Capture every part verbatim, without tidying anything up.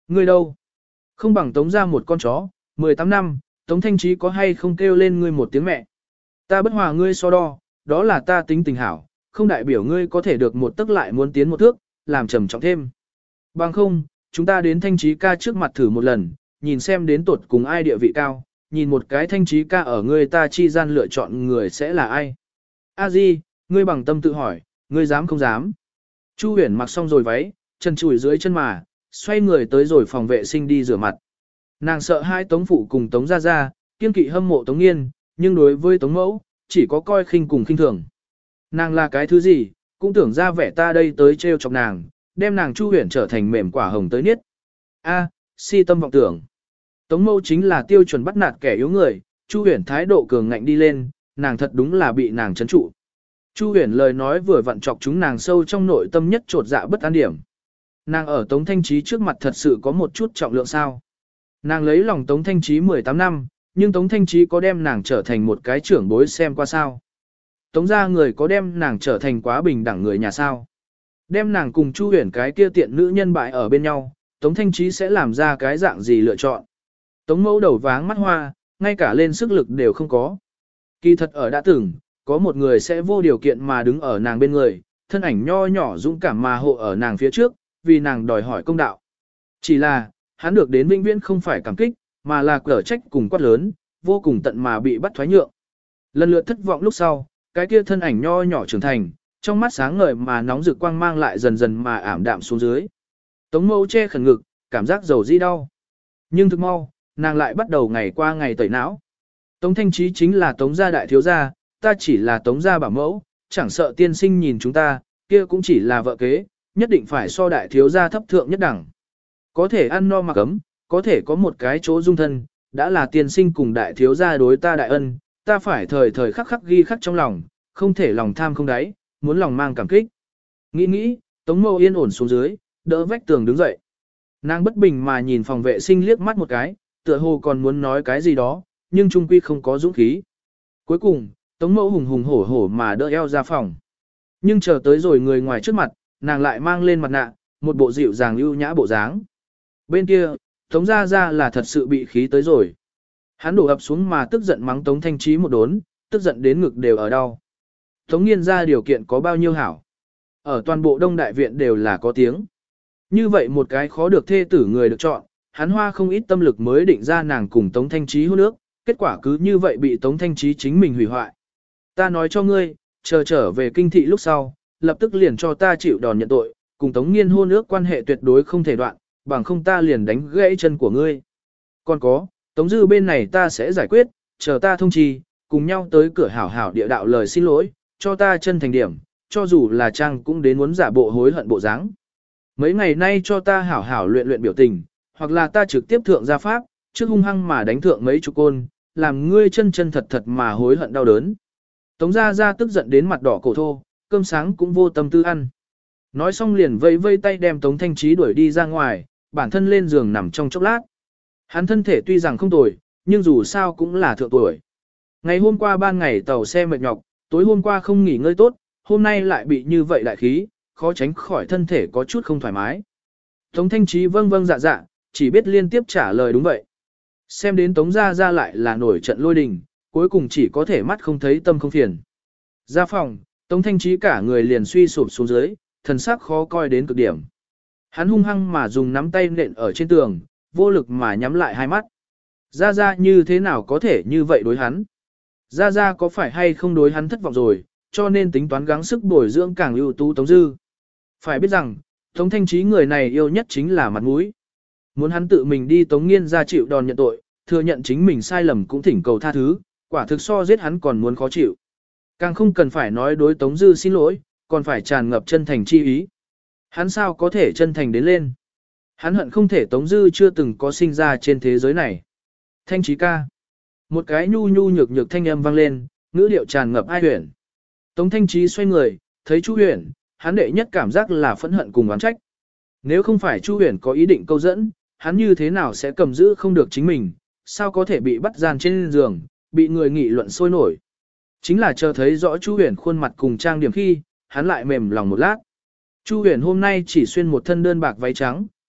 Ngươi đâu? Không bằng tống ra một con chó, mười tám năm, tống thanh trí có hay không kêu lên ngươi một tiếng mẹ. Ta bất hòa ngươi so đo, đó là ta tính tình hảo, không đại biểu ngươi có thể được một tức lại muốn tiến một thước, làm trầm trọng thêm. Bằng không, chúng ta đến thanh trí ca trước mặt thử một lần, nhìn xem đến tuột cùng ai địa vị cao, nhìn một cái thanh trí ca ở ngươi ta chi gian lựa chọn người sẽ là ai. A Di, ngươi bằng tâm tự hỏi, ngươi dám không dám. Chu Huyền mặc xong rồi váy, chân chùi dưới chân mà, xoay người tới rồi phòng vệ sinh đi rửa mặt. Nàng sợ hai Tống phụ cùng Tống gia gia, kiên kỵ hâm mộ Tống Nghiên, nhưng đối với Tống mẫu, chỉ có coi khinh cùng khinh thường. Nàng là cái thứ gì, cũng tưởng ra vẻ ta đây tới trêu chọc nàng, đem nàng Chu Huyền trở thành mềm quả hồng tới niết. A, si tâm vọng tưởng. Tống mẫu chính là tiêu chuẩn bắt nạt kẻ yếu người, Chu Huyền thái độ cường ngạnh đi lên, nàng thật đúng là bị nàng trấn trụ. Chu Huyền lời nói vừa vặn chọc chúng nàng sâu trong nội tâm nhất trột dạ bất an điểm. Nàng ở Tống Thanh Trí trước mặt thật sự có một chút trọng lượng sao. Nàng lấy lòng Tống Thanh Trí mười tám năm, nhưng Tống Thanh Trí có đem nàng trở thành một cái trưởng bối xem qua sao. Tống gia người có đem nàng trở thành quá bình đẳng người nhà sao. Đem nàng cùng Chu Huyền cái kia tiện nữ nhân bại ở bên nhau, Tống Thanh Trí sẽ làm ra cái dạng gì lựa chọn. Tống mẫu đầu váng mắt hoa, ngay cả lên sức lực đều không có. Kỳ thật ở đã từng, có một người sẽ vô điều kiện mà đứng ở nàng bên người, thân ảnh nho nhỏ dũng cảm mà hộ ở nàng phía trước, vì nàng đòi hỏi công đạo. Chỉ là, hắn được đến vĩnh viễn không phải cảm kích, mà là cở trách cùng quát lớn, vô cùng tận mà bị bắt thoái nhượng. Lần lượt thất vọng lúc sau, cái kia thân ảnh nho nhỏ trưởng thành, trong mắt sáng ngời mà nóng rực quang mang lại dần dần mà ảm đạm xuống dưới. Tống mẫu che khẩn ngực, cảm giác dầu di đau. Nhưng thực mau, nàng lại bắt đầu ngày qua ngày tẩy não. Tống Thanh Trí chính là Tống gia đại thiếu gia, ta chỉ là Tống gia bảo mẫu, chẳng sợ tiên sinh nhìn chúng ta, kia cũng chỉ là vợ kế, nhất định phải so đại thiếu gia thấp thượng nhất đẳng. Có thể ăn no mặc ấm, có thể có một cái chỗ dung thân, đã là tiên sinh cùng đại thiếu gia đối ta đại ân, ta phải thời thời khắc khắc ghi khắc trong lòng, không thể lòng tham không đáy, muốn lòng mang cảm kích. Nghĩ nghĩ, Tống Mâu yên ổn xuống dưới, đỡ vách tường đứng dậy. Nàng bất bình mà nhìn phòng vệ sinh liếc mắt một cái, tựa hồ còn muốn nói cái gì đó, nhưng trung quy không có dũng khí. Cuối cùng, Tống Mâu hùng hùng hổ hổ mà đỡ eo ra phòng. Nhưng chờ tới rồi người ngoài trước mặt, nàng lại mang lên mặt nạ, một bộ dịu dàng ưu nhã bộ dáng. Bên kia, Tống Gia Gia là thật sự bị khí tới rồi. Hắn đổ ập xuống mà tức giận mắng Tống Thanh Trí một đốn, tức giận đến ngực đều ở đau. Tống Nghiên ra điều kiện có bao nhiêu hảo. Ở toàn bộ Đông Đại Viện đều là có tiếng. Như vậy một cái khó được thê tử người được chọn, hắn hoa không ít tâm lực mới định ra nàng cùng Tống Thanh Trí hôn ước, kết quả cứ như vậy bị Tống Thanh Trí chính mình hủy hoại. Ta nói cho ngươi, chờ trở về kinh thị lúc sau, lập tức liền cho ta chịu đòn nhận tội, cùng Tống Nghiên hôn ước quan hệ tuyệt đối không thể đoạn, bằng không ta liền đánh gãy chân của ngươi. Còn có, Tống Dư bên này ta sẽ giải quyết, chờ ta thông trì, cùng nhau tới cửa hảo hảo địa đạo lời xin lỗi, cho ta chân thành điểm, cho dù là trang cũng đến muốn giả bộ hối hận bộ dáng. Mấy ngày nay cho ta hảo hảo luyện luyện biểu tình, hoặc là ta trực tiếp thượng gia pháp, trước hung hăng mà đánh thượng mấy chục côn, làm ngươi chân chân thật thật mà hối hận đau đớn. Tống Gia Gia tức giận đến mặt đỏ cổ thô, cơm sáng cũng vô tâm tư ăn. Nói xong liền vây vây tay đem Tống Thanh Trí đuổi đi ra ngoài, bản thân lên giường nằm trong chốc lát. Hắn thân thể tuy rằng không tồi, nhưng dù sao cũng là thượng tuổi. Ngày hôm qua ban ngày tàu xe mệt nhọc, tối hôm qua không nghỉ ngơi tốt, hôm nay lại bị như vậy đại khí, khó tránh khỏi thân thể có chút không thoải mái. Tống Thanh Trí vâng vâng dạ dạ, chỉ biết liên tiếp trả lời đúng vậy. Xem đến Tống Gia Gia lại là nổi trận lôi đình, cuối cùng chỉ có thể mắt không thấy tâm không phiền. Ra phòng, Tống Thanh Trí cả người liền suy sụp xuống dưới, thần sắc khó coi đến cực điểm. Hắn hung hăng mà dùng nắm tay nện ở trên tường, vô lực mà nhắm lại hai mắt. Gia Gia như thế nào có thể như vậy đối hắn? Gia Gia có phải hay không đối hắn thất vọng rồi, cho nên tính toán gắng sức bồi dưỡng càng ưu tú Tống Dư. Phải biết rằng, Tống Thanh Trí người này yêu nhất chính là mặt mũi. Muốn hắn tự mình đi Tống Nghiên ra chịu đòn nhận tội, thừa nhận chính mình sai lầm cũng thỉnh cầu tha thứ, quả thực so giết hắn còn muốn khó chịu. Càng không cần phải nói đối Tống Dư xin lỗi, còn phải tràn ngập chân thành chi ý. Hắn sao có thể chân thành đến lên? Hắn hận không thể Tống Dư chưa từng có sinh ra trên thế giới này. Thanh Trí ca. Một cái nhu nhu nhược nhược thanh âm vang lên, ngữ điệu tràn ngập ai huyền. Tống Thanh Trí xoay người, thấy Chu Huyền, hắn đệ nhất cảm giác là phẫn hận cùng oán trách. Nếu không phải Chu Huyền có ý định câu dẫn, hắn như thế nào sẽ cầm giữ không được chính mình, sao có thể bị bắt gian trên giường, bị người nghị luận sôi nổi. Chính là chờ thấy rõ Chu Huyền khuôn mặt cùng trang điểm khi, hắn lại mềm lòng một lát. Chu Huyền hôm nay chỉ xuyên một thân đơn bạc váy trắng,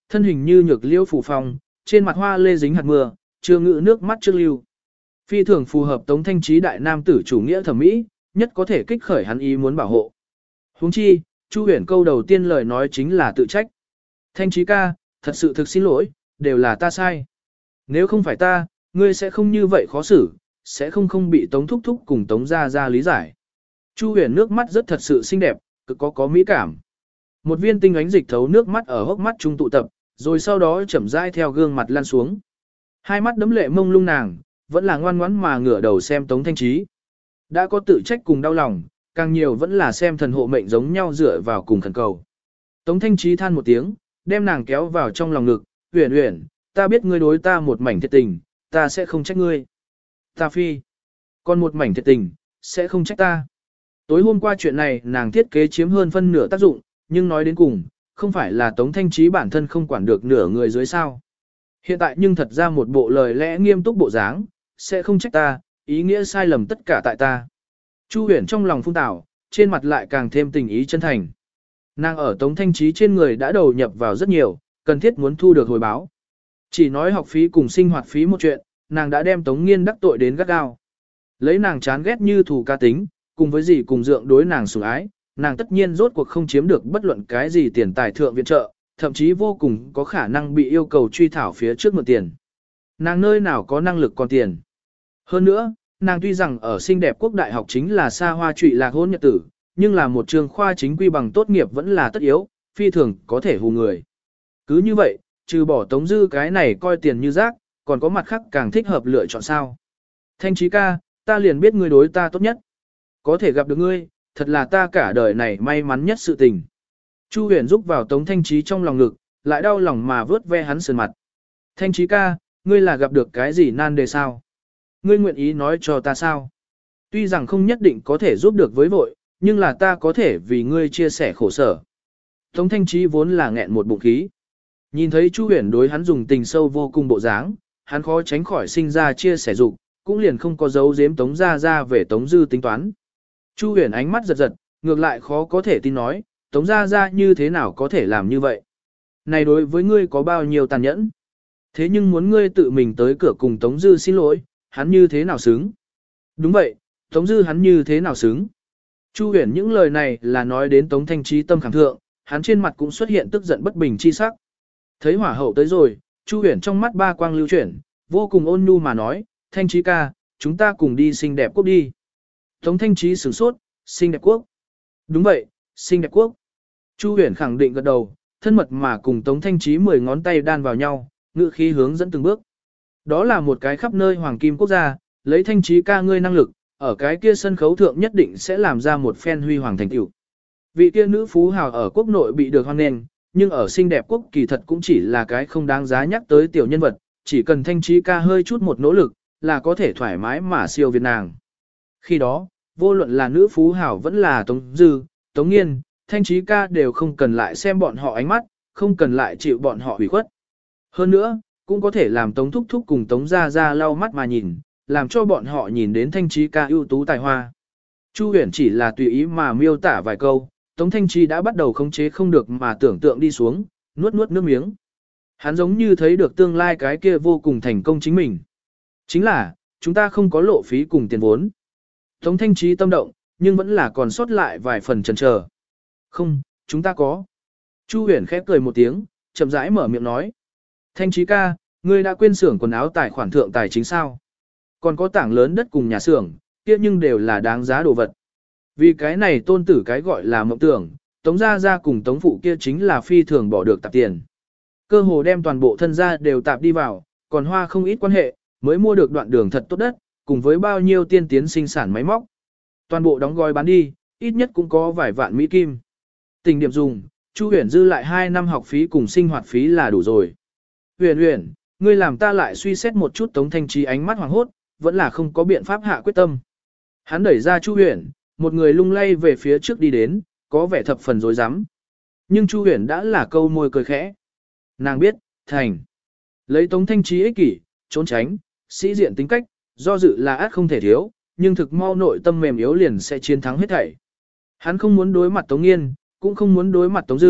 thân hình như nhược liêu phủ phong, trên mặt hoa lê dính hạt mưa, chưa ngự nước mắt trước lưu. Phi thường phù hợp Tống Thanh Trí đại nam tử chủ nghĩa thẩm mỹ, nhất có thể kích khởi hắn ý muốn bảo hộ. Huống chi, Chu Huyền câu đầu tiên lời nói chính là tự trách. Thanh Trí ca, thật sự thực xin lỗi, đều là ta sai. Nếu không phải ta, ngươi sẽ không như vậy khó xử, sẽ không không bị Tống Thúc Thúc cùng Tống Gia Gia lý giải. Chu Huyền nước mắt rất thật sự xinh đẹp, cực có có mỹ cảm. Một viên tinh ánh dịch thấu nước mắt ở hốc mắt trung tụ tập, rồi sau đó chậm rãi theo gương mặt lan xuống. Hai mắt đấm lệ mông lung nàng, vẫn là ngoan ngoãn mà ngửa đầu xem Tống Thanh Trí. Đã có tự trách cùng đau lòng, càng nhiều vẫn là xem thần hộ mệnh giống nhau dựa vào cùng khẩn cầu. Tống Thanh Trí than một tiếng, đem nàng kéo vào trong lòng ngực, "Uyển Uyển, ta biết ngươi đối ta một mảnh thiệt tình, ta sẽ không trách ngươi. Ta phi, còn một mảnh thiệt tình, sẽ không trách ta." Tối hôm qua chuyện này nàng thiết kế chiếm hơn phân nửa tác dụng, nhưng nói đến cùng, không phải là Tống Thanh Trí bản thân không quản được nửa người dưới sao. Hiện tại nhưng thật ra một bộ lời lẽ nghiêm túc bộ dáng, sẽ không trách ta, ý nghĩa sai lầm tất cả tại ta. Chu Huyền trong lòng phung tảo, trên mặt lại càng thêm tình ý chân thành. Nàng ở Tống Thanh Trí trên người đã đầu nhập vào rất nhiều, cần thiết muốn thu được hồi báo. Chỉ nói học phí cùng sinh hoạt phí một chuyện, nàng đã đem Tống Nghiên đắc tội đến gắt gao. Lấy nàng chán ghét như thù ca tính, cùng với gì cùng dượng đối nàng sủng ái, nàng tất nhiên rốt cuộc không chiếm được bất luận cái gì tiền tài thượng viện trợ, thậm chí vô cùng có khả năng bị yêu cầu truy thảo phía trước mượn tiền. Nàng nơi nào có năng lực còn tiền. Hơn nữa, nàng tuy rằng ở xinh đẹp quốc đại học chính là xa hoa trụy lạc hôn nhật tử, nhưng là một trường khoa chính quy bằng tốt nghiệp vẫn là tất yếu, phi thường có thể hù người. Cứ như vậy, trừ bỏ Tống Dư cái này coi tiền như rác, còn có mặt khác càng thích hợp lựa chọn sao. Thanh Trí ca, ta liền biết ngươi đối ta tốt nhất. Có thể gặp được ngươi, thật là ta cả đời này may mắn nhất sự tình. Chu Huyền rúc vào Tống Thanh Trí trong lòng ngực, lại đau lòng mà vớt ve hắn sườn mặt. Thanh Trí ca, ngươi là gặp được cái gì nan đề sao? Ngươi nguyện ý nói cho ta sao? Tuy rằng không nhất định có thể giúp được với vội, nhưng là ta có thể vì ngươi chia sẻ khổ sở. Tống Thanh Trí vốn là nghẹn một bụng khí. Nhìn thấy Chu Huyền đối hắn dùng tình sâu vô cùng bộ dáng, hắn khó tránh khỏi sinh ra chia sẻ dục, cũng liền không có dấu giếm Tống Gia Gia về Tống Dư tính toán. Chu Huyền ánh mắt giật giật, ngược lại khó có thể tin nói, Tống Gia Gia như thế nào có thể làm như vậy? Này đối với ngươi có bao nhiêu tàn nhẫn? Thế nhưng muốn ngươi tự mình tới cửa cùng Tống Dư xin lỗi, hắn như thế nào xứng? Đúng vậy, Tống Dư hắn như thế nào xứng? Chu Huyền những lời này là nói đến Tống Thanh Trí tâm khảm thượng, hắn trên mặt cũng xuất hiện tức giận bất bình chi sắc. Thấy hỏa hậu tới rồi, Chu Huyền trong mắt ba quang lưu chuyển, vô cùng ôn nhu mà nói, Thanh Trí ca, chúng ta cùng đi xinh đẹp quốc đi. Tống Thanh Trí sửng sốt, xinh đẹp quốc. Đúng vậy, xinh đẹp quốc. Chu Huyền khẳng định gật đầu, thân mật mà cùng Tống Thanh Trí mười ngón tay đan vào nhau, ngự khí hướng dẫn từng bước. Đó là một cái khắp nơi hoàng kim quốc gia, lấy Thanh Trí ca ngươi năng lực, ở cái kia sân khấu thượng nhất định sẽ làm ra một phen huy hoàng thành tựu. Vị kia nữ phú hào ở quốc nội bị được hoan nghênh, nhưng ở xinh đẹp quốc kỳ thật cũng chỉ là cái không đáng giá nhắc tới tiểu nhân vật, chỉ cần Thanh Trí ca hơi chút một nỗ lực, là có thể thoải mái mà siêu việt nàng. Khi đó, vô luận là nữ phú hào vẫn là Tống Dư, Tống Nghiên, Thanh Trí ca đều không cần lại xem bọn họ ánh mắt, không cần lại chịu bọn họ hủy khuất. Hơn nữa, cũng có thể làm Tống Thúc Thúc cùng Tống Gia Gia lau mắt mà nhìn, làm cho bọn họ nhìn đến Thanh Trí ca ưu tú tài hoa. Chu Huyền chỉ là tùy ý mà miêu tả vài câu, Tống Thanh Trí đã bắt đầu khống chế không được mà tưởng tượng đi xuống, nuốt nuốt nước miếng. Hắn giống như thấy được tương lai cái kia vô cùng thành công chính mình. Chính là, chúng ta không có lộ phí cùng tiền vốn. Tống Thanh Trí tâm động, nhưng vẫn là còn sót lại vài phần chần chờ. Không, chúng ta có. Chu Huyền khép cười một tiếng, chậm rãi mở miệng nói. Thanh Trí ca, ngươi đã quên xưởng quần áo tài khoản thượng tài chính sao? Còn có tảng lớn đất cùng nhà xưởng, kia nhưng đều là đáng giá đồ vật. Vì cái này tôn tử cái gọi là mộng tưởng, Tống Gia Gia cùng Tống Phụ kia chính là phi thường bỏ được tạp tiền. Cơ hồ đem toàn bộ thân gia đều tạp đi vào, còn hoa không ít quan hệ, mới mua được đoạn đường thật tốt đất, cùng với bao nhiêu tiên tiến sinh sản máy móc. Toàn bộ đóng gói bán đi, ít nhất cũng có vài vạn mỹ kim. Tình điểm dùng, Chu Huyền dư lại hai năm học phí cùng sinh hoạt phí là đủ rồi. Huyền Huyền, ngươi làm ta lại suy xét một chút. Tống Thanh Trí ánh mắt hoàng hốt, vẫn là không có biện pháp hạ quyết tâm. Hắn đẩy ra Chu Huyền, một người lung lay về phía trước đi đến, có vẻ thập phần rối rắm. Nhưng Chu Huyền đã là câu môi cười khẽ. Nàng biết, thành. Lấy Tống Thanh Trí ích kỷ, trốn tránh, sĩ diện tính cách, do dự là át không thể thiếu, nhưng thực mau nội tâm mềm yếu liền sẽ chiến thắng hết thảy. Hắn không muốn đối mặt Tống Nghiên, cũng không muốn đối mặt Tống Dư,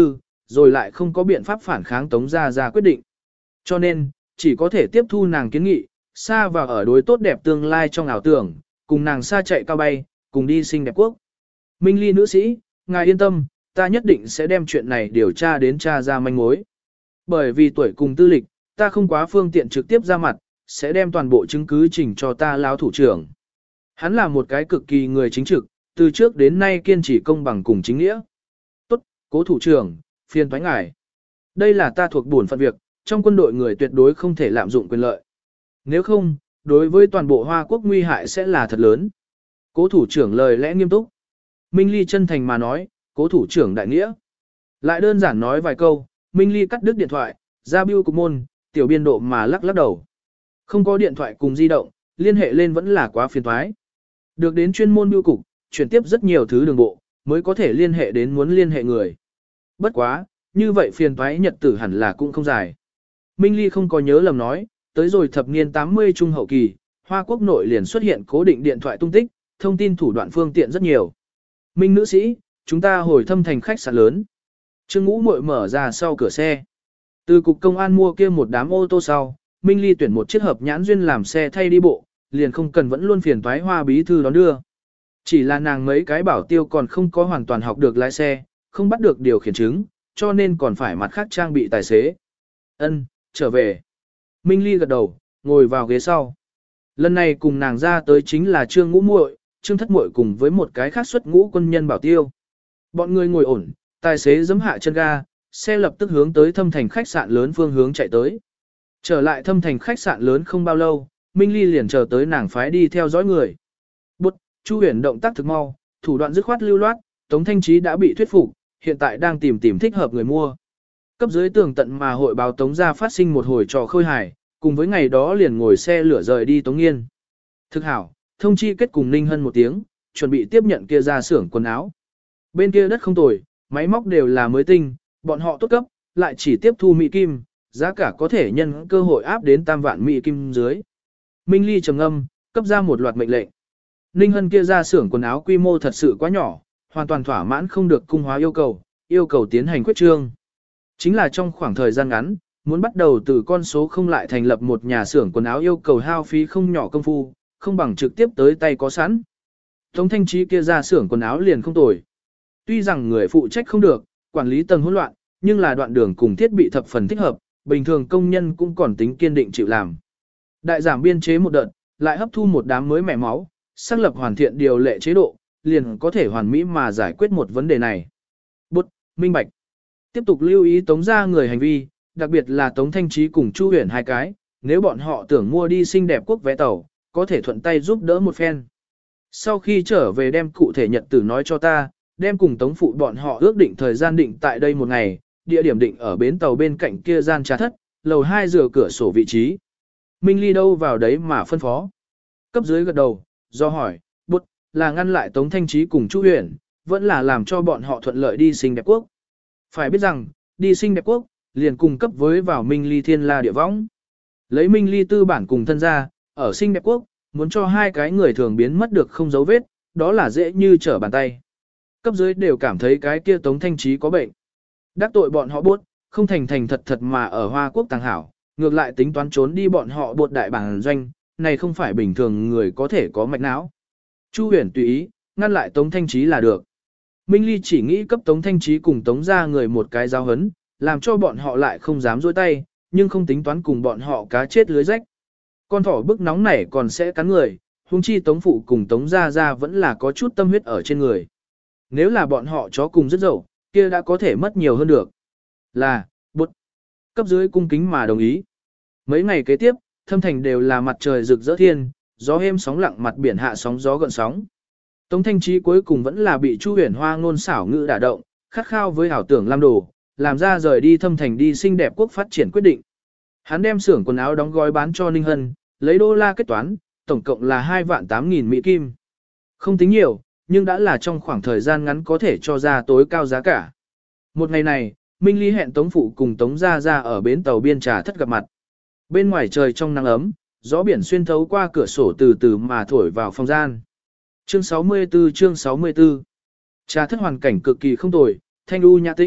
rồi lại không có biện pháp phản kháng Tống Gia Gia quyết định. Cho nên, chỉ có thể tiếp thu nàng kiến nghị, xa vào ở đối tốt đẹp tương lai trong ảo tưởng, cùng nàng xa chạy cao bay, cùng đi sinh đẹp quốc. Minh Ly nữ sĩ, ngài yên tâm, ta nhất định sẽ đem chuyện này điều tra đến tra ra manh mối. Bởi vì tuổi cùng tư lịch, ta không quá phương tiện trực tiếp ra mặt, sẽ đem toàn bộ chứng cứ trình cho ta lão thủ trưởng. Hắn là một cái cực kỳ người chính trực, từ trước đến nay kiên trì công bằng cùng chính nghĩa. Tốt, cố thủ trưởng, phiền toái ngài. Đây là ta thuộc bổn phận việc, trong quân đội người tuyệt đối không thể lạm dụng quyền lợi. Nếu không, đối với toàn bộ Hoa Quốc nguy hại sẽ là thật lớn. Cố thủ trưởng lời lẽ nghiêm túc. Minh Ly chân thành mà nói, cố thủ trưởng đại nghĩa. Lại đơn giản nói vài câu, Minh Ly cắt đứt điện thoại, ra bưu cục môn, tiểu biên độ mà lắc lắc đầu. Không có điện thoại cùng di động, liên hệ lên vẫn là quá phiền toái. Được đến chuyên môn bưu cục, chuyển tiếp rất nhiều thứ đường bộ, mới có thể liên hệ đến muốn liên hệ người. Bất quá, như vậy phiền toái nhật tử hẳn là cũng không dài. Minh Ly không có nhớ lầm nói, tới rồi thập niên tám mươi trung hậu kỳ, Hoa Quốc nội liền xuất hiện cố định điện thoại tung tích, thông tin thủ đoạn phương tiện rất nhiều. Minh nữ sĩ, chúng ta hồi thâm thành khách sạn lớn. Trương Ngũ Muội mở ra sau cửa xe. Từ cục công an mua kia một đám ô tô sau, Minh Ly tuyển một chiếc hợp nhãn duyên làm xe thay đi bộ, liền không cần vẫn luôn phiền toái Hoa bí thư đón đưa. Chỉ là nàng mấy cái bảo tiêu còn không có hoàn toàn học được lái xe, không bắt được điều khiển chứng, cho nên còn phải mặt khác trang bị tài xế. Ân, trở về. Minh Ly gật đầu, ngồi vào ghế sau. Lần này cùng nàng ra tới chính là Trương Ngũ Muội, Trương Thất Muội cùng với một cái khác xuất ngũ quân nhân bảo tiêu. Bọn người ngồi ổn, tài xế giẫm hạ chân ga, xe lập tức hướng tới thâm thành khách sạn lớn phương hướng chạy tới. Trở lại thâm thành khách sạn lớn không bao lâu, Minh Ly liền chờ tới nàng phái đi theo dõi người. Bút, Chu Huyền động tác thực mau, thủ đoạn dứt khoát lưu loát, Tống Thanh Trí đã bị thuyết phục, hiện tại đang tìm tìm thích hợp người mua. Cấp dưới tường tận mà hội báo Tống gia phát sinh một hồi trò khơi hài, cùng với ngày đó liền ngồi xe lửa rời đi Tống Nghiên. Thực hảo, thông chi kết cùng Ninh Hân một tiếng, chuẩn bị tiếp nhận kia ra xưởng quần áo. Bên kia đất không tồi, máy móc đều là mới tinh, bọn họ tốt cấp, lại chỉ tiếp thu mỹ kim, giá cả có thể nhân cơ hội áp đến tam vạn mỹ kim dưới. Minh Ly trầm ngâm, cấp ra một loạt mệnh lệnh. Ninh Hân kia ra xưởng quần áo quy mô thật sự quá nhỏ, hoàn toàn thỏa mãn không được cung hóa yêu cầu, yêu cầu tiến hành quyết trương. Chính là trong khoảng thời gian ngắn, muốn bắt đầu từ con số không lại thành lập một nhà xưởng quần áo yêu cầu hao phí không nhỏ công phu, không bằng trực tiếp tới tay có sẵn. Tống Thanh Trí kia ra xưởng quần áo liền không tồi. Tuy rằng người phụ trách không được, quản lý tầng hỗn loạn, nhưng là đoạn đường cùng thiết bị thập phần thích hợp, bình thường công nhân cũng còn tính kiên định chịu làm. Đại giảm biên chế một đợt, lại hấp thu một đám mới mẻ máu, xác lập hoàn thiện điều lệ chế độ, liền có thể hoàn mỹ mà giải quyết một vấn đề này. Bút, minh bạch. Tiếp tục lưu ý Tống gia người hành vi, đặc biệt là Tống Thanh Trí cùng Chu Huyền hai cái, nếu bọn họ tưởng mua đi xinh đẹp quốc vé tàu, có thể thuận tay giúp đỡ một phen. Sau khi trở về đem cụ thể nhật tử nói cho ta, đem cùng Tống phụ bọn họ ước định thời gian định tại đây một ngày, địa điểm định ở bến tàu bên cạnh kia gian trà thất, lầu hai rửa cửa sổ vị trí. Minh Ly đâu vào đấy mà phân phó. Cấp dưới gật đầu, do hỏi, bút, là ngăn lại Tống Thanh Trí cùng Chu Huyền, vẫn là làm cho bọn họ thuận lợi đi xinh đẹp quốc. Phải biết rằng, đi xinh đẹp quốc, liền cung cấp với vào Minh Ly thiên la địa võng. Lấy Minh Ly tư bản cùng thân gia, ở xinh đẹp quốc, muốn cho hai cái người thường biến mất được không dấu vết, đó là dễ như trở bàn tay. Cấp dưới đều cảm thấy cái kia Tống Thanh Trí có bệnh. Đắc tội bọn họ bốt, không thành thành thật thật mà ở Hoa Quốc tàng hảo, ngược lại tính toán trốn đi bọn họ bột đại bản doanh, này không phải bình thường người có thể có mạch não. Chu Huyền tùy ý, ngăn lại Tống Thanh Trí là được. Minh Ly chỉ nghĩ cấp Tống Thanh Trí cùng Tống ra người một cái giáo hấn, làm cho bọn họ lại không dám dối tay, nhưng không tính toán cùng bọn họ cá chết lưới rách. Con thỏ bức nóng này còn sẽ cắn người, huống chi Tống phụ cùng Tống ra ra vẫn là có chút tâm huyết ở trên người. Nếu là bọn họ chó cùng rất dậu, kia đã có thể mất nhiều hơn được. Là, bút. Cấp dưới cung kính mà đồng ý. Mấy ngày kế tiếp, thâm thành đều là mặt trời rực rỡ thiên, gió êm sóng lặng mặt biển hạ sóng gió gợn sóng. Tống Thanh Trí cuối cùng vẫn là bị Chu Huyền Hoa ngôn xảo ngữ đả động, khát khao với ảo tưởng làm đồ, làm ra rời đi thâm thành đi xinh đẹp quốc phát triển quyết định. Hắn đem xưởng quần áo đóng gói bán cho Ninh Hân, lấy đô la kết toán, tổng cộng là hai vạn tám nghìn Mỹ Kim. Không tính nhiều, nhưng đã là trong khoảng thời gian ngắn có thể cho ra tối cao giá cả. Một ngày này, Minh Ly hẹn Tống phụ cùng Tống gia gia ở bến tàu biên trà thất gặp mặt. Bên ngoài trời trong nắng ấm, gió biển xuyên thấu qua cửa sổ từ từ mà thổi vào phòng gian. Chương sáu mươi tư chương sáu mươi tư. Trà thất hoàn cảnh cực kỳ không tồi, thanh u nhã tĩnh,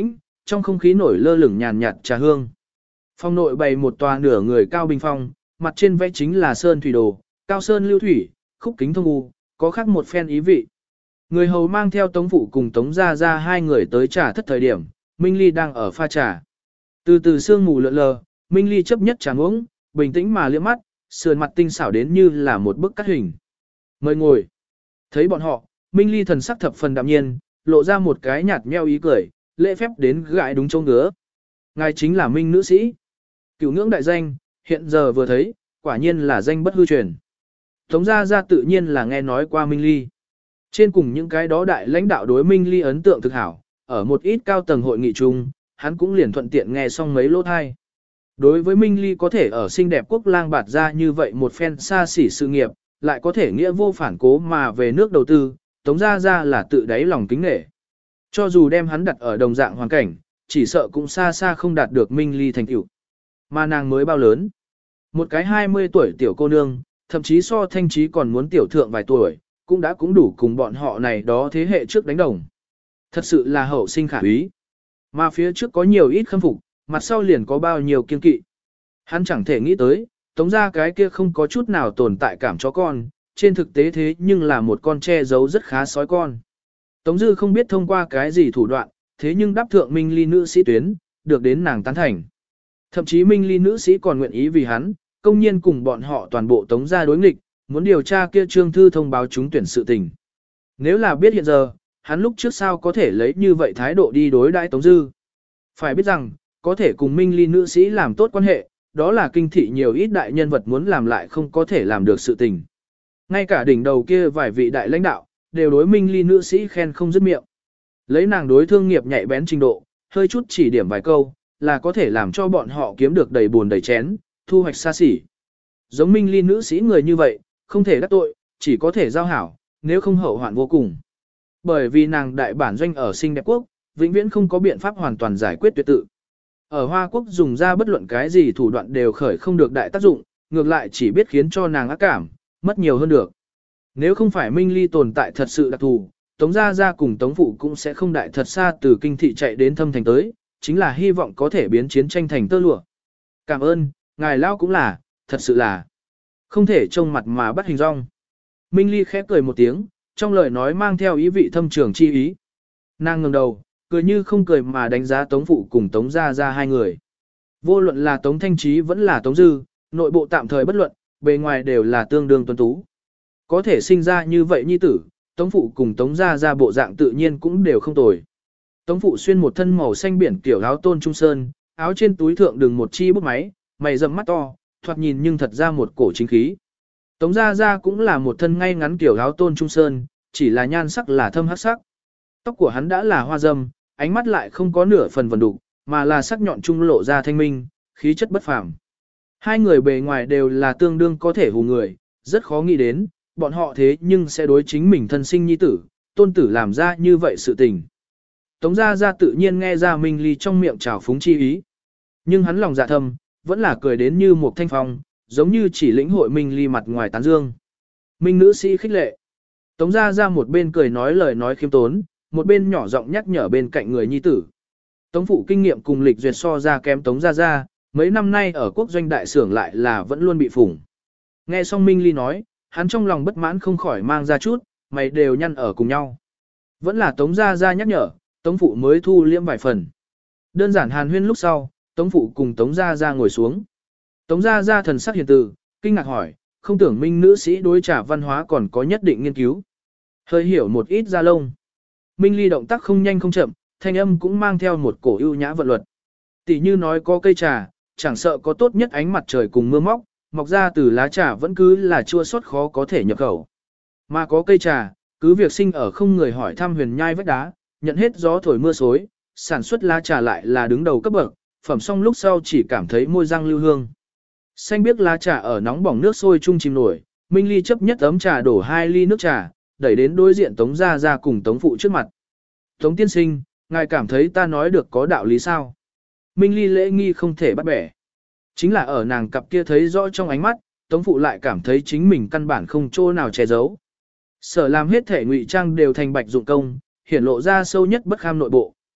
trong không khí nổi lơ lửng nhàn nhạt trà hương. Phòng nội bày một tòa nửa người cao bình phong, mặt trên vẽ chính là sơn thủy đồ, cao sơn lưu thủy, khúc kính thông u, có khác một phen ý vị. Người hầu mang theo Tống Phụ cùng Tống Gia Gia hai người tới trà thất thời điểm, Minh Ly đang ở pha trà. Từ từ sương mù lượn lờ, Minh Ly chấp nhất trà uống, bình tĩnh mà liếc mắt, sườn mặt tinh xảo đến như là một bức cắt hình. Mời ngồi. Thấy bọn họ, Minh Ly thần sắc thập phần đạm nhiên, lộ ra một cái nhạt nheo ý cười, lễ phép đến gãi đúng chỗ ngứa. Ngài chính là Minh nữ sĩ. Cửu ngưỡng đại danh, hiện giờ vừa thấy, quả nhiên là danh bất hư truyền. Tống Gia Gia tự nhiên là nghe nói qua Minh Ly. Trên cùng những cái đó đại lãnh đạo đối Minh Ly ấn tượng thực hảo, ở một ít cao tầng hội nghị chung, hắn cũng liền thuận tiện nghe xong mấy lỗ thai. Đối với Minh Ly có thể ở xinh đẹp quốc lang bạt ra như vậy một phen xa xỉ sự nghiệp, lại có thể nghĩa vô phản cố mà về nước đầu tư, Tống Gia Gia là tự đáy lòng kính nể. Cho dù đem hắn đặt ở đồng dạng hoàn cảnh, chỉ sợ cũng xa xa không đạt được Minh Ly thành tựu. Mà nàng mới bao lớn? Một cái hai mươi tuổi tiểu cô nương, thậm chí so Thanh Trí còn muốn tiểu thượng vài tuổi, cũng đã cũng đủ cùng bọn họ này đó thế hệ trước đánh đồng. Thật sự là hậu sinh khả úy. Mà phía trước có nhiều ít khâm phục, mặt sau liền có bao nhiêu kiên kỵ. Hắn chẳng thể nghĩ tới, Tống Gia cái kia không có chút nào tồn tại cảm chó con, trên thực tế thế nhưng là một con che giấu rất khá sói con. Tống Dư không biết thông qua cái gì thủ đoạn, thế nhưng đáp thượng Minh Ly nữ sĩ tuyến, được đến nàng tán thành. Thậm chí Minh Ly nữ sĩ còn nguyện ý vì hắn, công nhiên cùng bọn họ toàn bộ Tống Gia đối nghịch, muốn điều tra kia trương thư thông báo trúng tuyển sự tình. Nếu là biết hiện giờ, hắn lúc trước sao có thể lấy như vậy thái độ đi đối đãi Tống Dư. Phải biết rằng, có thể cùng Minh Ly nữ sĩ làm tốt quan hệ, đó là kinh thị nhiều ít đại nhân vật muốn làm lại không có thể làm được sự tình. Ngay cả đỉnh đầu kia vài vị đại lãnh đạo, đều đối Minh Ly nữ sĩ khen không dứt miệng. Lấy nàng đối thương nghiệp nhạy bén trình độ, hơi chút chỉ điểm vài câu, là có thể làm cho bọn họ kiếm được đầy buồn đầy chén, thu hoạch xa xỉ. Giống Minh Ly nữ sĩ người như vậy, không thể đắc tội, chỉ có thể giao hảo, nếu không hậu hoạn vô cùng. Bởi vì nàng đại bản doanh ở Sinh Đẹp Quốc, vĩnh viễn không có biện pháp hoàn toàn giải quyết tuyệt tự. Ở Hoa Quốc dùng ra bất luận cái gì thủ đoạn đều khởi không được đại tác dụng, ngược lại chỉ biết khiến cho nàng ác cảm, mất nhiều hơn được. Nếu không phải Minh Ly tồn tại thật sự đặc thù, Tống Gia Gia cùng Tống Phụ cũng sẽ không đại thật xa từ kinh thị chạy đến thâm thành tới, chính là hy vọng có thể biến chiến tranh thành tơ lụa. Cảm ơn, ngài lao cũng là, thật sự là không thể trông mặt mà bắt hình rong. Minh Ly khẽ cười một tiếng, trong lời nói mang theo ý vị thâm trường chi ý. Nàng ngẩng đầu, cười như không cười mà đánh giá Tống Phụ cùng Tống Gia Gia hai người. Vô luận là Tống Thanh Trí vẫn là Tống Dư, nội bộ tạm thời bất luận, bề ngoài đều là tương đương tuấn tú. Có thể sinh ra như vậy nhi tử, Tống Phụ cùng Tống Gia Gia bộ dạng tự nhiên cũng đều không tồi. Tống Phụ xuyên một thân màu xanh biển kiểu áo tôn trung sơn, áo trên túi thượng đường một chi bút máy, mày rậm mắt to, thoạt nhìn nhưng thật ra một cổ chính khí. Tống Gia Gia cũng là một thân ngay ngắn kiểu áo tôn trung sơn, chỉ là nhan sắc là thâm hắc sắc. Tóc của hắn đã là hoa râm, ánh mắt lại không có nửa phần vần đục, mà là sắc nhọn trung lộ ra thanh minh, khí chất bất phàm. Hai người bề ngoài đều là tương đương có thể hù người, rất khó nghĩ đến, bọn họ thế nhưng sẽ đối chính mình thân sinh nhi tử, tôn tử làm ra như vậy sự tình. Tống Gia Gia tự nhiên nghe ra Minh Ly trong miệng trào phúng chi ý. Nhưng hắn lòng dạ thâm, vẫn là cười đến như một thanh phong, giống như chỉ lĩnh hội Minh Ly mặt ngoài tán dương. Minh nữ sĩ khích lệ. Tống Gia Gia một bên cười nói lời nói khiêm tốn, một bên nhỏ giọng nhắc nhở bên cạnh người nhi tử. Tống Phụ kinh nghiệm cùng lịch duyệt so ra kém Tống Gia Gia, mấy năm nay ở quốc doanh đại xưởng lại là vẫn luôn bị phủng. Nghe xong Minh Ly nói, hắn trong lòng bất mãn không khỏi mang ra chút, mày đều nhăn ở cùng nhau. Vẫn là Tống Gia Gia nhắc nhở, Tống Phụ mới thu liễm vài phần. Đơn giản hàn huyên lúc sau, Tống Phụ cùng Tống Gia Gia ngồi xuống. Tống Gia Gia thần sắc hiền từ, kinh ngạc hỏi, không tưởng Minh nữ sĩ đối trả văn hóa còn có nhất định nghiên cứu. Hơi hiểu một ít ra lông. Minh Ly động tác không nhanh không chậm, thanh âm cũng mang theo một cổ ưu nhã vận luật. Tỷ như nói có cây trà, chẳng sợ có tốt nhất ánh mặt trời cùng mưa móc, mọc ra từ lá trà vẫn cứ là chua xót khó có thể nhập khẩu. Mà có cây trà, cứ việc sinh ở không người hỏi thăm huyền nhai vách đá, nhận hết gió thổi mưa xối, sản xuất lá trà lại là đứng đầu cấp bậc, phẩm xong lúc sau chỉ cảm thấy môi răng lưu hương. Xanh biếc lá trà ở nóng bỏng nước sôi chung chìm nổi, Minh Ly chấp nhất ấm trà đổ hai ly nước trà, đẩy đến đối diện Tống Gia Gia cùng Tống Phụ trước mặt. Tống tiên sinh, ngài cảm thấy ta nói được có đạo lý sao? Minh Ly lễ nghi không thể bắt bẻ. Chính là ở nàng cặp kia thấy rõ trong ánh mắt, Tống Phụ lại cảm thấy chính mình căn bản không chỗ nào che giấu. Sở làm hết thể ngụy trang đều thành bạch dụng công, hiển lộ ra sâu nhất bất kham nội bộ.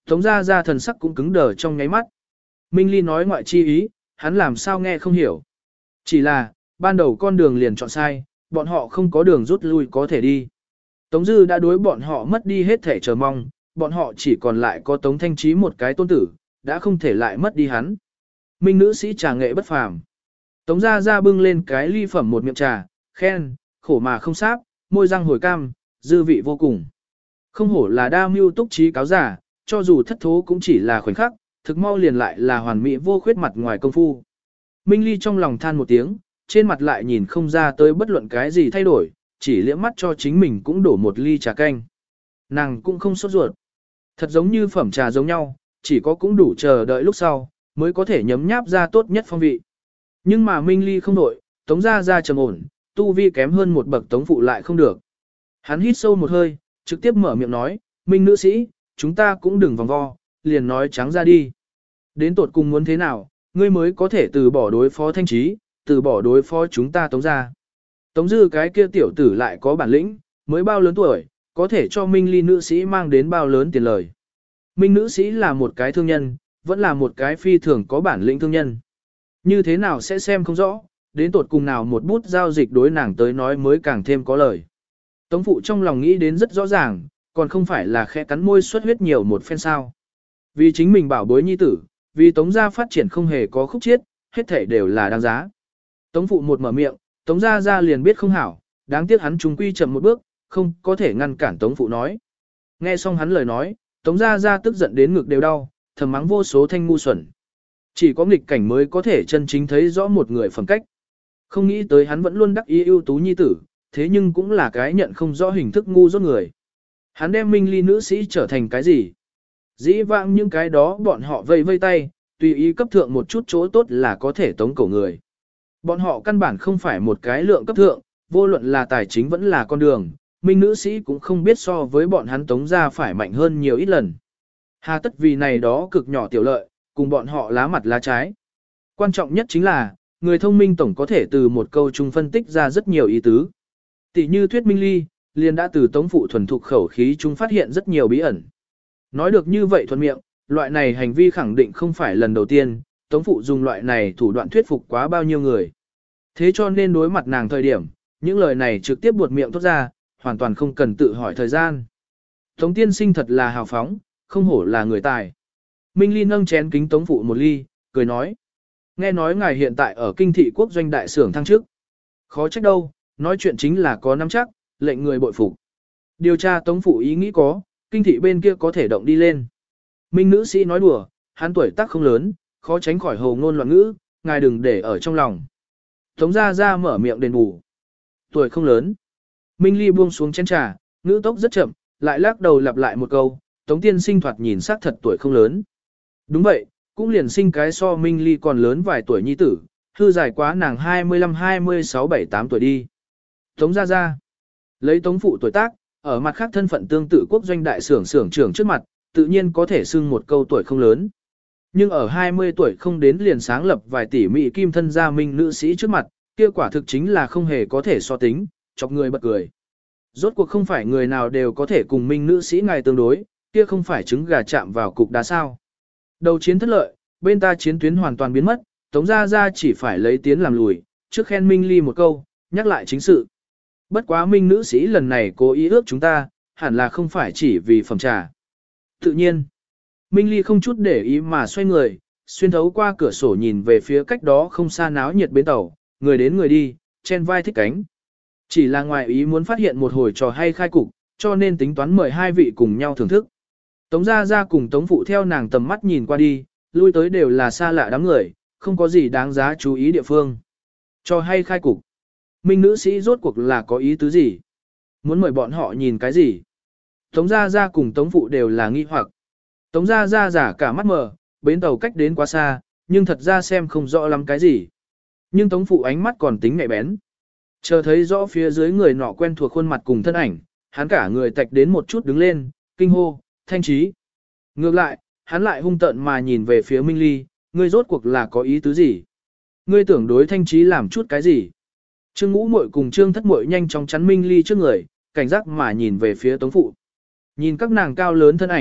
Tống Gia Gia thần sắc cũng cứng đờ trong nháy mắt. Minh Ly nói ngoại chi ý, hắn làm sao nghe không hiểu. Chỉ là, ban đầu con đường liền chọn sai, bọn họ không có đường rút lui có thể đi. Tống Dư đã đối bọn họ mất đi hết thể chờ mong, bọn họ chỉ còn lại có Tống Thanh Trí một cái tôn tử, đã không thể lại mất đi hắn. Minh nữ sĩ trà nghệ bất phàm. Tống Gia Gia bưng lên cái ly phẩm một miệng trà, khen, khổ mà không sáp, môi răng hồi cam, dư vị vô cùng. Không hổ là đa mưu túc trí cáo giả, cho dù thất thố cũng chỉ là khoảnh khắc, thực mau liền lại là hoàn mỹ vô khuyết mặt ngoài công phu. Minh Ly trong lòng than một tiếng, trên mặt lại nhìn không ra tới bất luận cái gì thay đổi, chỉ liễm mắt cho chính mình cũng đổ một ly trà canh. Nàng cũng không sốt ruột. Thật giống như phẩm trà giống nhau, chỉ có cũng đủ chờ đợi lúc sau, mới có thể nhấm nháp ra tốt nhất phong vị. Nhưng mà Minh Ly không đổi, Tống Gia Gia trầm ổn, tu vi kém hơn một bậc Tống phụ lại không được. Hắn hít sâu một hơi, trực tiếp mở miệng nói, Minh nữ sĩ, chúng ta cũng đừng vòng vo, liền nói trắng ra đi. Đến tột cùng muốn thế nào, ngươi mới có thể từ bỏ đối phó Thanh Trí, từ bỏ đối phó chúng ta Tống Gia. Tống Dư cái kia tiểu tử lại có bản lĩnh, mới bao lớn tuổi, có thể cho Minh Ly nữ sĩ mang đến bao lớn tiền lời. Minh nữ sĩ là một cái thương nhân, vẫn là một cái phi thường có bản lĩnh thương nhân. Như thế nào sẽ xem không rõ, đến tột cùng nào một bút giao dịch đối nàng tới nói mới càng thêm có lời. Tống phụ trong lòng nghĩ đến rất rõ ràng, còn không phải là khẽ cắn môi xuất huyết nhiều một phen sao. Vì chính mình bảo bối nhi tử, vì Tống Gia phát triển không hề có khúc chiết, hết thể đều là đáng giá. Tống phụ một mở miệng, Tống Gia Gia liền biết không hảo, đáng tiếc hắn trùng quy chậm một bước, không có thể ngăn cản Tống phụ nói. Nghe xong hắn lời nói, Tống Gia Gia tức giận đến ngực đều đau, thầm mắng vô số thanh ngu xuẩn. Chỉ có nghịch cảnh mới có thể chân chính thấy rõ một người phẩm cách. Không nghĩ tới hắn vẫn luôn đắc ý ưu tú nhi tử, thế nhưng cũng là cái nhận không rõ hình thức ngu dốt người. Hắn đem Minh Ly nữ sĩ trở thành cái gì? Dĩ vãng những cái đó bọn họ vây vây tay, tùy ý cấp thượng một chút chỗ tốt là có thể tống cổ người. Bọn họ căn bản không phải một cái lượng cấp thượng, vô luận là tài chính vẫn là con đường, Minh nữ sĩ cũng không biết so với bọn hắn tống ra phải mạnh hơn nhiều ít lần. Hà tất vì này đó cực nhỏ tiểu lợi, cùng bọn họ lá mặt lá trái. Quan trọng nhất chính là, người thông minh tổng có thể từ một câu chung phân tích ra rất nhiều ý tứ. Tỷ như thuyết Minh Ly, liền đã từ tống phụ thuần thục khẩu khí chung phát hiện rất nhiều bí ẩn. Nói được như vậy thuận miệng, loại này hành vi khẳng định không phải lần đầu tiên, tống phụ dùng loại này thủ đoạn thuyết phục quá bao nhiêu người. Thế cho nên đối mặt nàng thời điểm, những lời này trực tiếp buột miệng thốt ra, hoàn toàn không cần tự hỏi thời gian. Tống tiên sinh thật là hào phóng, không hổ là người tài. Minh Ly nâng chén kính tống phụ một ly, cười nói. Nghe nói ngài hiện tại ở kinh thị quốc doanh đại xưởng thăng chức. Khó trách đâu, nói chuyện chính là có nắm chắc, lệnh người bội phục. Điều tra tống phụ ý nghĩ có, kinh thị bên kia có thể động đi lên. Minh nữ sĩ nói đùa, hắn tuổi tác không lớn, khó tránh khỏi hồ ngôn loạn ngữ, ngài đừng để ở trong lòng. Tống Gia Gia mở miệng đền bù. Tuổi không lớn. Minh Ly buông xuống chén trà, ngữ tốc rất chậm, lại lắc đầu lặp lại một câu, Tống tiên sinh thoạt nhìn sắc thật tuổi không lớn. Đúng vậy, cũng liền sinh cái so Minh Ly còn lớn vài tuổi nhi tử, hư dài quá nàng hai mươi lăm, hai mươi sáu, bảy, tám tuổi đi. Tống Gia Gia. Lấy Tống phụ tuổi tác, ở mặt khác thân phận tương tự quốc doanh đại xưởng xưởng trưởng trước mặt, tự nhiên có thể xưng một câu tuổi không lớn. Nhưng ở hai mươi tuổi không đến liền sáng lập vài tỷ mỹ kim thân gia minh nữ sĩ trước mặt, kia quả thực chính là không hề có thể so tính, chọc người bật cười. Rốt cuộc không phải người nào đều có thể cùng minh nữ sĩ ngài tương đối, kia không phải trứng gà chạm vào cục đá sao. Đầu chiến thất lợi, bên ta chiến tuyến hoàn toàn biến mất, Tống Gia Gia chỉ phải lấy tiến làm lùi, trước khen Minh Ly một câu, nhắc lại chính sự. Bất quá Minh nữ sĩ lần này cố ý ước chúng ta, hẳn là không phải chỉ vì phẩm trà. Tự nhiên, Minh Ly không chút để ý mà xoay người, xuyên thấu qua cửa sổ nhìn về phía cách đó không xa náo nhiệt bến tàu, người đến người đi, chen vai thích cánh. Chỉ là ngoài ý muốn phát hiện một hồi trò hay khai cục, cho nên tính toán mời hai vị cùng nhau thưởng thức. Tống Gia Gia cùng Tống phụ theo nàng tầm mắt nhìn qua đi, lui tới đều là xa lạ đám người, không có gì đáng giá chú ý địa phương. Trò hay khai cục. Minh nữ sĩ rốt cuộc là có ý tứ gì? Muốn mời bọn họ nhìn cái gì? Tống Gia Gia cùng Tống phụ đều là nghi hoặc. Tống Gia Gia giả cả mắt mờ, bến tàu cách đến quá xa, nhưng thật ra xem không rõ lắm cái gì. Nhưng Tống phụ ánh mắt còn tính nhạy bén. Chờ thấy rõ phía dưới người nọ quen thuộc khuôn mặt cùng thân ảnh, hắn cả người tạch đến một chút đứng lên, kinh hô, Thanh Trí. Ngược lại, hắn lại hung tợn mà nhìn về phía Minh Ly, ngươi rốt cuộc là có ý tứ gì? Ngươi tưởng đối Thanh Trí làm chút cái gì? Trương Ngũ Muội cùng Trương Thất Muội nhanh chóng chắn Minh Ly trước người, cảnh giác mà nhìn về phía Tống phụ. Nhìn các nàng cao lớn thân ảnh,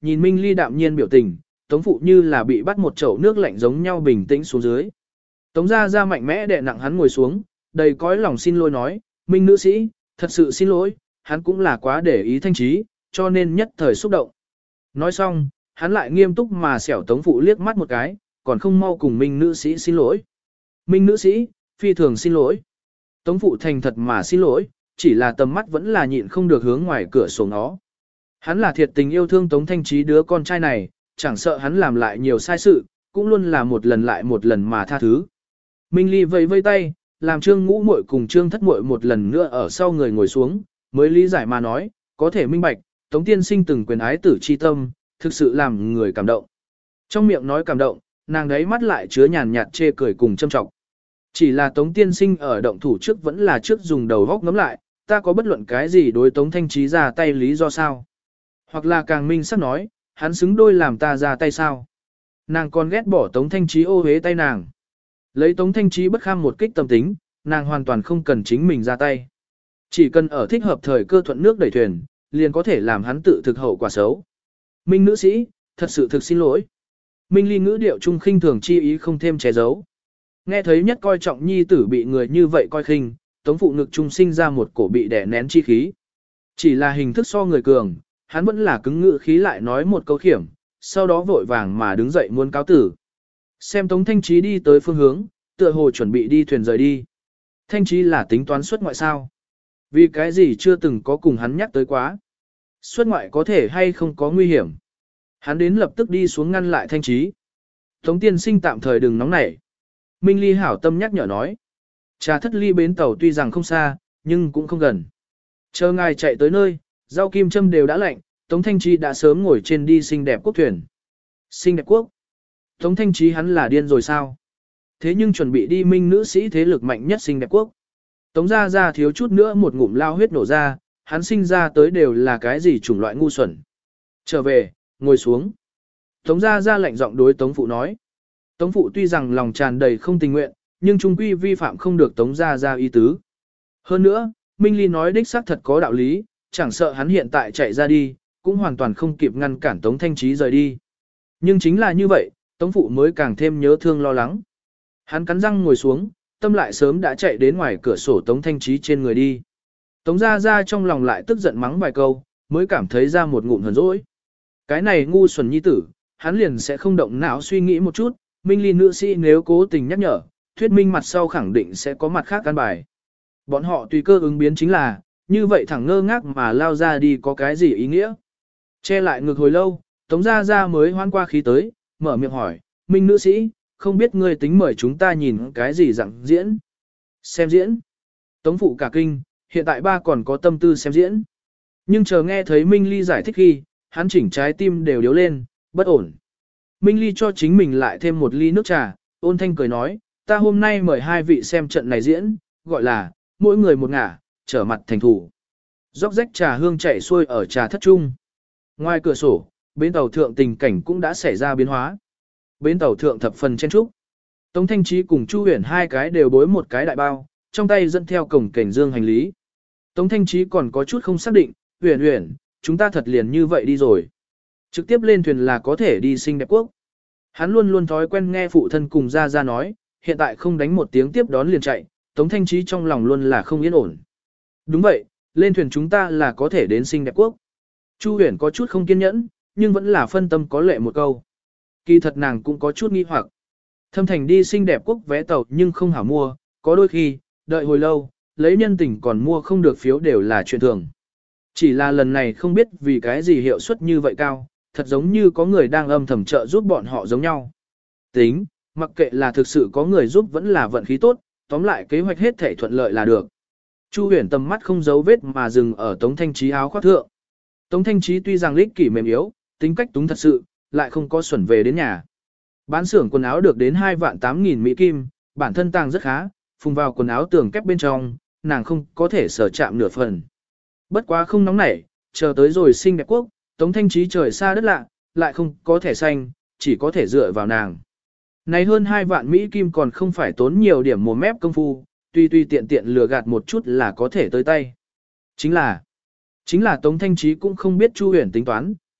nhìn Minh Ly đạm nhiên biểu tình, Tống phụ như là bị bắt một chậu nước lạnh giống nhau bình tĩnh xuống dưới. Tống Gia Gia mạnh mẽ đè nặng hắn ngồi xuống, đầy cõi lòng xin lỗi nói, Minh nữ sĩ, thật sự xin lỗi, hắn cũng là quá để ý Thanh Trí, cho nên nhất thời xúc động. Nói xong, hắn lại nghiêm túc mà xẻo Tống phụ liếc mắt một cái, còn không mau cùng Minh nữ sĩ xin lỗi. Minh nữ sĩ, phi thường xin lỗi. Tống phụ thành thật mà xin lỗi, chỉ là tầm mắt vẫn là nhịn không được hướng ngoài cửa sổ nó. Hắn là thiệt tình yêu thương Tống Thanh Trí đứa con trai này, chẳng sợ hắn làm lại nhiều sai sự, cũng luôn là một lần lại một lần mà tha thứ. Minh Ly vẫy vây tay, làm Trương Ngũ Muội cùng Trương Thất Muội một lần nữa ở sau người ngồi xuống, mới lý giải mà nói, có thể minh bạch, Tống tiên sinh từng quyền ái tử chi tâm, thực sự làm người cảm động. Trong miệng nói cảm động, nàng đấy mắt lại chứa nhàn nhạt chê cười cùng châm trọng. Chỉ là Tống tiên sinh ở động thủ trước vẫn là trước dùng đầu góc ngắm lại, ta có bất luận cái gì đối Tống Thanh Trí ra tay lý do sao? Hoặc là càng minh sắc nói, hắn xứng đôi làm ta ra tay sao? Nàng còn ghét bỏ Tống Thanh Trí ô hế tay nàng. Lấy Tống Thanh Trí bất kham một kích tâm tính, nàng hoàn toàn không cần chính mình ra tay. Chỉ cần ở thích hợp thời cơ thuận nước đẩy thuyền, liền có thể làm hắn tự thực hậu quả xấu. Minh nữ sĩ, thật sự thực xin lỗi. Minh Ly ngữ điệu trung khinh thường chi ý không thêm che giấu. Nghe thấy nhất coi trọng nhi tử bị người như vậy coi khinh, Tống phụ ngực trung sinh ra một cổ bị đè nén chi khí. Chỉ là hình thức so người cường, hắn vẫn là cứng ngự khí lại nói một câu khiểm, sau đó vội vàng mà đứng dậy muốn cáo tử. Xem Tống Thanh Trí đi tới phương hướng, tựa hồ chuẩn bị đi thuyền rời đi. Thanh Trí là tính toán xuất ngoại sao? Vì cái gì chưa từng có cùng hắn nhắc tới quá? Xuất ngoại có thể hay không có nguy hiểm? Hắn đến lập tức đi xuống ngăn lại Thanh Trí. Tống tiên sinh tạm thời đừng nóng nảy. Minh Ly hảo tâm nhắc nhở nói. Trà Thất Ly bến tàu tuy rằng không xa, nhưng cũng không gần. Chờ ngài chạy tới nơi, rau kim châm đều đã lạnh, Tống Thanh Trí đã sớm ngồi trên đi xinh đẹp quốc thuyền. Xinh đẹp quốc? Tống Thanh Trí hắn là điên rồi sao? Thế nhưng chuẩn bị đi Minh nữ sĩ thế lực mạnh nhất xinh đẹp quốc. Tống Gia Gia thiếu chút nữa một ngụm lao huyết nổ ra, hắn sinh ra tới đều là cái gì chủng loại ngu xuẩn. Trở về, ngồi xuống. Tống Gia Gia lạnh giọng đối Tống Phụ nói. Tống Phụ tuy rằng lòng tràn đầy không tình nguyện, nhưng trung quy vi phạm không được Tống Gia Gia ý tứ. Hơn nữa, Minh Ly nói đích xác thật có đạo lý, chẳng sợ hắn hiện tại chạy ra đi, cũng hoàn toàn không kịp ngăn cản Tống Thanh Trí rời đi. Nhưng chính là như vậy, Tống Phụ mới càng thêm nhớ thương lo lắng. Hắn cắn răng ngồi xuống, tâm lại sớm đã chạy đến ngoài cửa sổ Tống Thanh Trí trên người đi. Tống Gia Gia trong lòng lại tức giận mắng vài câu, mới cảm thấy ra một ngụm hờn dỗi. Cái này ngu xuẩn nhi tử, hắn liền sẽ không động não suy nghĩ một chút, Minh Ly nữ sĩ nếu cố tình nhắc nhở, thuyết minh mặt sau khẳng định sẽ có mặt khác căn bài. Bọn họ tùy cơ ứng biến chính là, như vậy thẳng ngơ ngác mà lao ra đi có cái gì ý nghĩa. Che lại ngực hồi lâu, Tống Gia Gia mới hoan qua khí tới, mở miệng hỏi, Minh nữ sĩ, không biết ngươi tính mời chúng ta nhìn cái gì dạng diễn. Xem diễn. Tống Phụ cả kinh, hiện tại ba còn có tâm tư xem diễn. Nhưng chờ nghe thấy Minh Ly giải thích khi, hắn chỉnh trái tim đều điếu lên, bất ổn. Minh Ly cho chính mình lại thêm một ly nước trà, ôn thanh cười nói, ta hôm nay mời hai vị xem trận này diễn, gọi là, mỗi người một ngả, trở mặt thành thủ. Róc rách trà hương chảy xuôi ở trà thất trung. Ngoài cửa sổ, bến tàu thượng tình cảnh cũng đã xảy ra biến hóa. Bến tàu thượng thập phần chen trúc. Tống Thanh Trí cùng Chu Huyền hai cái đều bối một cái đại bao, trong tay dẫn theo cổng cảnh dương hành lý. Tống Thanh Trí còn có chút không xác định, Huyền Huyền, chúng ta thật liền như vậy đi rồi. Trực tiếp lên thuyền là có thể đi xinh đẹp quốc. Hắn luôn luôn thói quen nghe phụ thân cùng Gia Gia nói, hiện tại không đánh một tiếng tiếp đón liền chạy, Tống Thanh Trí trong lòng luôn là không yên ổn. Đúng vậy, lên thuyền chúng ta là có thể đến xinh đẹp quốc. Chu Huyền có chút không kiên nhẫn, nhưng vẫn là phân tâm có lệ một câu. Kỳ thật nàng cũng có chút nghi hoặc. Thâm Thành đi xinh đẹp quốc vé tàu nhưng không hảo mua, có đôi khi, đợi hồi lâu, lấy nhân tình còn mua không được phiếu đều là chuyện thường. Chỉ là lần này không biết vì cái gì hiệu suất như vậy cao, thật giống như có người đang âm thầm trợ giúp bọn họ giống nhau. Tính, mặc kệ là thực sự có người giúp vẫn là vận khí tốt, tóm lại kế hoạch hết thể thuận lợi là được. Chu Huyền tầm mắt không giấu vết mà dừng ở Tống Thanh Trí áo khoác thượng. Tống Thanh Trí tuy rằng lích kỷ mềm yếu, tính cách túng thật sự, lại không có xuẩn về đến nhà. Bán xưởng quần áo được đến hai vạn tám nghìn Mỹ Kim, bản thân tàng rất khá, phùng vào quần áo tường kép bên trong, nàng không có thể sở chạm nửa phần. Bất quá không nóng nảy, chờ tới rồi xinh đẹp quốc, Tống Thanh Trí trời xa đất lạ, lại không có thẻ xanh, chỉ có thể dựa vào nàng. Này hơn hai vạn Mỹ Kim còn không phải tốn nhiều điểm mồm mép công phu, tuy tuy tiện tiện lừa gạt một chút là có thể tới tay. Chính là, chính là Tống Thanh Trí cũng không biết Chu Huyền tính toán,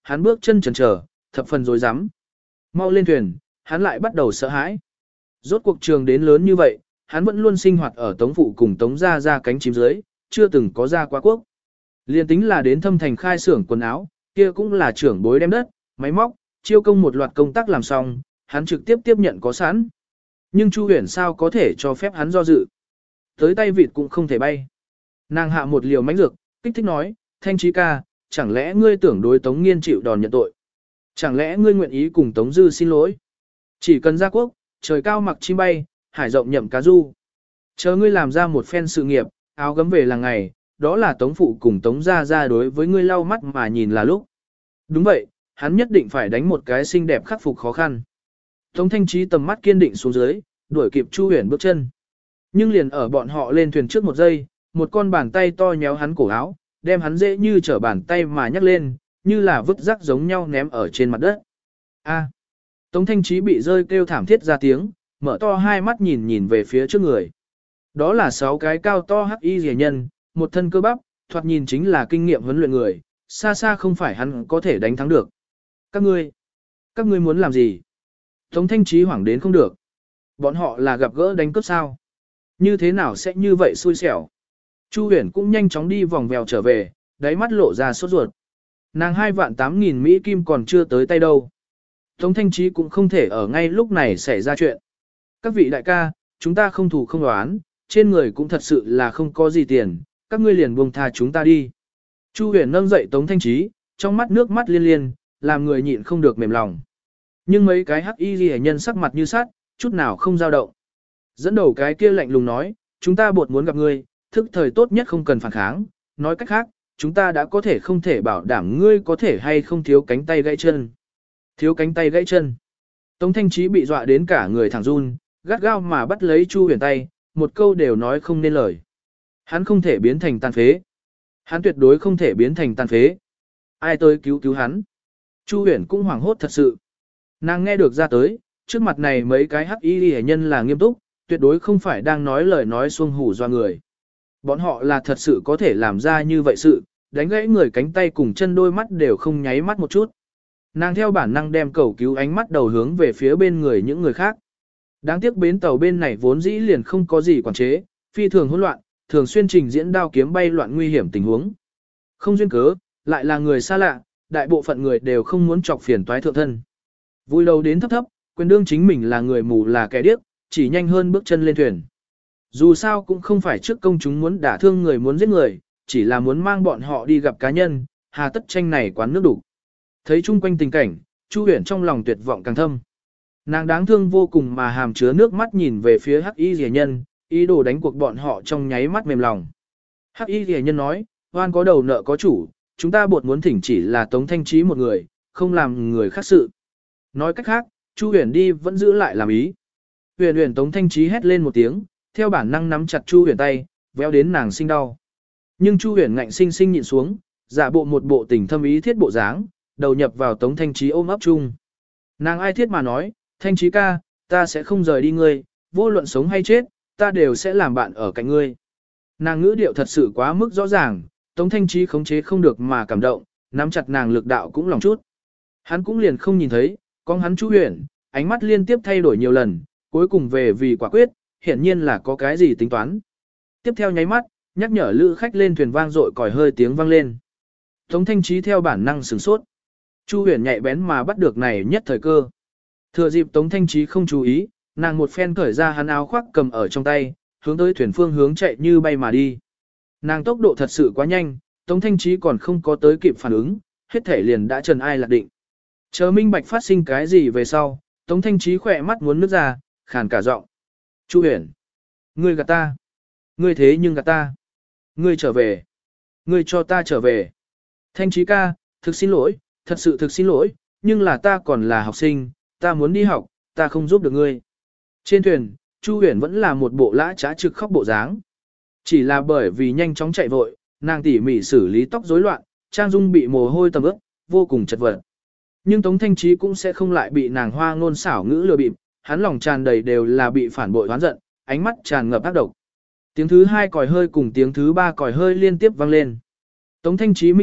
hắn bước chân chần chờ, thập phần rối rắm. Mau lên thuyền, hắn lại bắt đầu sợ hãi. Rốt cuộc trường đến lớn như vậy, hắn vẫn luôn sinh hoạt ở Tống phụ cùng Tống gia gia cánh chim dưới, chưa từng có ra quá quốc. Liên tính là đến thâm thành khai xưởng quần áo, kia cũng là trưởng bối đem đất, máy móc, chiêu công một loạt công tác làm xong, hắn trực tiếp tiếp nhận có sẵn. Nhưng Chu Huyền sao có thể cho phép hắn do dự. Tới tay vịt cũng không thể bay. Nàng hạ một liều mánh dược, kích thích nói, Thanh Chí ca, chẳng lẽ ngươi tưởng đối Tống Nghiên chịu đòn nhận tội? Chẳng lẽ ngươi nguyện ý cùng Tống Dư xin lỗi? Chỉ cần ra quốc, trời cao mặc chim bay, hải rộng nhậm cá du. Chờ ngươi làm ra một phen sự nghiệp, áo gấm về làng ngày, đó là Tống phụ cùng Tống gia gia đối với ngươi lau mắt mà nhìn là lúc. Đúng vậy, hắn nhất định phải đánh một cái xinh đẹp khắc phục khó khăn. Tống Thanh Chí tầm mắt kiên định xuống dưới, đuổi kịp Chu Huyền bước chân. Nhưng liền ở bọn họ lên thuyền trước một giây, một con bàn tay to nhéo hắn cổ áo, đem hắn dễ như trở bàn tay mà nhắc lên, như là vứt rác giống nhau ném ở trên mặt đất. A. Tống Thanh Chí bị rơi kêu thảm thiết ra tiếng, mở to hai mắt nhìn nhìn về phía trước người. Đó là sáu cái cao to hắc y rìa nhân, một thân cơ bắp, thoạt nhìn chính là kinh nghiệm huấn luyện người, xa xa không phải hắn có thể đánh thắng được. Các ngươi, các ngươi muốn làm gì? Tống Thanh Chí hoảng đến không được. Bọn họ là gặp gỡ đánh cướp sao? Như thế nào sẽ như vậy xui xẻo? Chu Huyền cũng nhanh chóng đi vòng vèo trở về, đáy mắt lộ ra sốt ruột. Nàng hai vạn tám nghìn Mỹ Kim còn chưa tới tay đâu. Tống Thanh Chí cũng không thể ở ngay lúc này xảy ra chuyện. Các vị đại ca, chúng ta không thủ không đoán, trên người cũng thật sự là không có gì tiền, các ngươi liền buông tha chúng ta đi. Chu Huyền nâng dậy Tống Thanh Chí, trong mắt nước mắt liên liên, làm người nhịn không được mềm lòng. Nhưng mấy cái hắc y ghi nhân sắc mặt như sắt, chút nào không dao động. Dẫn đầu cái kia lạnh lùng nói, chúng ta buộc muốn gặp ngươi, thức thời tốt nhất không cần phản kháng, nói cách khác, chúng ta đã có thể không thể bảo đảm ngươi có thể hay không thiếu cánh tay gãy chân. Thiếu cánh tay gãy chân. Tống Thanh Chí bị dọa đến cả người thẳng run, gắt gao mà bắt lấy Chu Huyền tay, một câu đều nói không nên lời. Hắn không thể biến thành tàn phế. Hắn tuyệt đối không thể biến thành tàn phế. Ai tới cứu cứu hắn? Chu Huyền cũng hoảng hốt thật sự. Nàng nghe được ra tới, trước mặt này mấy cái hắc y hệ nhân là nghiêm túc, tuyệt đối không phải đang nói lời nói xuông hủ doa người. Bọn họ là thật sự có thể làm ra như vậy sự, đánh gãy người cánh tay cùng chân đôi mắt đều không nháy mắt một chút. Nàng theo bản năng đem cầu cứu ánh mắt đầu hướng về phía bên người những người khác. Đáng tiếc bến tàu bên này vốn dĩ liền không có gì quản chế, phi thường hỗn loạn, thường xuyên trình diễn đao kiếm bay loạn nguy hiểm tình huống. Không duyên cớ, lại là người xa lạ, đại bộ phận người đều không muốn chọc phiền toái thượng thân. Vui đầu đến thấp thấp, quyền đương chính mình là người mù là kẻ điếc, chỉ nhanh hơn bước chân lên thuyền. Dù sao cũng không phải trước công chúng muốn đả thương người muốn giết người, chỉ là muốn mang bọn họ đi gặp cá nhân, hà tất tranh này quán nước đủ. Thấy chung quanh tình cảnh, Chu Huyền trong lòng tuyệt vọng càng thâm. Nàng đáng thương vô cùng mà hàm chứa nước mắt nhìn về phía Hắc Y Rìa Nhân, ý đồ đánh cuộc bọn họ trong nháy mắt mềm lòng. Hắc Y Rìa Nhân nói, oan có đầu nợ có chủ, chúng ta buộc muốn thỉnh chỉ là Tống Thanh Chí một người, không làm người khác sự. Nói cách khác, Chu Huyền đi vẫn giữ lại làm ý. Huyền Huyền Tống Thanh Chí hét lên một tiếng, theo bản năng nắm chặt Chu Huyền tay, véo đến nàng sinh đau. Nhưng Chu Huyền ngạnh sinh sinh nhịn xuống, giả bộ một bộ tình thâm ý thiết bộ dáng, đầu nhập vào Tống Thanh Chí ôm ấp chung. Nàng ai thiết mà nói, Thanh Chí ca, ta sẽ không rời đi ngươi, vô luận sống hay chết, ta đều sẽ làm bạn ở cạnh ngươi. Nàng ngữ điệu thật sự quá mức rõ ràng, Tống Thanh Chí khống chế không được mà cảm động, nắm chặt nàng lực đạo cũng lòng chút. Hắn cũng liền không nhìn thấy, con hắn Chu Huyền, ánh mắt liên tiếp thay đổi nhiều lần, cuối cùng về vì quả quyết, hiển nhiên là có cái gì tính toán. Tiếp theo nháy mắt, nhắc nhở lữ khách lên thuyền vang dội còi hơi tiếng vang lên. Tống Thanh Chí theo bản năng sửng sốt. Chu Huyền nhạy bén mà bắt được này nhất thời cơ. Thừa dịp Tống Thanh Chí không chú ý, nàng một phen cởi ra hắn áo khoác cầm ở trong tay, hướng tới thuyền phương hướng chạy như bay mà đi. Nàng tốc độ thật sự quá nhanh, Tống Thanh Chí còn không có tới kịp phản ứng, hết thể liền đã trần ai lạc định. Chờ minh bạch phát sinh cái gì về sau, Tống Thanh Chí khỏe mắt muốn nước ra, khàn cả giọng. Chu Huyền, ngươi gạt ta. Ngươi thế nhưng gạt ta. Ngươi trở về. Ngươi cho ta trở về. Thanh Chí ca, thực xin lỗi, thật sự thực xin lỗi, nhưng là ta còn là học sinh, ta muốn đi học, ta không giúp được ngươi. Trên thuyền, Chu Huyền vẫn là một bộ lã trá trực khóc bộ dáng. Chỉ là bởi vì nhanh chóng chạy vội, nàng tỉ mỉ xử lý tóc rối loạn, trang dung bị mồ hôi tầm ướt, vô cùng chật vật. Nhưng Tống Thanh Chí cũng sẽ không lại bị nàng hoa ngôn xảo ngữ lừa bịp, hắn lòng tràn đầy đều là bị phản bội oán giận, ánh mắt tràn ngập ác độc. Tiếng thứ hai còi hơi cùng tiếng thứ ba còi hơi liên tiếp vang lên. Tống Thanh Chí minh bạch,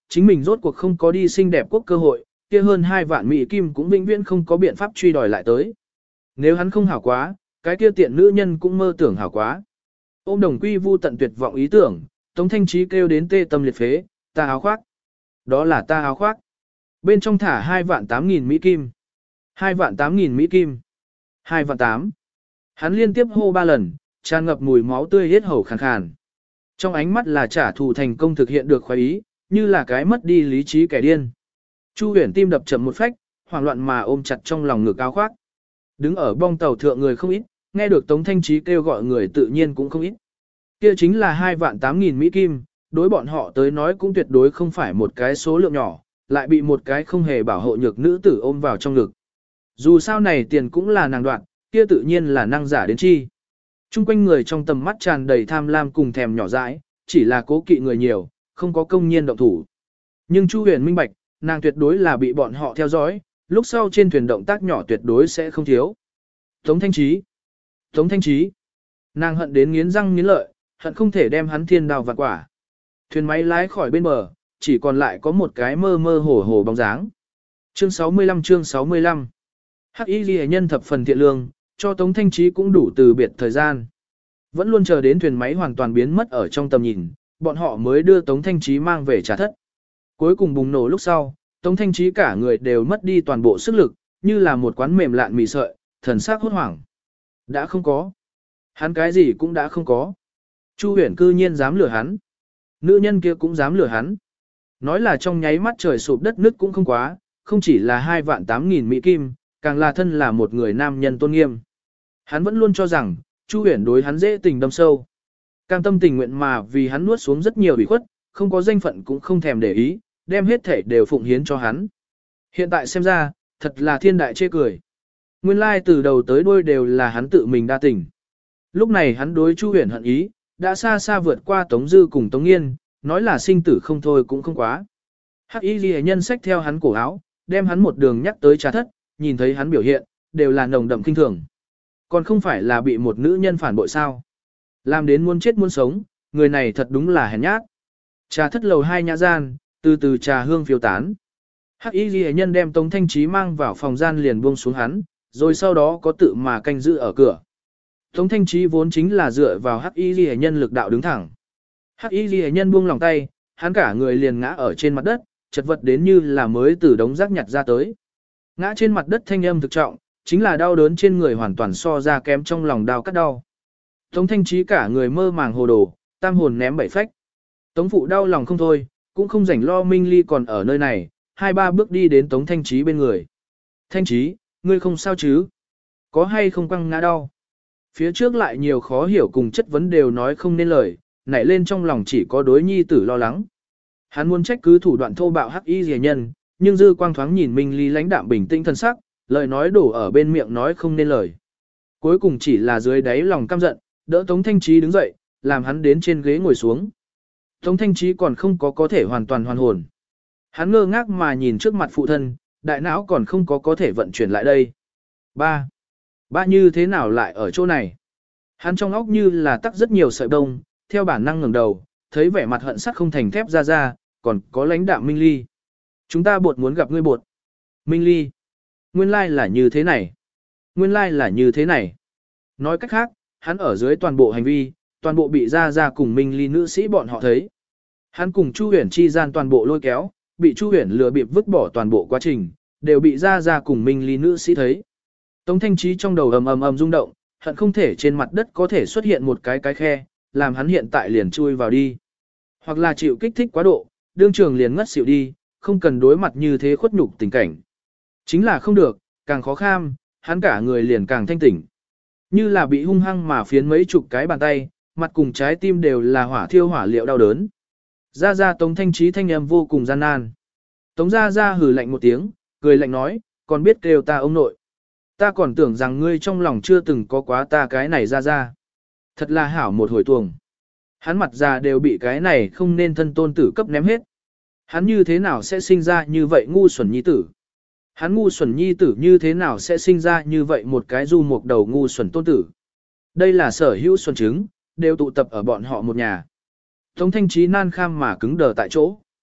chính mình rốt cuộc không có đi xinh đẹp quốc cơ hội, kia hơn hai vạn mỹ kim cũng vĩnh viễn không có biện pháp truy đòi lại tới. Nếu hắn không hảo quá, cái kia tiện nữ nhân cũng mơ tưởng hảo quá. Ôm Đồng Quy Vu tận tuyệt vọng ý tưởng, Tống Thanh Trí kêu đến tê tâm liệt phế, ta áo khoác. Đó là ta áo khoác. Bên trong thả hai vạn tám nghìn mỹ kim. Hai vạn tám nghìn mỹ kim. Hai vạn tám. Hắn liên tiếp hô ba lần, tràn ngập mùi máu tươi hết hầu khàn khàn. Trong ánh mắt là trả thù thành công thực hiện được khoái ý, như là cái mất đi lý trí kẻ điên. Chu Huyền tim đập chậm một phách, hoảng loạn mà ôm chặt trong lòng ngực áo khoác. Đứng ở bong tàu thượng người không ít, nghe được Tống Thanh Trí kêu gọi người tự nhiên cũng không ít. Kia chính là hai vạn tám nghìn mỹ kim, đối bọn họ tới nói cũng tuyệt đối không phải một cái số lượng nhỏ, lại bị một cái không hề bảo hộ nhược nữ tử ôm vào trong ngực. Dù sao này tiền cũng là nàng đoạn, kia tự nhiên là năng giả đến chi. Trung quanh người trong tầm mắt tràn đầy tham lam cùng thèm nhỏ dãi, chỉ là cố kỵ người nhiều, không có công nhiên động thủ. Nhưng Chu Huyền minh bạch, nàng tuyệt đối là bị bọn họ theo dõi, lúc sau trên thuyền động tác nhỏ tuyệt đối sẽ không thiếu. Tống Thanh Trí, Tống Thanh Trí, nàng hận đến nghiến răng nghiến lợi, hận không thể đem hắn thiên đào vạn quả. Thuyền máy lái khỏi bên bờ, chỉ còn lại có một cái mơ mơ hồ hồ bóng dáng. Chương sáu mươi lăm chương sáu mươi lăm. Hắc Y Ghi nhân thập phần thiện lương, cho Tống Thanh Trí cũng đủ từ biệt thời gian. Vẫn luôn chờ đến thuyền máy hoàn toàn biến mất ở trong tầm nhìn, bọn họ mới đưa Tống Thanh Trí mang về trà thất. Cuối cùng bùng nổ lúc sau, Tống Thanh Trí cả người đều mất đi toàn bộ sức lực, như là một quán mềm lạn mì sợi, thần sắc hốt hoảng. Đã không có. Hắn cái gì cũng đã không có. Chu Huyền cư nhiên dám lừa hắn. Nữ nhân kia cũng dám lừa hắn. Nói là trong nháy mắt trời sụp đất nứt cũng không quá, không chỉ là hai vạn tám nghìn mỹ kim, càng là thân là một người nam nhân tôn nghiêm. Hắn vẫn luôn cho rằng, Chu Huyền đối hắn dễ tình đâm sâu. Cam tâm tình nguyện mà vì hắn nuốt xuống rất nhiều ủy khuất, không có danh phận cũng không thèm để ý, đem hết thể đều phụng hiến cho hắn. Hiện tại xem ra, thật là thiên đại chê cười. Nguyên lai từ đầu tới đuôi đều là hắn tự mình đa tình. Lúc này hắn đối Chu Huyền hận ý, đã xa xa vượt qua Tống Dư cùng Tống Nghiên, nói là sinh tử không thôi cũng không quá. Hắc Y Ghi nhân xách theo hắn cổ áo, đem hắn một đường nhắc tới trà thất, nhìn thấy hắn biểu hiện, đều là nồng đậm kinh thường. Còn không phải là bị một nữ nhân phản bội sao. Làm đến muốn chết muốn sống, người này thật đúng là hèn nhát. Trà thất lầu hai nhã gian, từ từ trà hương phiêu tán. Hắc Y Ghi nhân đem Tống Thanh Trí mang vào phòng gian liền buông xuống hắn, rồi sau đó có tự mà canh giữ ở cửa. Tống Thanh Trí vốn chính là dựa vào Hắc Y Ghi nhân lực đạo đứng thẳng. Hắc Y Ghi nhân buông lòng tay, hắn cả người liền ngã ở trên mặt đất, chật vật đến như là mới từ đống rác nhặt ra tới. Ngã trên mặt đất thanh âm thực trọng, chính là đau đớn trên người hoàn toàn so ra kém trong lòng đau cắt đau. Tống Thanh Trí cả người mơ màng hồ đồ, tam hồn ném bảy phách. Tống phụ đau lòng không thôi, cũng không rảnh lo Minh Ly còn ở nơi này, hai ba bước đi đến Tống Thanh Trí bên người. Thanh Trí, ngươi không sao chứ? Có hay không quăng ngã đau? Phía trước lại nhiều khó hiểu cùng chất vấn đều nói không nên lời, nảy lên trong lòng chỉ có đối nhi tử lo lắng. Hắn muốn trách cứ thủ đoạn thô bạo Hắc Y Ghi nhân, nhưng dư quang thoáng nhìn Minh Ly lãnh đạm bình tĩnh thân sắc, lời nói đổ ở bên miệng nói không nên lời. Cuối cùng chỉ là dưới đáy lòng căm giận, đỡ Tống Thanh Trí đứng dậy, làm hắn đến trên ghế ngồi xuống. Tống Thanh Trí còn không có có thể hoàn toàn hoàn hồn. Hắn ngơ ngác mà nhìn trước mặt phụ thân, đại não còn không có có thể vận chuyển lại đây. Ba. Ba như thế nào lại ở chỗ này? Hắn trong óc như là tắc rất nhiều sợi bông, theo bản năng ngẩng đầu, thấy vẻ mặt hận sắt không thành thép ra ra, còn có lãnh đạm Minh Ly. Chúng ta bột muốn gặp ngươi bột. Minh Ly. Nguyên lai là như thế này. Nguyên lai là như thế này. Nói cách khác, hắn ở dưới toàn bộ hành vi, toàn bộ bị ra ra cùng Minh Ly nữ sĩ bọn họ thấy. Hắn cùng Chu Huyền chi gian toàn bộ lôi kéo, bị Chu Huyền lừa bịp vứt bỏ toàn bộ quá trình, đều bị ra ra cùng Minh Ly nữ sĩ thấy. Tống Thanh Trí trong đầu ầm ầm ầm rung động, hận không thể trên mặt đất có thể xuất hiện một cái cái khe, làm hắn hiện tại liền chui vào đi. Hoặc là chịu kích thích quá độ, đương trường liền ngất xỉu đi, không cần đối mặt như thế khuất nhục tình cảnh. Chính là không được, càng khó kham, hắn cả người liền càng thanh tỉnh. Như là bị hung hăng mà phiến mấy chục cái bàn tay, mặt cùng trái tim đều là hỏa thiêu hỏa liệu đau đớn. Ra ra Tống Thanh Trí thanh âm vô cùng gian nan. Tống ra ra hừ lạnh một tiếng, cười lạnh nói, còn biết kêu ta ông nội. Ta còn tưởng rằng ngươi trong lòng chưa từng có quá ta cái này ra ra. Thật là hảo một hồi tuồng. Hắn mặt già đều bị cái này không nên thân tôn tử cấp ném hết. Hắn như thế nào sẽ sinh ra như vậy ngu xuẩn nhi tử? Hắn ngu xuẩn nhi tử như thế nào sẽ sinh ra như vậy một cái du mục đầu ngu xuẩn tôn tử? Đây là sở hữu xuẩn trứng, đều tụ tập ở bọn họ một nhà. Tống Thanh Trí nan kham mà cứng đờ tại chỗ.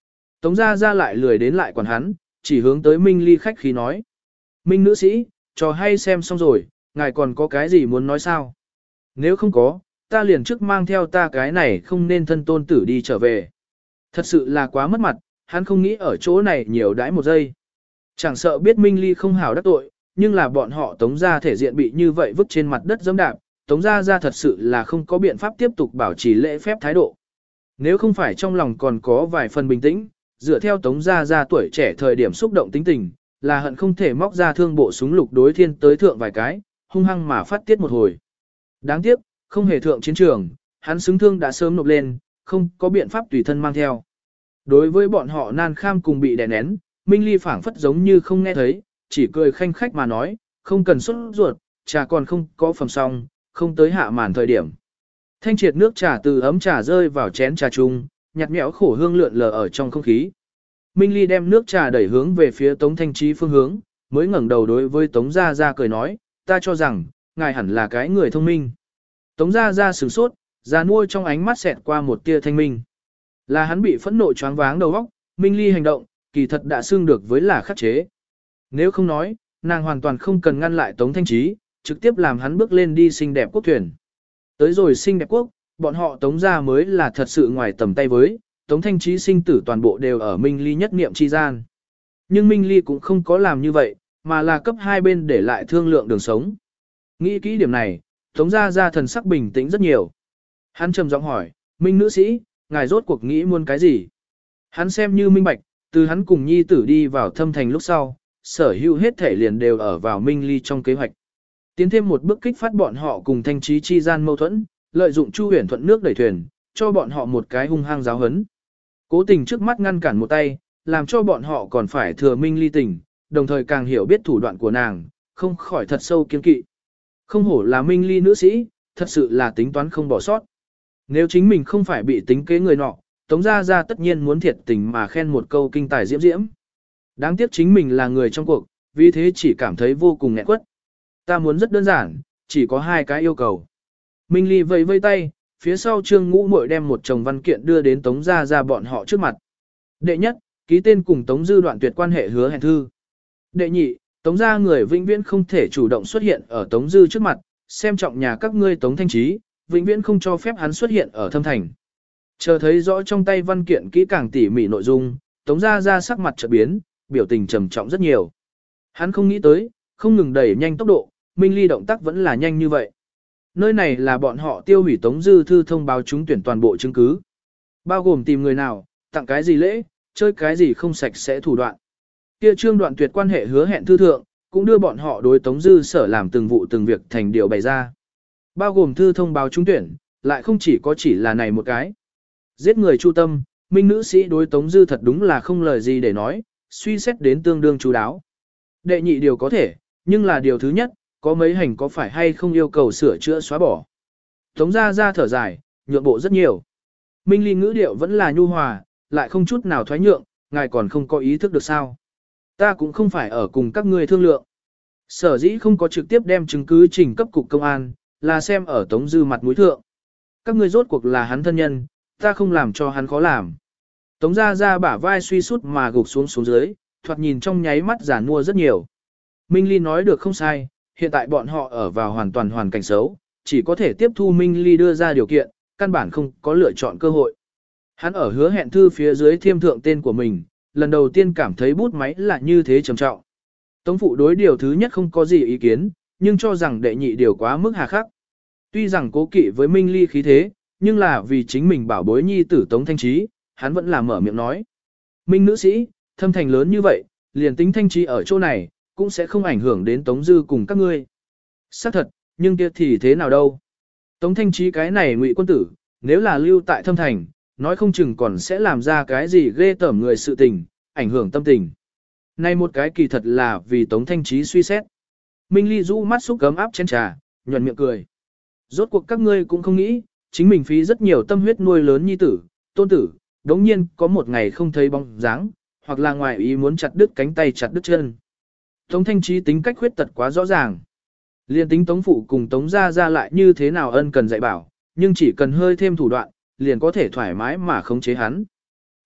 Tống Gia Gia lại lười đến lại quản hắn, chỉ hướng tới Minh Ly khách khí nói. Minh nữ sĩ, trò hay xem xong rồi, ngài còn có cái gì muốn nói sao? Nếu không có, ta liền trước mang theo ta cái này không nên thân tôn tử đi trở về. Thật sự là quá mất mặt, hắn không nghĩ ở chỗ này nhiều đãi một giây. Chẳng sợ biết Minh Ly không hảo đắc tội, nhưng là bọn họ Tống Gia thể diện bị như vậy vứt trên mặt đất dẫm đạp, Tống Gia Gia thật sự là không có biện pháp tiếp tục bảo trì lễ phép thái độ. Nếu không phải trong lòng còn có vài phần bình tĩnh, dựa theo Tống Gia Gia tuổi trẻ thời điểm xúc động tính tình, là hận không thể móc ra thương bộ súng lục đối thiên tới thượng vài cái, hung hăng mà phát tiết một hồi. Đáng tiếc, không hề thượng chiến trường, hắn xứng thương đã sớm nộp lên, không có biện pháp tùy thân mang theo. Đối với bọn họ nan kham cùng bị đè nén, Minh Ly phảng phất giống như không nghe thấy, chỉ cười khanh khách mà nói, không cần xuất ruột, trà còn không có phẩm xong, không tới hạ màn thời điểm. Thanh triệt nước trà từ ấm trà rơi vào chén trà chung, nhạt nhẽo khổ hương lượn lờ ở trong không khí. Minh Ly đem nước trà đẩy hướng về phía Tống Thanh Trí phương hướng, mới ngẩng đầu đối với Tống Gia Gia cười nói, ta cho rằng, ngài hẳn là cái người thông minh. Tống Gia Gia sửng sốt, già nuôi trong ánh mắt xẹt qua một tia thanh minh. Là hắn bị phẫn nộ choáng váng đầu óc, Minh Ly hành động, kỳ thật đã xưng được với là khắc chế. Nếu không nói, nàng hoàn toàn không cần ngăn lại Tống Thanh Trí, trực tiếp làm hắn bước lên đi xinh đẹp quốc thuyền. Tới rồi xinh đẹp quốc, bọn họ Tống Gia mới là thật sự ngoài tầm tay với, Tống Thanh Trí sinh tử toàn bộ đều ở Minh Ly nhất niệm chi gian. Nhưng Minh Ly cũng không có làm như vậy, mà là cấp hai bên để lại thương lượng đường sống. Nghĩ kỹ điểm này, Tống Gia Gia thần sắc bình tĩnh rất nhiều. Hắn trầm giọng hỏi, Minh nữ sĩ, ngài rốt cuộc nghĩ muốn cái gì? Hắn xem như minh bạch, từ hắn cùng nhi tử đi vào thâm thành lúc sau, sở hữu hết thể liền đều ở vào Minh Ly trong kế hoạch. Tiến thêm một bước kích phát bọn họ cùng Thanh Trí chi gian mâu thuẫn, lợi dụng Chu Huyền thuận nước đẩy thuyền, cho bọn họ một cái hung hăng giáo hấn. Cố tình trước mắt ngăn cản một tay, làm cho bọn họ còn phải thừa Minh Ly tình, đồng thời càng hiểu biết thủ đoạn của nàng, không khỏi thật sâu kiên kỵ. Không hổ là Minh Ly nữ sĩ, thật sự là tính toán không bỏ sót. Nếu chính mình không phải bị tính kế người nọ, Tống Gia Gia tất nhiên muốn thiệt tình mà khen một câu kinh tài diễm diễm. Đáng tiếc chính mình là người trong cuộc, vì thế chỉ cảm thấy vô cùng nghẹn quất. Ta muốn rất đơn giản, chỉ có hai cái yêu cầu. Minh Ly vẫy vây tay, phía sau Trương Ngũ Muội đem một chồng văn kiện đưa đến Tống Gia Gia bọn họ trước mặt. Đệ nhất, ký tên cùng Tống Dư đoạn tuyệt quan hệ hứa hẹn thư. Đệ nhị, Tống Gia người vĩnh viễn không thể chủ động xuất hiện ở Tống Dư trước mặt, xem trọng nhà các ngươi Tống Thanh Trí, vĩnh viễn không cho phép hắn xuất hiện ở thâm thành. Chờ thấy rõ trong tay văn kiện kỹ càng tỉ mỉ nội dung, Tống Gia Gia sắc mặt chợt biến, biểu tình trầm trọng rất nhiều. Hắn không nghĩ tới, không ngừng đẩy nhanh tốc độ, Minh Ly động tác vẫn là nhanh như vậy. Nơi này là bọn họ tiêu hủy Tống Dư thư thông báo trúng tuyển toàn bộ chứng cứ. Bao gồm tìm người nào, tặng cái gì lễ, chơi cái gì không sạch sẽ thủ đoạn. Kia trương đoạn tuyệt quan hệ hứa hẹn thư thượng, cũng đưa bọn họ đối Tống Dư sở làm từng vụ từng việc thành điều bày ra. Bao gồm thư thông báo trúng tuyển, lại không chỉ có chỉ là này một cái. Giết người chu tâm, Minh nữ sĩ đối Tống Dư thật đúng là không lời gì để nói, suy xét đến tương đương chú đáo. Đệ nhị điều có thể, nhưng là điều thứ nhất, có mấy hành có phải hay không yêu cầu sửa chữa xóa bỏ. Tống Gia Gia thở dài, nhượng bộ rất nhiều. Minh Ly ngữ điệu vẫn là nhu hòa, lại không chút nào thoái nhượng, ngài còn không có ý thức được sao. Ta cũng không phải ở cùng các ngươi thương lượng. Sở dĩ không có trực tiếp đem chứng cứ trình cấp cục công an, là xem ở Tống Dư mặt mũi thượng. Các ngươi rốt cuộc là hắn thân nhân, ta không làm cho hắn khó làm. Tống Gia Gia bả vai suy sút mà gục xuống xuống dưới, thoạt nhìn trong nháy mắt giả mua rất nhiều. Minh Ly nói được không sai, hiện tại bọn họ ở vào hoàn toàn hoàn cảnh xấu, chỉ có thể tiếp thu Minh Ly đưa ra điều kiện, căn bản không có lựa chọn cơ hội. Hắn ở hứa hẹn thư phía dưới thiêm thượng tên của mình, lần đầu tiên cảm thấy bút máy là như thế trầm trọng. Tống phụ đối điều thứ nhất không có gì ý kiến, nhưng cho rằng đệ nhị điều quá mức hà khắc. Tuy rằng cố kỵ với Minh Ly khí thế, nhưng là vì chính mình bảo bối nhi tử Tống Thanh Trí, hắn vẫn là mở miệng nói. Minh nữ sĩ, thâm thành lớn như vậy, liền tính Thanh Trí ở chỗ này, cũng sẽ không ảnh hưởng đến Tống Dư cùng các ngươi. Xác thật, nhưng kia thì thế nào đâu. Tống Thanh Trí cái này ngụy quân tử, nếu là lưu tại thâm thành, nói không chừng còn sẽ làm ra cái gì ghê tởm người sự tình, ảnh hưởng tâm tình. Này một cái kỳ thật là vì Tống Thanh Trí suy xét. Minh Ly rũ mắt xúc gấm áp chén trà, nhuận miệng cười. Rốt cuộc các ngươi cũng không nghĩ, chính mình phí rất nhiều tâm huyết nuôi lớn nhi tử, tôn tử, đống nhiên có một ngày không thấy bóng dáng, hoặc là ngoài ý muốn chặt đứt cánh tay chặt đứt chân. Tống Thanh Trí tính cách khuyết tật quá rõ ràng. Liên tính Tống Phụ cùng Tống Gia Gia lại như thế nào ân cần dạy bảo, nhưng chỉ cần hơi thêm thủ đoạn, liền có thể thoải mái mà khống chế hắn.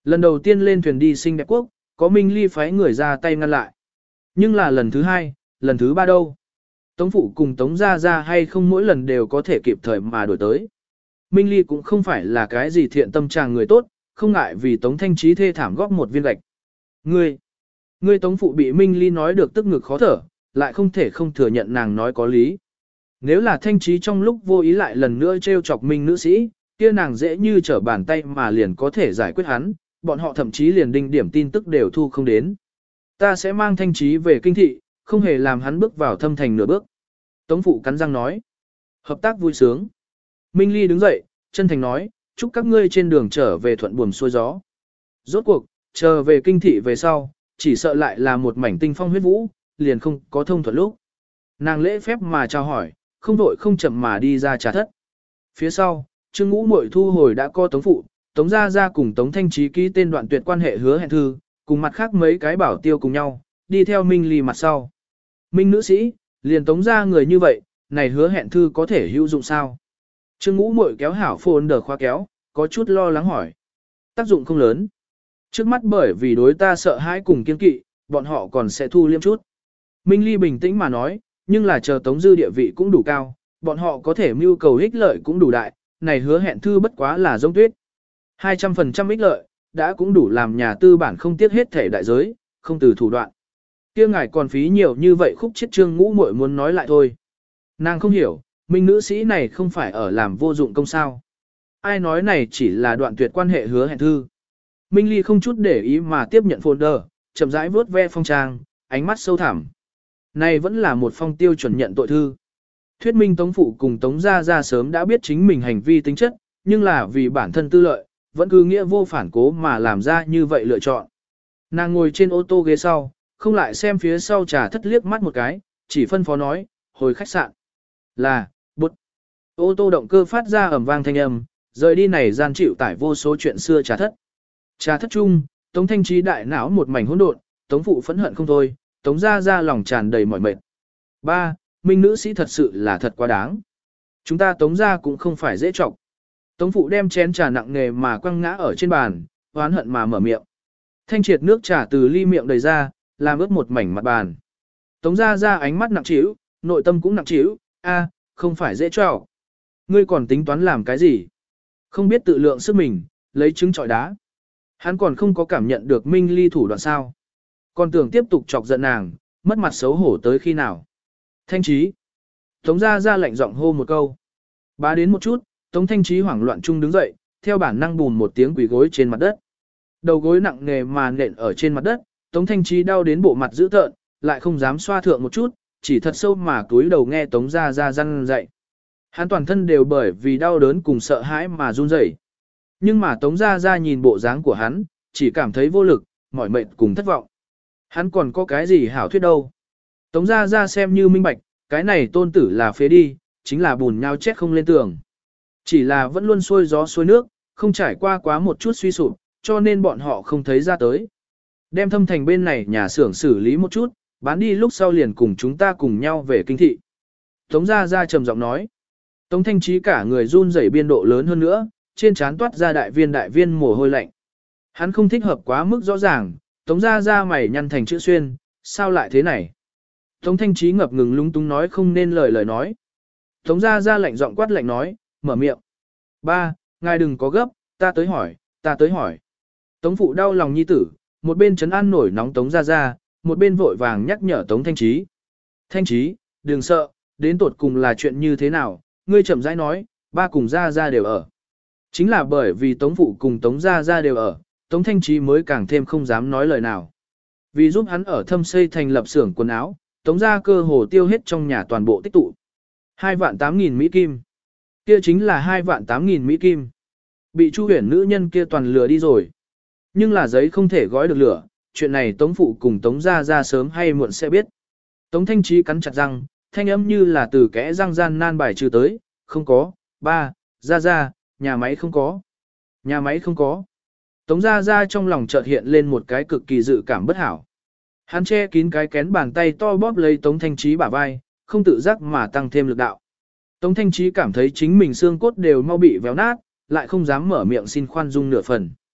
Lần đầu tiên lên thuyền đi Xinh đẹp quốc, có Minh Ly phái người ra tay ngăn lại. Nhưng là lần thứ hai, lần thứ ba đâu? Tống phụ cùng Tống Gia Gia hay không mỗi lần đều có thể kịp thời mà đổi tới. Minh Ly cũng không phải là cái gì thiện tâm trạng người tốt, không ngại vì Tống Thanh Trí thê thảm góp một viên gạch. Ngươi, ngươi Tống phụ bị Minh Ly nói được tức ngực khó thở, lại không thể không thừa nhận nàng nói có lý. Nếu là Thanh Trí trong lúc vô ý lại lần nữa trêu chọc Minh nữ sĩ, kia nàng dễ như trở bàn tay mà liền có thể giải quyết hắn, bọn họ thậm chí liền đinh điểm tin tức đều thu không đến. Ta sẽ mang Thanh Trí về kinh thị, không hề làm hắn bước vào thâm thành nửa bước. Tống phụ cắn răng nói. Hợp tác vui sướng. Minh Ly đứng dậy, chân thành nói, chúc các ngươi trên đường trở về thuận buồm xuôi gió. Rốt cuộc, trở về kinh thị về sau, chỉ sợ lại là một mảnh tinh phong huyết vũ, liền không có thông thuận lúc. Nàng lễ phép mà chào hỏi, không vội không chậm mà đi ra trà thất. Phía sau, Trương Ngũ Muội thu hồi đã có Tống phụ, Tống Gia Gia cùng Tống Thanh Trí ký tên đoạn tuyệt quan hệ hứa hẹn thư, cùng mặt khác mấy cái bảo tiêu cùng nhau, đi theo Minh Ly mặt sau. Minh nữ sĩ, liền Tống gia người như vậy, này hứa hẹn thư có thể hữu dụng sao? Trương Ngũ Muội kéo hảo phồn đờ khóa kéo, có chút lo lắng hỏi. Tác dụng không lớn. Trước mắt bởi vì đối ta sợ hãi cùng kiên kỵ, bọn họ còn sẽ thu liêm chút. Minh Ly bình tĩnh mà nói, nhưng là chờ Tống Dư địa vị cũng đủ cao, bọn họ có thể mưu cầu ích lợi cũng đủ đại, này hứa hẹn thư bất quá là giống tuyết. hai trăm phần trăm ích lợi, đã cũng đủ làm nhà tư bản không tiếc hết thể đại giới, không từ thủ đoạn. Kia ngài còn phí nhiều như vậy khúc chết. Trương Ngũ Muội muốn nói lại thôi. Nàng không hiểu, Minh nữ sĩ này không phải ở làm vô dụng công sao. Ai nói này chỉ là đoạn tuyệt quan hệ hứa hẹn thư. Minh Ly không chút để ý mà tiếp nhận folder, chậm rãi vuốt ve phong trang, ánh mắt sâu thẳm. Này vẫn là một phong tiêu chuẩn nhận tội thư. Thuyết minh Tống phụ cùng Tống Gia Gia sớm đã biết chính mình hành vi tính chất, nhưng là vì bản thân tư lợi, vẫn cứ nghĩa vô phản cố mà làm ra như vậy lựa chọn. Nàng ngồi trên ô tô ghế sau, không lại xem phía sau trà thất liếc mắt một cái, chỉ phân phó nói, hồi khách sạn. Là, bút. Ô tô động cơ phát ra ầm vang thanh âm, rời đi này gian chịu tải vô số chuyện xưa trà thất. Trà thất chung, Tống Thanh Trí đại não một mảnh hỗn độn, Tống phụ phẫn hận không thôi, Tống Gia Gia lòng tràn đầy mỏi mệt. Ba, Minh nữ sĩ thật sự là thật quá đáng. Chúng ta Tống Gia cũng không phải dễ trọng. Tống phụ đem chén trà nặng nề mà quăng ngã ở trên bàn, oán hận mà mở miệng. Thanh triệt nước trà từ ly miệng đầy ra, làm ướt một mảnh mặt bàn. Tống Gia Gia ánh mắt nặng trĩu, nội tâm cũng nặng trĩu, a, không phải dễ trọng. Ngươi còn tính toán làm cái gì? Không biết tự lượng sức mình, lấy trứng trọi đá. Hắn còn không có cảm nhận được Minh Ly thủ đoạn sao. Còn tưởng tiếp tục chọc giận nàng, mất mặt xấu hổ tới khi nào. Thanh Trí. Tống Gia Gia lạnh giọng hô một câu. Bá đến một chút, Tống Thanh Trí hoảng loạn chung đứng dậy, theo bản năng bùn một tiếng quỳ gối trên mặt đất. Đầu gối nặng nề mà nện ở trên mặt đất, Tống Thanh Trí đau đến bộ mặt dữ tợn, lại không dám xoa thượng một chút, chỉ thật sâu mà cúi đầu nghe Tống Gia Gia răn dậy. Hắn toàn thân đều bởi vì đau đớn cùng sợ hãi mà run rẩy. Nhưng mà Tống Gia Gia nhìn bộ dáng của hắn, chỉ cảm thấy vô lực, mỏi mệt cùng thất vọng. Hắn còn có cái gì hảo thuyết đâu. Tống Gia Gia xem như minh bạch, cái này tôn tử là phế đi, chính là bùn nhau chết không lên tường. Chỉ là vẫn luôn xuôi gió xuôi nước, không trải qua quá một chút suy sụp, cho nên bọn họ không thấy ra tới. Đem Thâm Thành bên này nhà xưởng xử lý một chút, bán đi lúc sau liền cùng chúng ta cùng nhau về kinh thị. Tống Gia Gia trầm giọng nói. Tống Thanh Trí cả người run rẩy biên độ lớn hơn nữa, trên trán toát ra đại viên đại viên mồ hôi lạnh. Hắn không thích hợp quá mức rõ ràng, Tống Gia Gia mày nhăn thành chữ xuyên, sao lại thế này? Tống Thanh Trí ngập ngừng lung tung nói không nên lời lời nói. Tống Gia Gia lạnh giọng quát lạnh nói, mở miệng. Ba, ngài đừng có gấp, ta tới hỏi, ta tới hỏi. Tống phụ đau lòng nhi tử, một bên trấn an nổi nóng Tống Gia Gia, một bên vội vàng nhắc nhở Tống Thanh Trí. Thanh Trí, đừng sợ, đến tột cùng là chuyện như thế nào, ngươi chậm rãi nói, ba cùng Gia Gia đều ở. Chính là bởi vì Tống phụ cùng Tống Gia Gia đều ở, Tống Thanh Trí mới càng thêm không dám nói lời nào. Vì giúp hắn ở Thâm Xây thành lập xưởng quần áo, Tống gia cơ hồ tiêu hết trong nhà toàn bộ tích tụ. Hai vạn tám nghìn Mỹ Kim. Kia chính là hai vạn tám nghìn Mỹ Kim. Bị Chu Huyền nữ nhân kia toàn lừa đi rồi. Nhưng là giấy không thể gói được lửa, chuyện này Tống phụ cùng Tống Gia Gia sớm hay muộn sẽ biết. Tống Thanh Trí cắn chặt răng, thanh âm như là từ kẽ răng gian nan bài trừ tới, không có, ba, Gia Gia, nhà máy không có. Nhà máy không có. Tống Gia Gia trong lòng chợt hiện lên một cái cực kỳ dự cảm bất hảo. Hắn che kín cái kén bàn tay to bóp lấy Tống Thanh Trí bả vai, không tự giác mà tăng thêm lực đạo. Tống Thanh Trí cảm thấy chính mình xương cốt đều mau bị véo nát, lại không dám mở miệng xin khoan dung nửa phần.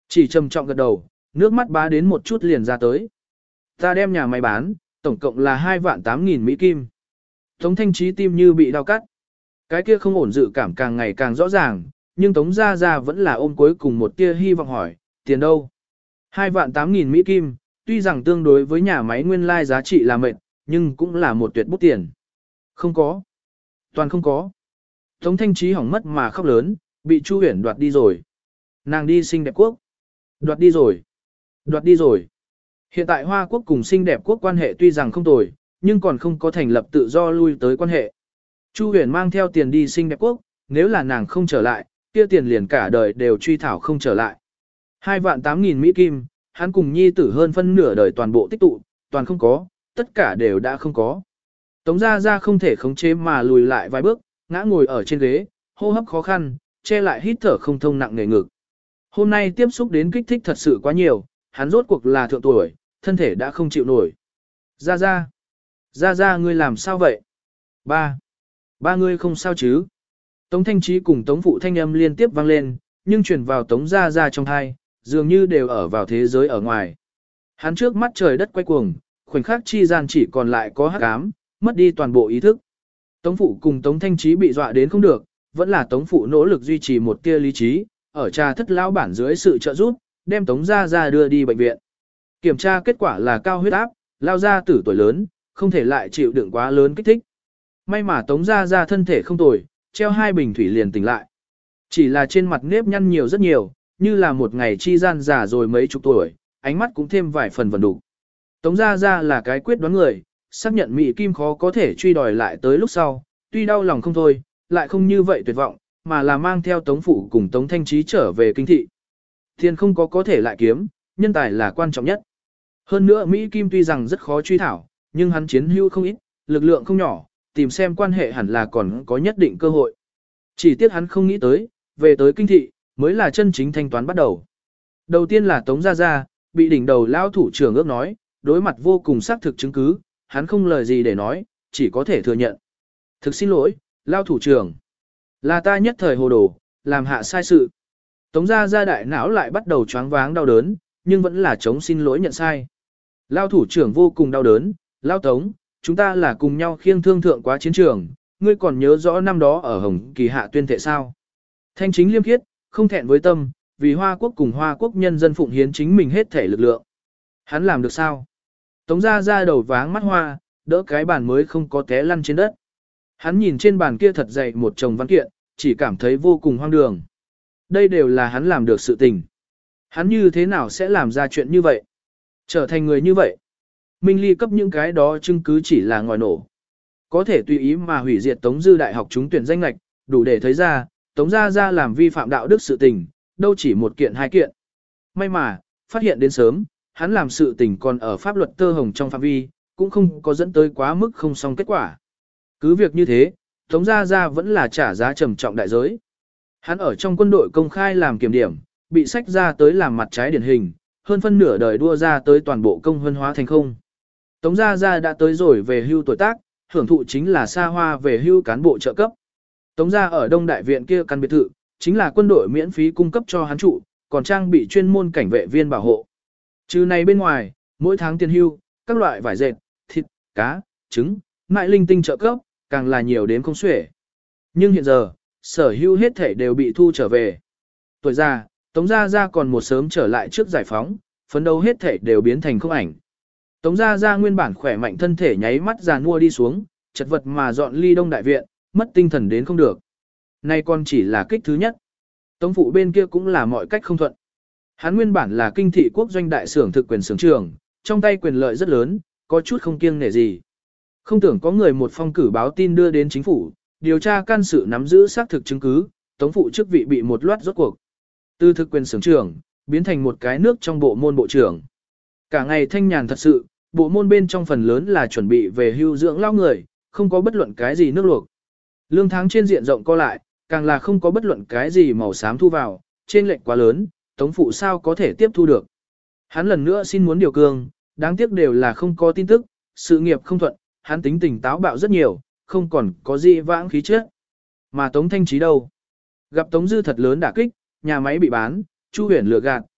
Chỉ trầm trọng gật đầu, nước mắt bá đến một chút liền ra tới. Ta đem nhà máy bán, tổng cộng là hai vạn tám nghìn Mỹ Kim. Tống Thanh Trí tim như bị đau cắt. Cái kia không ổn dự cảm càng ngày càng rõ ràng, nhưng Tống Gia Gia vẫn là ôm cuối cùng một tia hy vọng hỏi, tiền đâu? Hai vạn tám nghìn Mỹ Kim, tuy rằng tương đối với nhà máy nguyên lai giá trị là mệt, nhưng cũng là một tuyệt bút tiền. Không có. Toàn không có. Tống Thanh Trí hỏng mất mà khóc lớn, bị Chu Huyền đoạt đi rồi. Nàng đi xinh đẹp quốc. Đoạt đi rồi. Đoạt đi rồi. Hiện tại Hoa quốc cùng xinh đẹp quốc quan hệ tuy rằng không tồi, nhưng còn không có thành lập tự do lui tới quan hệ. Chu Huyền mang theo tiền đi xinh đẹp quốc, nếu là nàng không trở lại, kia tiền liền cả đời đều truy thảo không trở lại. Hai vạn tám nghìn Mỹ Kim, hắn cùng nhi tử hơn phân nửa đời toàn bộ tích tụ, toàn không có, tất cả đều đã không có. Tống Gia Gia không thể khống chế mà lùi lại vài bước, ngã ngồi ở trên ghế, hô hấp khó khăn, che lại hít thở không thông nặng nề ngực. Hôm nay tiếp xúc đến kích thích thật sự quá nhiều, hắn rốt cuộc là thượng tuổi, thân thể đã không chịu nổi. Gia Gia, Gia Gia ngươi làm sao vậy? Ba, ba ngươi không sao chứ? Tống Thanh Trí cùng Tống Phụ thanh âm liên tiếp vang lên, nhưng truyền vào Tống Gia Gia trong thai, dường như đều ở vào thế giới ở ngoài. Hắn trước mắt trời đất quay cuồng, khoảnh khắc chi gian chỉ còn lại có hắc ám, mất đi toàn bộ ý thức. Tống Phụ cùng Tống Thanh Trí bị dọa đến không được, vẫn là Tống Phụ nỗ lực duy trì một tia lý trí, ở trà thất lão bản dưới sự trợ giúp, đem Tống Gia Gia đưa đi bệnh viện. Kiểm tra kết quả là cao huyết áp, lao ra tử tuổi lớn, không thể lại chịu đựng quá lớn kích thích. May mà Tống Gia Gia thân thể không tồi, treo hai bình thủy liền tỉnh lại. Chỉ là trên mặt nếp nhăn nhiều rất nhiều, như là một ngày chi gian già rồi mấy chục tuổi, ánh mắt cũng thêm vài phần vần đủ. Tống Gia Gia là cái quyết đoán người, xác nhận Mỹ Kim khó có thể truy đòi lại tới lúc sau, tuy đau lòng không thôi, lại không như vậy tuyệt vọng, mà là mang theo Tống Phụ cùng Tống Thanh Trí trở về kinh thị. Tiền không có có thể lại kiếm, nhân tài là quan trọng nhất. Hơn nữa Mỹ Kim tuy rằng rất khó truy thảo, nhưng hắn chiến hữu không ít, lực lượng không nhỏ, tìm xem quan hệ hẳn là còn có nhất định cơ hội. Chỉ tiếc hắn không nghĩ tới, về tới kinh thị, mới là chân chính thanh toán bắt đầu. Đầu tiên là Tống Gia Gia, bị đỉnh đầu lão thủ trưởng ước nói, đối mặt vô cùng xác thực chứng cứ, hắn không lời gì để nói, chỉ có thể thừa nhận. Thực xin lỗi, lão thủ trưởng. Là ta nhất thời hồ đồ, làm hạ sai sự. Tống Gia Gia đại não lại bắt đầu choáng váng đau đớn, nhưng vẫn là chống xin lỗi nhận sai. Lão thủ trưởng vô cùng đau đớn, lão Tống, chúng ta là cùng nhau khiêng thương thượng quá chiến trường, ngươi còn nhớ rõ năm đó ở Hồng Kỳ hạ tuyên thệ sao? Thanh chính liêm khiết, không thẹn với tâm, vì Hoa quốc cùng Hoa quốc nhân dân phụng hiến chính mình hết thể lực lượng. Hắn làm được sao? Tống Gia Gia đầu váng mắt hoa, đỡ cái bàn mới không có té lăn trên đất. Hắn nhìn trên bàn kia thật dày một chồng văn kiện, chỉ cảm thấy vô cùng hoang đường. Đây đều là hắn làm được sự tình. Hắn như thế nào sẽ làm ra chuyện như vậy? Trở thành người như vậy? Minh Ly cấp những cái đó chứng cứ chỉ là ngòi nổ. Có thể tùy ý mà hủy diệt Tống Dư đại học trúng tuyển danh lạch, đủ để thấy ra, Tống Gia Gia làm vi phạm đạo đức sự tình, đâu chỉ một kiện hai kiện. May mà, phát hiện đến sớm, hắn làm sự tình còn ở pháp luật tơ hồng trong phạm vi, cũng không có dẫn tới quá mức không xong kết quả. Cứ việc như thế, Tống Gia Gia vẫn là trả giá trầm trọng đại giới. Hắn ở trong quân đội công khai làm kiểm điểm, bị sách ra tới làm mặt trái điển hình, hơn phân nửa đời đua ra tới toàn bộ công huân hóa thành không. Tống Gia Gia đã tới rồi về hưu tuổi tác, hưởng thụ chính là xa hoa về hưu cán bộ trợ cấp. Tống Gia ở Đông Đại Viện kia căn biệt thự, chính là quân đội miễn phí cung cấp cho hắn trụ, còn trang bị chuyên môn cảnh vệ viên bảo hộ. Trừ này bên ngoài, mỗi tháng tiền hưu, các loại vải dệt, thịt, cá, trứng, mại linh tinh trợ cấp, càng là nhiều đến không xuể. Nhưng hiện giờ, sở hưu hết thể đều bị thu trở về. Tuổi già, Tống Gia Gia còn một sớm trở lại trước giải phóng, phấn đấu hết thể đều biến thành không ảnh. Tống Gia Gia nguyên bản khỏe mạnh thân thể nháy mắt già nua đi xuống, chật vật mà dọn ly Đông Đại Viện, mất tinh thần đến không được. Nay còn chỉ là kích thứ nhất. Tống Phụ bên kia cũng là mọi cách không thuận. Hắn nguyên bản là kinh thị quốc doanh đại xưởng thực quyền xưởng trưởng, trong tay quyền lợi rất lớn, có chút không kiêng nể gì. Không tưởng có người một phong cử báo tin đưa đến chính phủ, điều tra can sự nắm giữ xác thực chứng cứ, Tống Phụ chức vị bị một loạt rốt cuộc. Từ thực quyền xưởng trưởng, biến thành một cái nước trong bộ môn bộ trưởng. Cả ngày thanh nhàn thật sự, bộ môn bên trong phần lớn là chuẩn bị về hưu dưỡng lao người, không có bất luận cái gì nước luộc. Lương tháng trên diện rộng co lại, càng là không có bất luận cái gì màu xám thu vào, trên lệnh quá lớn, Tống Phụ sao có thể tiếp thu được. Hắn lần nữa xin muốn điều cương, đáng tiếc đều là không có tin tức, sự nghiệp không thuận, hắn tính tình táo bạo rất nhiều, không còn có gì vãng khí trước. Mà Tống Thanh Trí đâu? Gặp Tống Dư thật lớn đả kích, nhà máy bị bán, Chu Huyền lừa gạt,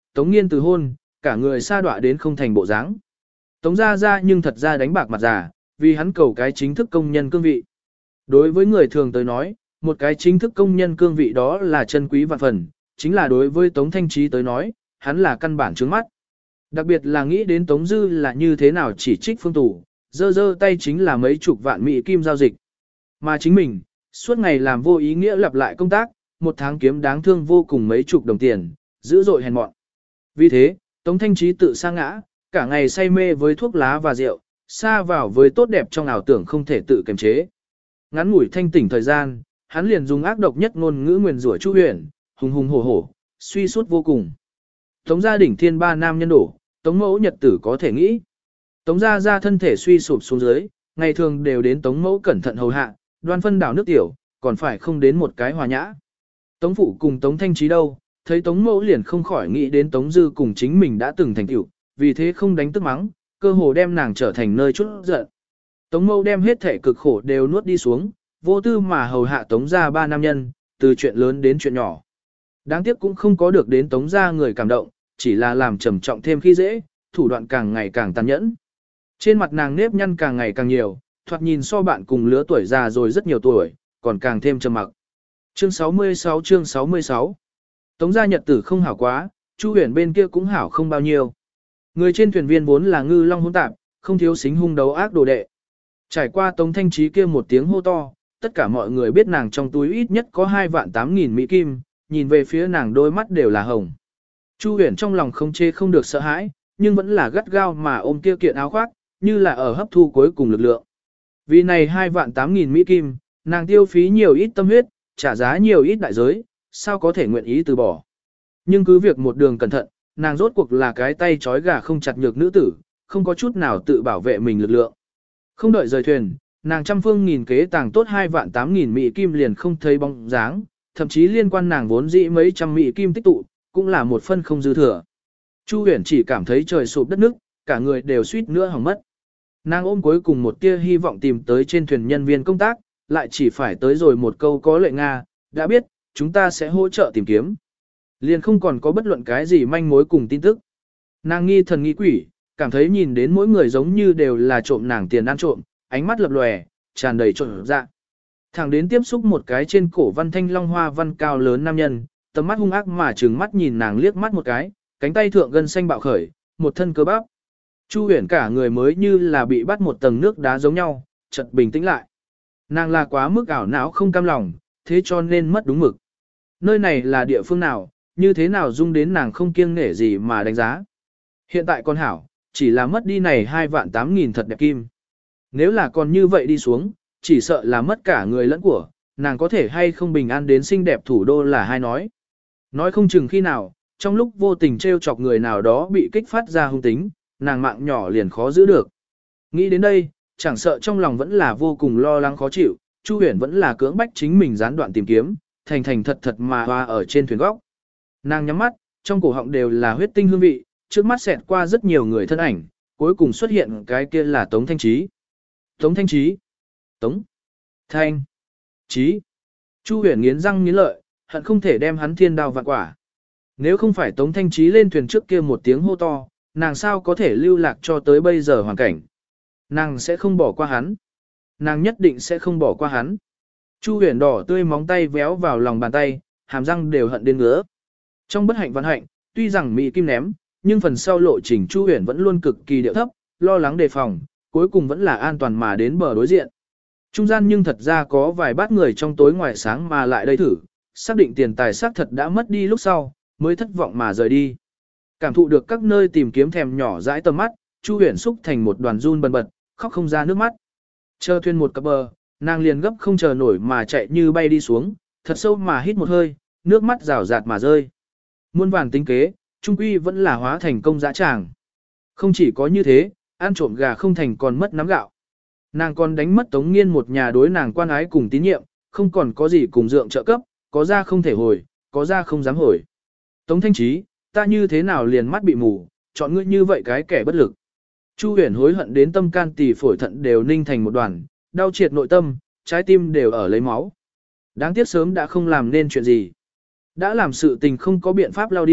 Tống Nghiên từ hôn, cả người sa đọa đến không thành bộ dáng. Tống Gia Gia nhưng thật ra đánh bạc mặt giả, vì hắn cầu cái chính thức công nhân cương vị. Đối với người thường tới nói, một cái chính thức công nhân cương vị đó là chân quý vạn phần, chính là đối với Tống Thanh Trí tới nói, hắn là căn bản trướng mắt. Đặc biệt là nghĩ đến Tống Dư là như thế nào chỉ trích Phương Tủ, dơ dơ tay chính là mấy chục vạn mỹ kim giao dịch. Mà chính mình, suốt ngày làm vô ý nghĩa lặp lại công tác, một tháng kiếm đáng thương vô cùng mấy chục đồng tiền, dữ dội hèn mọn. Vì thế, Tống Thanh Trí tự sa ngã, cả ngày say mê với thuốc lá và rượu, xa vào với tốt đẹp trong ảo tưởng không thể tự kiềm chế. Ngắn ngủi thanh tỉnh thời gian, hắn liền dùng ác độc nhất ngôn ngữ nguyền rủa Chu Huyền, hùng hùng hổ hổ, suy suốt vô cùng. Tống gia đỉnh thiên ba nam nhân đổ, Tống mẫu nhật tử có thể nghĩ. Tống gia gia thân thể suy sụp xuống dưới, ngày thường đều đến Tống mẫu cẩn thận hầu hạ, đoan phân đảo nước tiểu, còn phải không đến một cái hòa nhã. Tống phụ cùng Tống Thanh Trí đâu, thấy Tống mẫu liền không khỏi nghĩ đến Tống Dư cùng chính mình đã từng thành tựu, vì thế không đánh tức mắng, cơ hồ đem nàng trở thành nơi chút giận. Tống mẫu đem hết thể cực khổ đều nuốt đi xuống, vô tư mà hầu hạ Tống gia ba nam nhân, từ chuyện lớn đến chuyện nhỏ. Đáng tiếc cũng không có được đến Tống gia người cảm động, chỉ là làm trầm trọng thêm khi dễ, thủ đoạn càng ngày càng tàn nhẫn. Trên mặt nàng nếp nhăn càng ngày càng nhiều, thoạt nhìn so bạn cùng lứa tuổi già rồi rất nhiều tuổi, còn càng thêm trầm mặc. Chương sáu mươi sáu chương sáu mươi sáu Tống gia nhật tử không hảo quá, Chu Huyền bên kia cũng hảo không bao nhiêu. Người trên thuyền viên vốn là ngư long hỗn tạp, không thiếu xính hung đấu ác đồ đệ. Trải qua Tống Thanh Trí kia một tiếng hô to, tất cả mọi người biết nàng trong túi ít nhất có hai vạn tám nghìn mỹ kim, nhìn về phía nàng đôi mắt đều là hồng. Chu Huyền trong lòng không chê không được sợ hãi, nhưng vẫn là gắt gao mà ôm kia kiện áo khoác, như là ở hấp thu cuối cùng lực lượng. Vì này hai vạn tám nghìn mỹ kim, nàng tiêu phí nhiều ít tâm huyết, trả giá nhiều ít đại giới, sao có thể nguyện ý từ bỏ. Nhưng cứ việc một đường cẩn thận, nàng rốt cuộc là cái tay trói gà không chặt nhược nữ tử, không có chút nào tự bảo vệ mình lực lượng. Không đợi rời thuyền, nàng trăm phương nghìn kế tàng tốt hai vạn tám nghìn mỹ kim liền không thấy bóng dáng, thậm chí liên quan nàng vốn dĩ mấy trăm mỹ kim tích tụ, cũng là một phân không dư thừa. Chu Huyền chỉ cảm thấy trời sụp đất nứt, cả người đều suýt nữa hỏng mất. Nàng ôm cuối cùng một tia hy vọng tìm tới trên thuyền nhân viên công tác, lại chỉ phải tới rồi một câu có lệ Nga, đã biết, chúng ta sẽ hỗ trợ tìm kiếm. Liền không còn có bất luận cái gì manh mối cùng tin tức. Nàng nghi thần nghi quỷ, cảm thấy nhìn đến mỗi người giống như đều là trộm nàng tiền ăn trộm, ánh mắt lập lòe, tràn đầy trộn dạ. Thẳng đến tiếp xúc một cái trên cổ văn thanh long hoa văn cao lớn nam nhân, tầm mắt hung ác mà trừng mắt nhìn nàng liếc mắt một cái, cánh tay thượng gân xanh bạo khởi, một thân cơ bắp. Chu Huyền cả người mới như là bị bắt một tầng nước đá giống nhau, chợt bình tĩnh lại. Nàng là quá mức ảo não không cam lòng, thế cho nên mất đúng mực. Nơi này là địa phương nào, như thế nào dung đến nàng không kiêng nể gì mà đánh giá. Hiện tại con hảo, chỉ là mất đi này hai vạn tám nghìn thật đẹp kim. Nếu là còn như vậy đi xuống, chỉ sợ là mất cả người lẫn của, nàng có thể hay không bình an đến xinh đẹp thủ đô là hai nói. Nói không chừng khi nào, trong lúc vô tình trêu chọc người nào đó bị kích phát ra hung tính, nàng mạng nhỏ liền khó giữ được. Nghĩ đến đây, chẳng sợ trong lòng vẫn là vô cùng lo lắng khó chịu, Chu Huyền vẫn là cưỡng bách chính mình gián đoạn tìm kiếm, thành thành thật thật mà hoa ở trên thuyền góc. Nàng nhắm mắt, trong cổ họng đều là huyết tinh hương vị, trước mắt xẹt qua rất nhiều người thân ảnh, cuối cùng xuất hiện cái kia là Tống Thanh Trí. Tống Thanh Trí. Tống. Thanh. Trí. Chu Huyền nghiến răng nghiến lợi, hận không thể đem hắn thiên đao vạn quả. Nếu không phải Tống Thanh Trí lên thuyền trước kia một tiếng hô to, nàng sao có thể lưu lạc cho tới bây giờ hoàn cảnh. Nàng sẽ không bỏ qua hắn. Nàng nhất định sẽ không bỏ qua hắn. Chu Huyền đỏ tươi móng tay véo vào lòng bàn tay, hàm răng đều hận đến ngứa. Trong bất hạnh văn hạnh, tuy rằng mỹ kim ném, nhưng phần sau lộ trình Chu Huyền vẫn luôn cực kỳ điệu thấp, lo lắng đề phòng, cuối cùng vẫn là an toàn mà đến bờ đối diện. Trung gian nhưng thật ra có vài bát người trong tối ngoài sáng mà lại đây thử, xác định tiền tài xác thật đã mất đi lúc sau, mới thất vọng mà rời đi. Cảm thụ được các nơi tìm kiếm thèm nhỏ dãi tầm mắt, Chu Huyền xúc thành một đoàn run bần bật, khóc không ra nước mắt. Chờ thuyền một cập bờ, nàng liền gấp không chờ nổi mà chạy như bay đi xuống, thật sâu mà hít một hơi, nước mắt rào rạt mà rơi. Muôn vàn tính kế, trung quy vẫn là hóa thành công dã tràng. Không chỉ có như thế, ăn trộm gà không thành còn mất nắm gạo. Nàng còn đánh mất Tống Nghiên một nhà đối nàng quan ái cùng tín nhiệm, không còn có gì cùng dượng trợ cấp, có ra không thể hồi, có ra không dám hồi. Tống Thanh Trí, ta như thế nào liền mắt bị mù, chọn ngươi như vậy cái kẻ bất lực. Chu Huyền hối hận đến tâm can tỳ phổi thận đều ninh thành một đoàn, đau triệt nội tâm, trái tim đều ở lấy máu. Đáng tiếc sớm đã không làm nên chuyện gì. Đã làm sự tình không có biện pháp lao đi,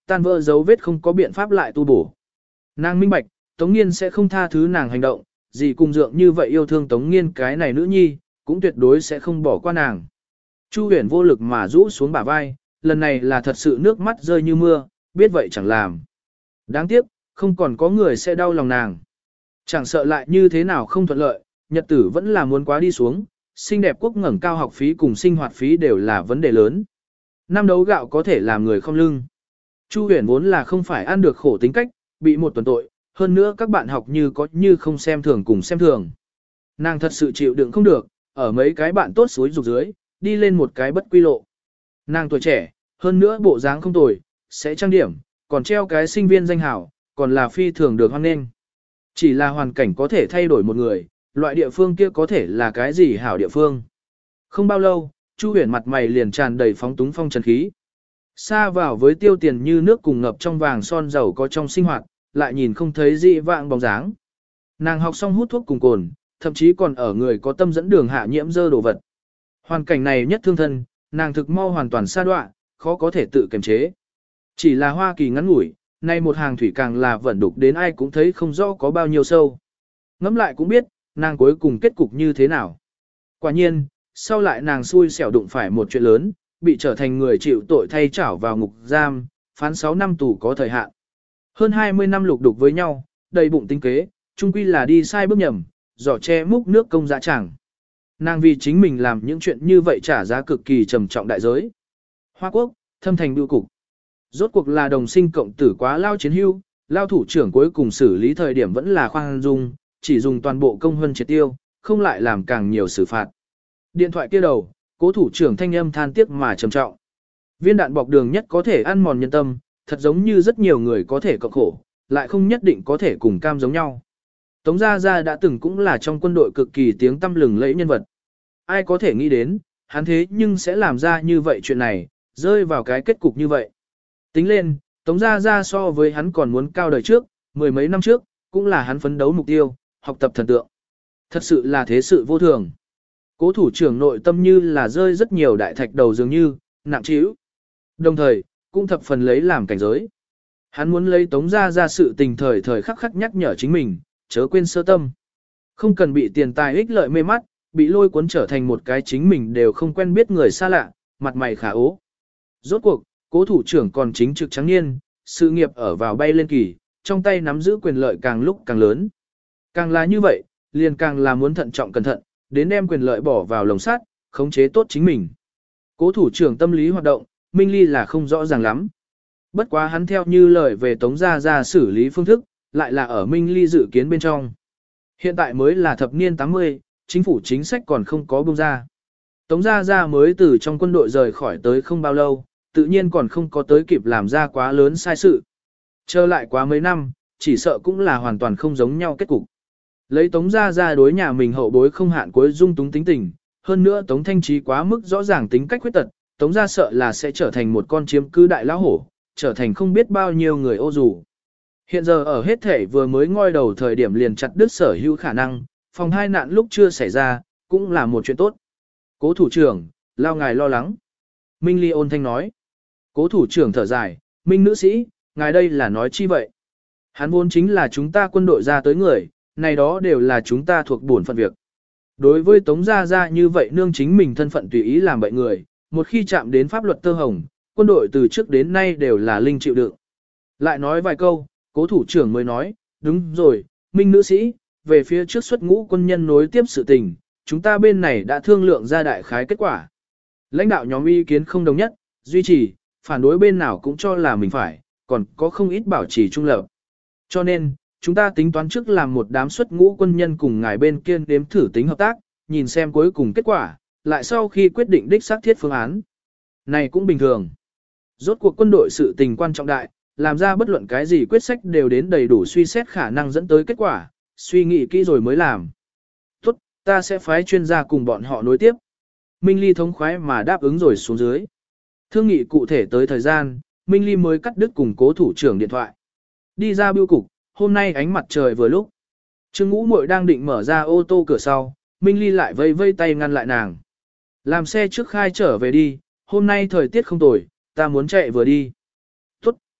tan vỡ dấu vết không có biện pháp lại tu bổ. Nàng minh bạch, Tống Nghiên sẽ không tha thứ nàng hành động, gì cùng dượng như vậy yêu thương Tống Nghiên cái này nữ nhi, cũng tuyệt đối sẽ không bỏ qua nàng. Chu Huyền vô lực mà rũ xuống bả vai, lần này là thật sự nước mắt rơi như mưa, biết vậy chẳng làm. Đáng tiếc, không còn có người sẽ đau lòng nàng. Chẳng sợ lại như thế nào không thuận lợi, nhật tử vẫn là muốn quá đi xuống, xinh đẹp quốc ngẩng cao học phí cùng sinh hoạt phí đều là vấn đề lớn. Năm đấu gạo có thể làm người không lưng. Chu Huyền vốn là không phải ăn được khổ tính cách, bị một tuần tội, hơn nữa các bạn học như có như không xem thường cùng xem thường. Nàng thật sự chịu đựng không được, ở mấy cái bạn tốt suối rục dưới, đi lên một cái bất quy lộ. Nàng tuổi trẻ, hơn nữa bộ dáng không tồi, sẽ trang điểm, còn treo cái sinh viên danh hảo, còn là phi thường được hoan nghênh. Chỉ là hoàn cảnh có thể thay đổi một người, loại địa phương kia có thể là cái gì hảo địa phương. Không bao lâu, Chu Huyền mặt mày liền tràn đầy phóng túng phong trần khí. Xa vào với tiêu tiền như nước cùng ngập trong vàng son dầu có trong sinh hoạt, lại nhìn không thấy dị vạng bóng dáng. Nàng học xong hút thuốc cùng cồn, thậm chí còn ở người có tâm dẫn đường hạ nhiễm dơ đồ vật. Hoàn cảnh này nhất thương thân, nàng thực mau hoàn toàn sa đọa, khó có thể tự kiềm chế. Chỉ là Hoa Kỳ ngắn ngủi, nay một hàng thủy càng là vẩn đục đến ai cũng thấy không rõ có bao nhiêu sâu. Ngẫm lại cũng biết, nàng cuối cùng kết cục như thế nào. Quả nhiên, sau lại nàng xui xẻo đụng phải một chuyện lớn, bị trở thành người chịu tội thay trảo vào ngục giam, phán sáu năm tù có thời hạn. Hơn hai mươi năm lục đục với nhau, đầy bụng tính kế, chung quy là đi sai bước nhầm, giỏ che múc nước công dã chẳng. Nàng vì chính mình làm những chuyện như vậy trả giá cực kỳ trầm trọng đại giới. Hoa Quốc, thâm thành bưu cục. Rốt cuộc là đồng sinh cộng tử quá lao chiến hưu, lao thủ trưởng cuối cùng xử lý thời điểm vẫn là khoan dung, chỉ dùng toàn bộ công huân triệt tiêu, không lại làm càng nhiều xử phạt. Điện thoại kia đầu, cố thủ trưởng thanh âm than tiếc mà trầm trọng. Viên đạn bọc đường nhất có thể ăn mòn nhân tâm, thật giống như rất nhiều người có thể cộng khổ, lại không nhất định có thể cùng cam giống nhau. Tống Gia Gia đã từng cũng là trong quân đội cực kỳ tiếng tăm lừng lẫy nhân vật. Ai có thể nghĩ đến, hắn thế nhưng sẽ làm ra như vậy chuyện này, rơi vào cái kết cục như vậy. Tính lên, Tống Gia Gia so với hắn còn muốn cao đời trước, mười mấy năm trước, cũng là hắn phấn đấu mục tiêu, học tập thần tượng. Thật sự là thế sự vô thường. Cố thủ trưởng nội tâm như là rơi rất nhiều đại thạch đầu dường như, nặng trĩu. Đồng thời, cũng thập phần lấy làm cảnh giới. Hắn muốn lấy Tống Gia Gia sự tình thời thời khắc khắc nhắc nhở chính mình, chớ quên sơ tâm. Không cần bị tiền tài ích lợi mê mắt, bị lôi cuốn trở thành một cái chính mình đều không quen biết người xa lạ, mặt mày khả ố. Rốt cuộc, cố thủ trưởng còn chính trực trắng niên, sự nghiệp ở vào bay lên kỳ, trong tay nắm giữ quyền lợi càng lúc càng lớn. Càng là như vậy, liền càng là muốn thận trọng cẩn thận, đến đem quyền lợi bỏ vào lồng sắt, khống chế tốt chính mình. Cố thủ trưởng tâm lý hoạt động, Minh Ly là không rõ ràng lắm. Bất quá hắn theo như lời về Tống Gia Gia xử lý phương thức, lại là ở Minh Ly dự kiến bên trong. Hiện tại mới là thập niên tám mươi, chính phủ chính sách còn không có bông ra. Tống Gia Gia mới từ trong quân đội rời khỏi tới không bao lâu, tự nhiên còn không có tới kịp làm ra quá lớn sai sự. Trở lại quá mấy năm, chỉ sợ cũng là hoàn toàn không giống nhau kết cục. Lấy Tống Gia Gia đối nhà mình hậu bối không hạn cuối dung túng tính tình, hơn nữa Tống Thanh Trí quá mức rõ ràng tính cách khuyết tật, Tống Gia sợ là sẽ trở thành một con chiếm cứ đại lão hổ, trở thành không biết bao nhiêu người ô dù. Hiện giờ ở hết thể vừa mới ngoi đầu thời điểm liền chặt đứt sở hữu khả năng, phòng hai nạn lúc chưa xảy ra, cũng là một chuyện tốt. Cố thủ trưởng, lao ngài lo lắng. Minh Ly ôn thanh nói. Cố thủ trưởng thở dài, Minh nữ sĩ, ngài đây là nói chi vậy? Hắn vốn chính là chúng ta quân đội ra tới người, này đó đều là chúng ta thuộc bổn phận việc. Đối với Tống Gia Gia như vậy nương chính mình thân phận tùy ý làm bậy người, một khi chạm đến pháp luật tơ hồng, quân đội từ trước đến nay đều là linh chịu đựng. Lại nói vài câu, cố thủ trưởng mới nói, đúng rồi, Minh nữ sĩ, về phía trước xuất ngũ quân nhân nối tiếp sự tình, chúng ta bên này đã thương lượng ra đại khái kết quả. Lãnh đạo nhóm ý kiến không đồng nhất, duy trì, phản đối bên nào cũng cho là mình phải, còn có không ít bảo trì trung lập. Cho nên, chúng ta tính toán trước làm một đám xuất ngũ quân nhân cùng ngài bên kia đếm thử tính hợp tác, nhìn xem cuối cùng kết quả, lại sau khi quyết định đích xác thiết phương án. Này cũng bình thường. Rốt cuộc quân đội sự tình quan trọng đại, làm ra bất luận cái gì quyết sách đều đến đầy đủ suy xét khả năng dẫn tới kết quả, suy nghĩ kỹ rồi mới làm. Tốt, ta sẽ phái chuyên gia cùng bọn họ nối tiếp. Minh Ly thống khoái mà đáp ứng rồi xuống dưới. Thương nghị cụ thể tới thời gian, Minh Ly mới cắt đứt cùng cố thủ trưởng điện thoại. Đi ra bưu cục, hôm nay ánh mặt trời vừa lúc. Trương Ngũ Muội đang định mở ra ô tô cửa sau, Minh Ly lại vây vây tay ngăn lại nàng. Làm xe trước khai trở về đi, hôm nay thời tiết không tồi, ta muốn chạy vừa đi. Tốt,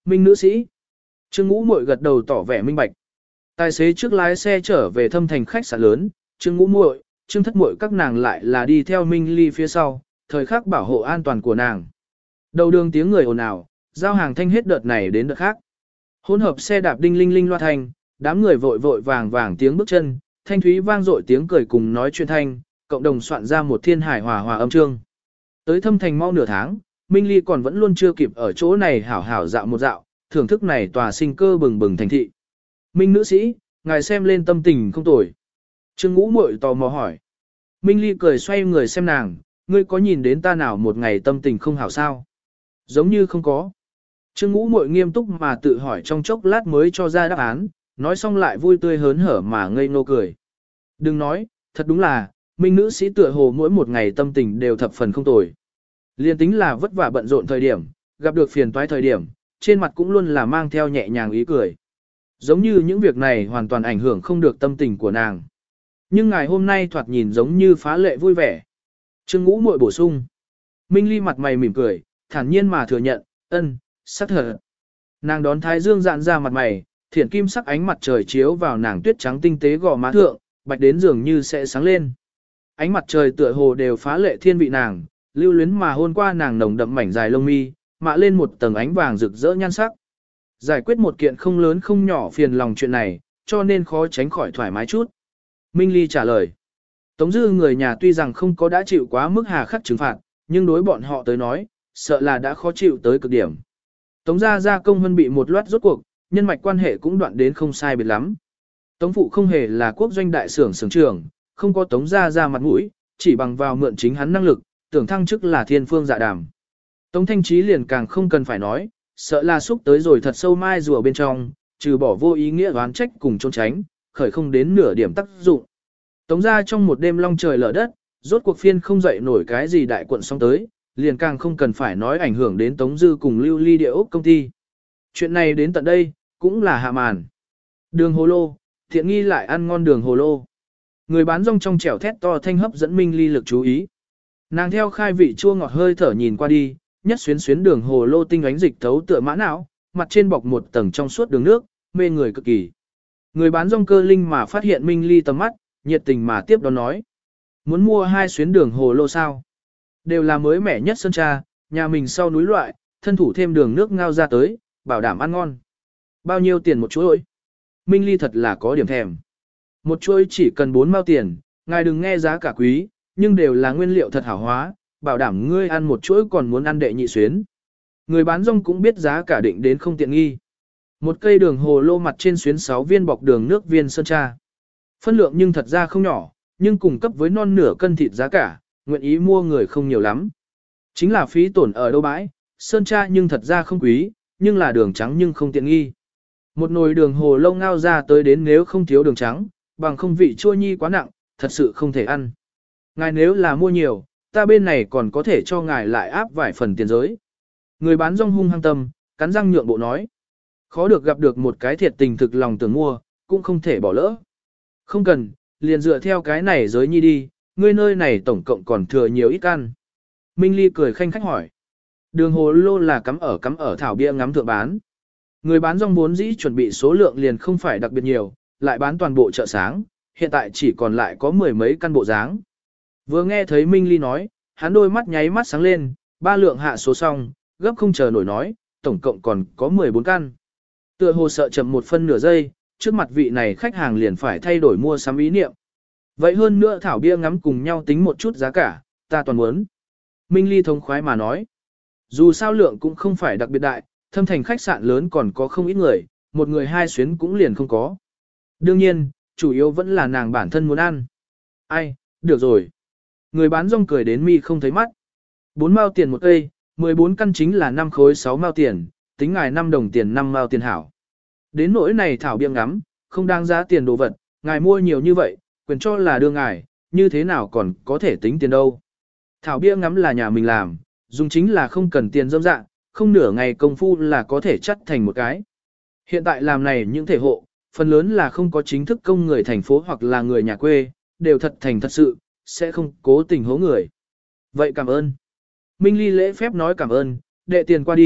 Minh nữ sĩ. Trương Ngũ Muội gật đầu tỏ vẻ minh bạch. Tài xế trước lái xe trở về thâm thành khách sạn lớn, Trương Ngũ Muội, Trương Thất Muội các nàng lại là đi theo Minh Ly phía sau, thời khắc bảo hộ an toàn của nàng. Đầu đường tiếng người ồn ào, giao hàng thanh hết đợt này đến đợt khác. Hỗn hợp xe đạp đinh linh linh loa thanh, đám người vội vội vàng vàng tiếng bước chân, thanh thúy vang dội tiếng cười cùng nói chuyện thanh, cộng đồng soạn ra một thiên hải hòa hòa âm chương. Tới thâm thành mau nửa tháng, Minh Ly còn vẫn luôn chưa kịp ở chỗ này hảo hảo dạo một dạo, thưởng thức này tòa sinh cơ bừng bừng thành thị. Minh nữ sĩ, ngài xem lên tâm tình không tồi. Trương Ngũ Muội tò mò hỏi. Minh Ly cười xoay người xem nàng, ngươi có nhìn đến ta nào một ngày tâm tình không hảo sao? Giống như không có. Trương Ngũ Muội nghiêm túc mà tự hỏi trong chốc lát mới cho ra đáp án, nói xong lại vui tươi hớn hở mà ngây ngô cười. Đừng nói, thật đúng là, Minh nữ sĩ tựa hồ mỗi một ngày tâm tình đều thập phần không tồi. Liên tính là vất vả bận rộn thời điểm, gặp được phiền toái thời điểm, trên mặt cũng luôn là mang theo nhẹ nhàng ý cười. Giống như những việc này hoàn toàn ảnh hưởng không được tâm tình của nàng. Nhưng ngày hôm nay thoạt nhìn giống như phá lệ vui vẻ. Trương Ngũ Muội bổ sung. Minh Ly mặt mày mỉm cười, thản nhiên mà thừa nhận, ân, sắc thật. Nàng đón thái dương dạn ra mặt mày, thiển kim sắc ánh mặt trời chiếu vào nàng tuyết trắng tinh tế gò má thượng, bạch đến dường như sẽ sáng lên. Ánh mặt trời tựa hồ đều phá lệ thiên vị nàng, lưu luyến mà hôn qua nàng nồng đậm mảnh dài lông mi, mạ lên một tầng ánh vàng rực rỡ nhan sắc. Giải quyết một kiện không lớn không nhỏ phiền lòng chuyện này, cho nên khó tránh khỏi thoải mái chút. Minh Ly trả lời. Tống Dư người nhà tuy rằng không có đã chịu quá mức hà khắc trừng phạt, nhưng đối bọn họ tới nói, sợ là đã khó chịu tới cực điểm. Tống gia gia công hơn bị một loạt rốt cuộc, nhân mạch quan hệ cũng đoạn đến không sai biệt lắm. Tống phụ không hề là quốc doanh đại xưởng xưởng trưởng, không có Tống gia gia mặt mũi, chỉ bằng vào mượn chính hắn năng lực, tưởng thăng chức là thiên phương dạ đàm. Tống Thanh Trí liền càng không cần phải nói, sợ là xúc tới rồi thật sâu mai rùa bên trong, trừ bỏ vô ý nghĩa oán trách cùng trốn tránh, khởi không đến nửa điểm tác dụng. Tống gia trong một đêm long trời lở đất, rốt cuộc phiên không dậy nổi cái gì đại quận xong tới, liền càng không cần phải nói ảnh hưởng đến Tống Dư cùng Lưu Ly địa ốc công ty. Chuyện này đến tận đây, cũng là hạ màn. Đường hồ lô, thiện nghi lại ăn ngon đường hồ lô. Người bán rong trong chẻo thét to thanh hấp dẫn Minh Ly lực chú ý. Nàng theo khai vị chua ngọt hơi thở nhìn qua đi, nhất xuyến xuyến đường hồ lô tinh ánh dịch thấu tựa mã não, mặt trên bọc một tầng trong suốt đường nước, mê người cực kỳ. Người bán rong cơ linh mà phát hiện Minh Ly tầm mắt, nhiệt tình mà tiếp đón nói. Muốn mua hai xuyến đường hồ lô sao? Đều là mới mẻ nhất sơn tra, nhà mình sau núi loại, thân thủ thêm đường nước ngao ra tới, bảo đảm ăn ngon. Bao nhiêu tiền một chuỗi? Minh Ly thật là có điểm thèm. Một chuỗi chỉ cần bốn mao tiền, ngài đừng nghe giá cả quý, nhưng đều là nguyên liệu thật hảo hóa, bảo đảm ngươi ăn một chuỗi còn muốn ăn đệ nhị xuyến. Người bán rong cũng biết giá cả định đến không tiện nghi. Một cây đường hồ lô mặt trên xuyến sáu viên bọc đường nước viên sơn tra. Phân lượng nhưng thật ra không nhỏ, nhưng cùng cấp với non nửa cân thịt giá cả, nguyện ý mua người không nhiều lắm. Chính là phí tổn ở đâu bãi, sơn tra nhưng thật ra không quý, nhưng là đường trắng nhưng không tiện nghi. Một nồi đường hồ lô ngao ra tới đến nếu không thiếu đường trắng, bằng không vị chua nhi quá nặng, thật sự không thể ăn. Ngài nếu là mua nhiều, ta bên này còn có thể cho ngài lại áp vài phần tiền giới. Người bán rong hung hăng tâm, cắn răng nhượng bộ nói. Khó được gặp được một cái thiệt tình thực lòng tưởng mua, cũng không thể bỏ lỡ. Không cần, liền dựa theo cái này giới nhi đi, ngươi nơi này tổng cộng còn thừa nhiều ít ăn. Minh Ly cười khanh khách hỏi. Đường hồ lô là cắm ở cắm ở thảo bia ngắm thượng bán. Người bán rong vốn dĩ chuẩn bị số lượng liền không phải đặc biệt nhiều, lại bán toàn bộ chợ sáng, hiện tại chỉ còn lại có mười mấy căn bộ dáng. Vừa nghe thấy Minh Ly nói, hắn đôi mắt nháy mắt sáng lên, ba lượng hạ số xong, gấp không chờ nổi nói, tổng cộng còn có mười bốn căn. Tựa hồ sợ chậm một phân nửa giây, trước mặt vị này khách hàng liền phải thay đổi mua sắm ý niệm. Vậy hơn nữa thảo bia ngắm cùng nhau tính một chút giá cả, ta toàn muốn. Minh Ly thông khoái mà nói. Dù sao lượng cũng không phải đặc biệt đại, thâm thành khách sạn lớn còn có không ít người, một người hai xuyến cũng liền không có. Đương nhiên, chủ yếu vẫn là nàng bản thân muốn ăn. Ai, được rồi. Người bán rong cười đến mi không thấy mắt. Bốn mao tiền một cây, mười bốn căn chính là năm khối sáu mao tiền, tính ngài năm đồng tiền năm mao tiền hảo. Đến nỗi này thảo bia ngắm, không đáng giá tiền đồ vật, ngài mua nhiều như vậy, quyền cho là đưa ngài, như thế nào còn có thể tính tiền đâu. Thảo bia ngắm là nhà mình làm, dùng chính là không cần tiền dâm dạng, không nửa ngày công phu là có thể chắt thành một cái. Hiện tại làm này những thể hộ, phần lớn là không có chính thức công người thành phố hoặc là người nhà quê, đều thật thành thật sự, sẽ không cố tình hố người. Vậy cảm ơn. Minh Ly lễ phép nói cảm ơn, đệ tiền qua đi,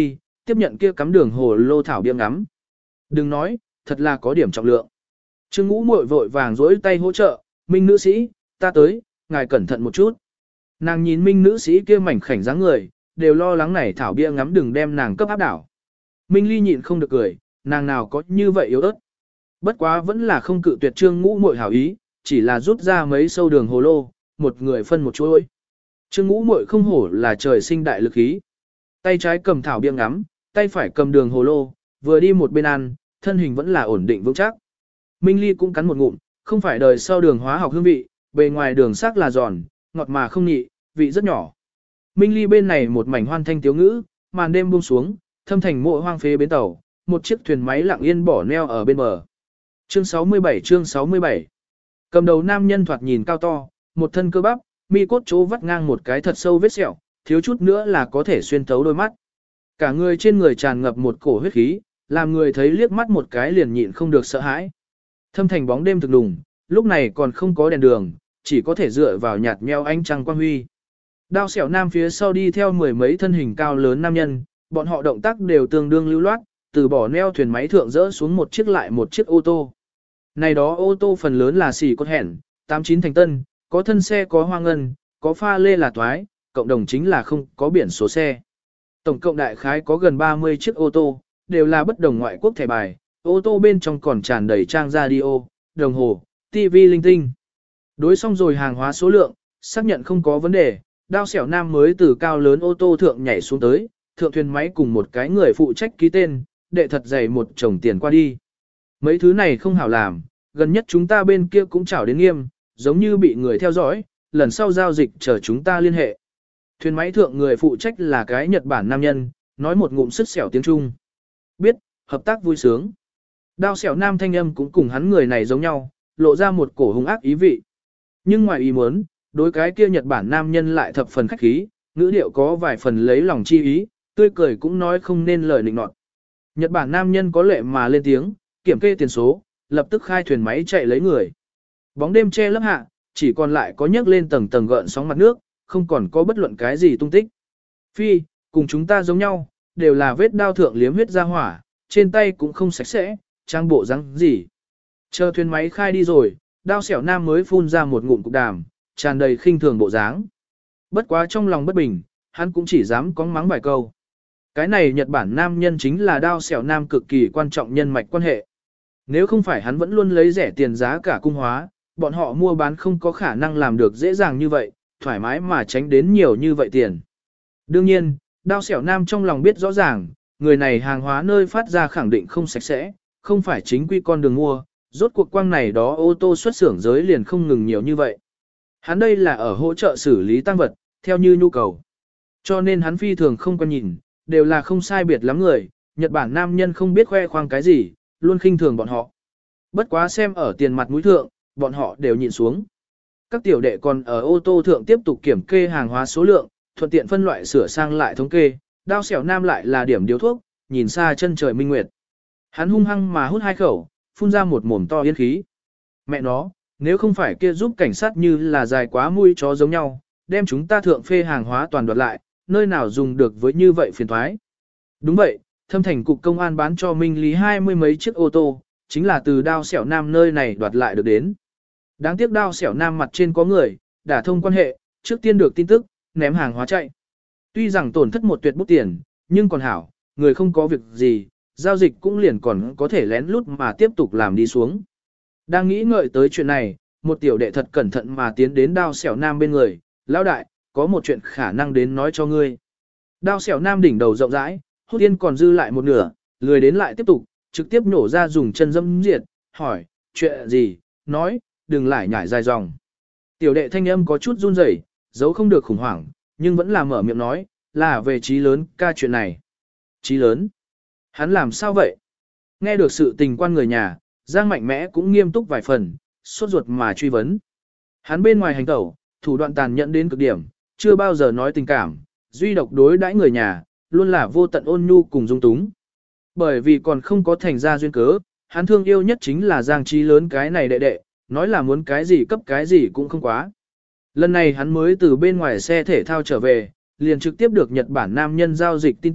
tiếp nhận kia cắm đường hồ lô thảo bia ngắm. Đừng nói, thật là có điểm trọng lượng. Trương Ngũ muội vội vàng dỗi tay hỗ trợ, Minh nữ sĩ, ta tới, ngài cẩn thận một chút. Nàng nhìn Minh nữ sĩ kia mảnh khảnh dáng người, đều lo lắng này thảo bia ngắm đừng đem nàng cấp áp đảo. Minh Ly nhịn không được cười, nàng nào có như vậy yếu ớt. Bất quá vẫn là không cự tuyệt Trương Ngũ muội hảo ý, chỉ là rút ra mấy sâu đường hồ lô, một người phân một chuỗi. Trương Ngũ muội không hổ là trời sinh đại lực khí. Tay trái cầm thảo bia ngắm, tay phải cầm đường hồ lô, vừa đi một bên ăn, thân hình vẫn là ổn định vững chắc. Minh Ly cũng cắn một ngụm, không phải đời sau đường hóa học hương vị, bề ngoài đường sắc là giòn, ngọt mà không nhị, vị rất nhỏ. Minh Ly bên này một mảnh hoan thanh tiếu ngữ, màn đêm buông xuống, thâm thành mộ hoang phế bến tàu, một chiếc thuyền máy lặng yên bỏ neo ở bên bờ. Chương sáu mươi bảy chương sáu mươi bảy. Cầm đầu nam nhân thoạt nhìn cao to, một thân cơ bắp, mi cốt chỗ vắt ngang một cái thật sâu vết sẹo, thiếu chút nữa là có thể xuyên thấu đôi mắt. Cả người trên người tràn ngập một cổ huyết khí, làm người thấy liếc mắt một cái liền nhịn không được sợ hãi. Thâm thành bóng đêm thực đùng, lúc này còn không có đèn đường, chỉ có thể dựa vào nhạt nheo ánh trăng quang huy. Đao xẻo nam phía sau đi theo mười mấy thân hình cao lớn nam nhân, bọn họ động tác đều tương đương lưu loát, từ bỏ neo thuyền máy thượng rỡ xuống một chiếc lại một chiếc ô tô. Này đó ô tô phần lớn là xỉ cốt hẻn, tám chín thành tân, có thân xe có hoa ngân, có pha lê là toái, cộng đồng chính là không có biển số xe. Tổng cộng đại khái có gần ba mươi chiếc ô tô, đều là bất đồng ngoại quốc thẻ bài, ô tô bên trong còn tràn đầy trang radio, đồng hồ, tivi linh tinh. Đối xong rồi hàng hóa số lượng, xác nhận không có vấn đề, đao xẻo nam mới từ cao lớn ô tô thượng nhảy xuống tới, thượng thuyền máy cùng một cái người phụ trách ký tên, đệ thật dày một chồng tiền qua đi. Mấy thứ này không hảo làm, gần nhất chúng ta bên kia cũng chảo đến nghiêm, giống như bị người theo dõi, lần sau giao dịch chờ chúng ta liên hệ. Thuyền máy thượng người phụ trách là cái Nhật Bản nam nhân, nói một ngụm sức xẻo tiếng Trung. Biết, hợp tác vui sướng. Đao xẻo nam thanh âm cũng cùng hắn người này giống nhau, lộ ra một cổ hung ác ý vị. Nhưng ngoài ý muốn, đối cái kia Nhật Bản nam nhân lại thập phần khách khí, ngữ điệu có vài phần lấy lòng chi ý, tươi cười cũng nói không nên lời nịnh nọt. Nhật Bản nam nhân có lệ mà lên tiếng, kiểm kê tiền số, lập tức khai thuyền máy chạy lấy người. Bóng đêm che lấp hạ, chỉ còn lại có nhấc lên tầng tầng gợn sóng mặt nước, không còn có bất luận cái gì tung tích. Phi, cùng chúng ta giống nhau, đều là vết đao thượng liếm huyết ra hỏa, trên tay cũng không sạch sẽ, trang bộ răng gì. Chờ thuyền máy khai đi rồi, đao xẻo nam mới phun ra một ngụm cục đàm, tràn đầy khinh thường bộ dáng. Bất quá trong lòng bất bình, hắn cũng chỉ dám có mắng vài câu. Cái này Nhật Bản nam nhân chính là đao xẻo nam cực kỳ quan trọng nhân mạch quan hệ. Nếu không phải hắn vẫn luôn lấy rẻ tiền giá cả cung hóa, bọn họ mua bán không có khả năng làm được dễ dàng như vậy, thoải mái mà tránh đến nhiều như vậy tiền. Đương nhiên, đao xẻo nam trong lòng biết rõ ràng, người này hàng hóa nơi phát ra khẳng định không sạch sẽ, không phải chính quy con đường mua, rốt cuộc quang này đó ô tô xuất xưởng giới liền không ngừng nhiều như vậy. Hắn đây là ở hỗ trợ xử lý tăng vật, theo như nhu cầu. Cho nên hắn phi thường không quan nhìn, đều là không sai biệt lắm người, Nhật Bản nam nhân không biết khoe khoang cái gì, luôn khinh thường bọn họ. Bất quá xem ở tiền mặt mũi thượng, bọn họ đều nhịn xuống. Các tiểu đệ còn ở ô tô thượng tiếp tục kiểm kê hàng hóa số lượng, thuận tiện phân loại sửa sang lại thống kê, đao xẻo nam lại là điểm điếu thuốc, nhìn xa chân trời minh nguyệt. Hắn hung hăng mà hút hai khẩu, phun ra một mồm to yên khí. Mẹ nó, nếu không phải kia giúp cảnh sát như là dài quá mũi chó giống nhau, đem chúng ta thượng phê hàng hóa toàn đoạt lại, nơi nào dùng được với như vậy phiền thoái. Đúng vậy, thâm thành cục công an bán cho Minh Lý hai mươi mấy chiếc ô tô, chính là từ đao xẻo nam nơi này đoạt lại được đến. Đáng tiếc đao xẻo nam mặt trên có người, đã thông quan hệ, trước tiên được tin tức, ném hàng hóa chạy. Tuy rằng tổn thất một tuyệt bút tiền, nhưng còn hảo, người không có việc gì, giao dịch cũng liền còn có thể lén lút mà tiếp tục làm đi xuống. Đang nghĩ ngợi tới chuyện này, một tiểu đệ thật cẩn thận mà tiến đến đao xẻo nam bên người, lão đại, có một chuyện khả năng đến nói cho ngươi. Đao xẻo nam đỉnh đầu rộng rãi, hút yên còn dư lại một nửa, lười đến lại tiếp tục, trực tiếp nổ ra dùng chân dâm diệt, hỏi, chuyện gì, nói, đừng lại nhảy dài dòng. Tiểu đệ thanh âm có chút run rẩy, giấu không được khủng hoảng, nhưng vẫn là mở miệng nói, là về trí lớn ca chuyện này. Trí lớn? Hắn làm sao vậy? Nghe được sự tình quan người nhà, Giang mạnh mẽ cũng nghiêm túc vài phần, sốt ruột mà truy vấn. Hắn bên ngoài hành tẩu, thủ đoạn tàn nhẫn đến cực điểm, chưa bao giờ nói tình cảm, duy độc đối đãi người nhà, luôn là vô tận ôn nhu cùng dung túng. Bởi vì còn không có thành ra duyên cớ, hắn thương yêu nhất chính là Giang trí lớn cái này đệ đệ, nói là muốn cái gì cấp cái gì cũng không quá. Lần này hắn mới từ bên ngoài xe thể thao trở về, liền trực tiếp được Nhật Bản nam nhân giao dịch tin tức,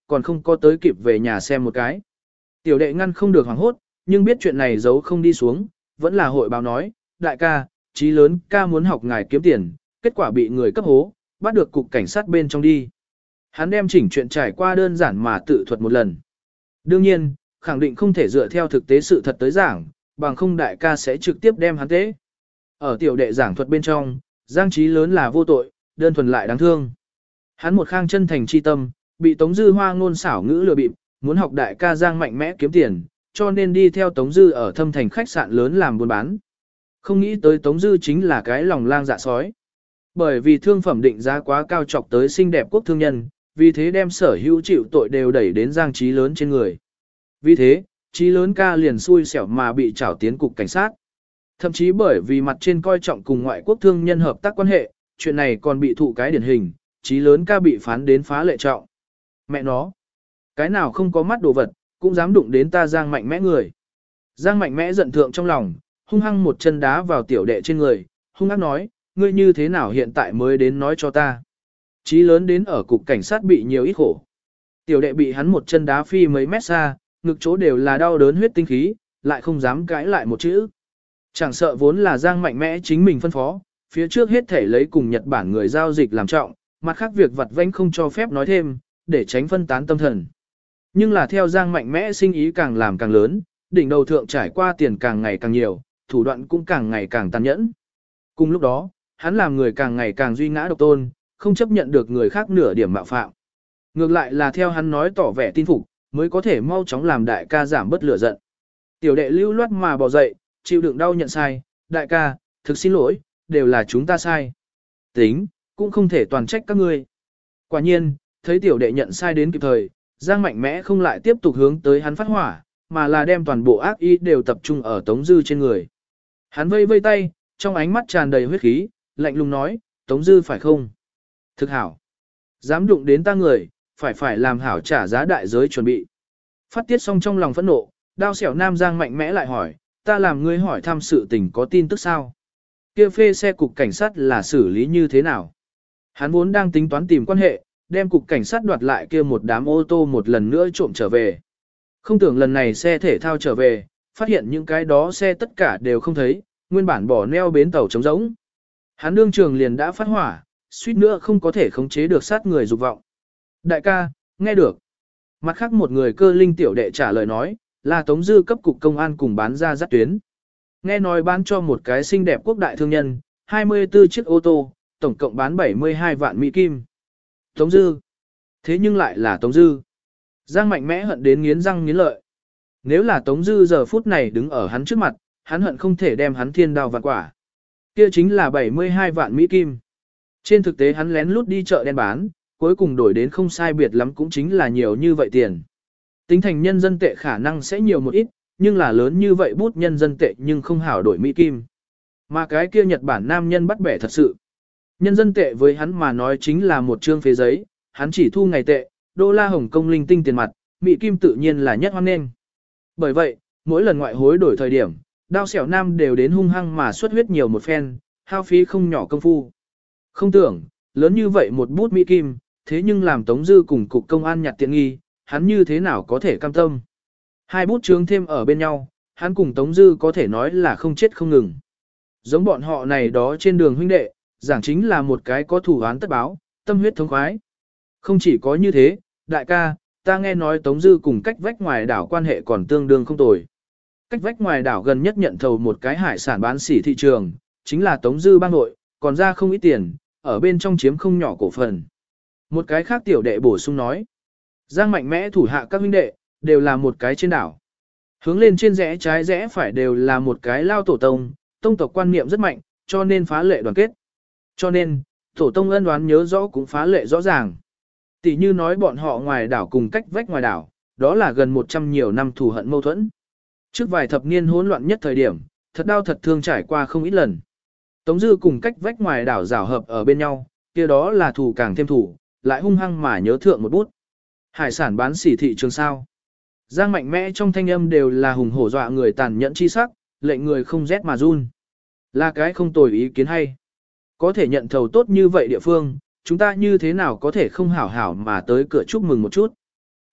còn không có tới kịp về nhà xem một cái. Tiểu đệ ngăn không được hoảng hốt, nhưng biết chuyện này giấu không đi xuống, vẫn là hội báo nói, đại ca, chí lớn ca muốn học ngài kiếm tiền, kết quả bị người cấp hố, bắt được cục cảnh sát bên trong đi. Hắn đem chỉnh chuyện trải qua đơn giản mà tự thuật một lần. Đương nhiên, khẳng định không thể dựa theo thực tế sự thật tới giảng, bằng không đại ca sẽ trực tiếp đem hắn tế. Ở tiểu đệ giảng thuật bên trong, Giang Chí lớn là vô tội, đơn thuần lại đáng thương. Hắn một khang chân thành chi tâm, bị Tống Dư hoa ngôn xảo ngữ lừa bịp, muốn học đại ca Giang mạnh mẽ kiếm tiền, cho nên đi theo Tống Dư ở thâm thành khách sạn lớn làm buôn bán. Không nghĩ tới Tống Dư chính là cái lòng lang dạ sói. Bởi vì thương phẩm định giá quá cao chọc tới xinh đẹp quốc thương nhân, vì thế đem sở hữu chịu tội đều đẩy đến Giang Chí lớn trên người. Vì thế, Chí lớn ca liền xui xẻo mà bị trảo tiến cục cảnh sát. Thậm chí bởi vì mặt trên coi trọng cùng ngoại quốc thương nhân hợp tác quan hệ, chuyện này còn bị thụ cái điển hình, Chí lớn ca bị phán đến phá lệ trọng. Mẹ nó, cái nào không có mắt đồ vật, cũng dám đụng đến ta Giang mạnh mẽ người. Giang mạnh mẽ giận thượng trong lòng, hung hăng một chân đá vào tiểu đệ trên người, hung ác nói, ngươi như thế nào hiện tại mới đến nói cho ta. Chí lớn đến ở cục cảnh sát bị nhiều ít khổ. Tiểu đệ bị hắn một chân đá phi mấy mét xa, ngực chỗ đều là đau đớn huyết tinh khí, lại không dám cãi lại một chữ. Chẳng sợ vốn là Giang mạnh mẽ chính mình phân phó, phía trước hết thể lấy cùng Nhật Bản người giao dịch làm trọng, mặt khác việc vặt vãnh không cho phép nói thêm, để tránh phân tán tâm thần. Nhưng là theo Giang mạnh mẽ sinh ý càng làm càng lớn, đỉnh đầu thượng trải qua tiền càng ngày càng nhiều, thủ đoạn cũng càng ngày càng tàn nhẫn. Cùng lúc đó, hắn làm người càng ngày càng duy ngã độc tôn, không chấp nhận được người khác nửa điểm mạo phạm. Ngược lại là theo hắn nói tỏ vẻ tin phục, mới có thể mau chóng làm đại ca giảm bớt lửa giận. Tiểu đệ lưu loát mà bò dậy, chịu đựng đau nhận sai, đại ca, thực xin lỗi, đều là chúng ta sai. Tính, cũng không thể toàn trách các ngươi. Quả nhiên, thấy tiểu đệ nhận sai đến kịp thời, Giang mạnh mẽ không lại tiếp tục hướng tới hắn phát hỏa, mà là đem toàn bộ ác ý đều tập trung ở Tống Dư trên người. Hắn vây vây tay, trong ánh mắt tràn đầy huyết khí, lạnh lùng nói, Tống Dư phải không? Thực hảo. Dám đụng đến ta người, phải phải làm hảo trả giá đại giới chuẩn bị. Phát tiết xong trong lòng phẫn nộ, đao xẻo nam Giang mạnh mẽ lại hỏi, ta làm ngươi hỏi thăm sự tình có tin tức sao? Kia phê xe cục cảnh sát là xử lý như thế nào? Hắn vốn đang tính toán tìm quan hệ, đem cục cảnh sát đoạt lại kia một đám ô tô một lần nữa trộm trở về. Không tưởng lần này xe thể thao trở về, phát hiện những cái đó xe tất cả đều không thấy, nguyên bản bỏ neo bến tàu trống rỗng. Hắn đương trường liền đã phát hỏa, suýt nữa không có thể khống chế được sát người dục vọng. Đại ca, nghe được. Mặt khác một người cơ linh tiểu đệ trả lời nói, là Tống Dư cấp cục công an cùng bán ra dắt tuyến. Nghe nói bán cho một cái xinh đẹp quốc đại thương nhân, hai mươi tư chiếc ô tô, tổng cộng bán bảy mươi hai vạn Mỹ Kim. Tống Dư. Thế nhưng lại là Tống Dư. Giang mạnh mẽ hận đến nghiến răng nghiến lợi. Nếu là Tống Dư giờ phút này đứng ở hắn trước mặt, hắn hận không thể đem hắn thiên đao vạn quả. Kia chính là bảy mươi hai vạn Mỹ Kim. Trên thực tế hắn lén lút đi chợ đen bán, cuối cùng đổi đến không sai biệt lắm cũng chính là nhiều như vậy tiền. Tính thành nhân dân tệ khả năng sẽ nhiều một ít, nhưng là lớn như vậy bút nhân dân tệ nhưng không hảo đổi Mỹ Kim. Mà cái kia Nhật Bản nam nhân bắt bẻ thật sự. Nhân dân tệ với hắn mà nói chính là một trương phế giấy, hắn chỉ thu ngày tệ, đô la Hồng Kông linh tinh tiền mặt, Mỹ Kim tự nhiên là nhất hoan nghênh. Bởi vậy, mỗi lần ngoại hối đổi thời điểm, đao xẻo nam đều đến hung hăng mà xuất huyết nhiều một phen, hao phí không nhỏ công phu. Không tưởng, lớn như vậy một bút Mỹ Kim, thế nhưng làm Tống Dư cùng cục công an nhặt tiện nghi, hắn như thế nào có thể cam tâm. Hai bút chướng thêm ở bên nhau, hắn cùng Tống Dư có thể nói là không chết không ngừng. Giống bọn họ này đó trên đường huynh đệ, giảng chính là một cái có thủ án tất báo, tâm huyết thống khoái. Không chỉ có như thế, đại ca, ta nghe nói Tống Dư cùng cách vách ngoài đảo quan hệ còn tương đương không tồi. Cách vách ngoài đảo gần nhất nhận thầu một cái hải sản bán sỉ thị trường, chính là Tống Dư bang nội, còn ra không ít tiền, ở bên trong chiếm không nhỏ cổ phần. Một cái khác tiểu đệ bổ sung nói, Giang mạnh mẽ thủ hạ các huynh đệ, đều là một cái trên đảo. Hướng lên trên rẽ trái rẽ phải đều là một cái lao tổ tông, tông tộc quan niệm rất mạnh, cho nên phá lệ đoàn kết. Cho nên, tổ tông ân đoán nhớ rõ cũng phá lệ rõ ràng. Tỷ như nói bọn họ ngoài đảo cùng cách vách ngoài đảo, đó là gần một trăm nhiều năm thù hận mâu thuẫn. Trước vài thập niên hỗn loạn nhất thời điểm, thật đau thật thương trải qua không ít lần. Tống Dư cùng cách vách ngoài đảo rào hợp ở bên nhau, kia đó là thù càng thêm thù, lại hung hăng mà nhớ thượng một bút. Hải sản bán sỉ thị trường sao. Giang mạnh mẽ trong thanh âm đều là hùng hổ dọa người tàn nhẫn chi sắc, lệnh người không rét mà run. Là cái không tồi ý kiến hay. Có thể nhận thầu tốt như vậy địa phương, chúng ta như thế nào có thể không hảo hảo mà tới cửa chúc mừng một chút.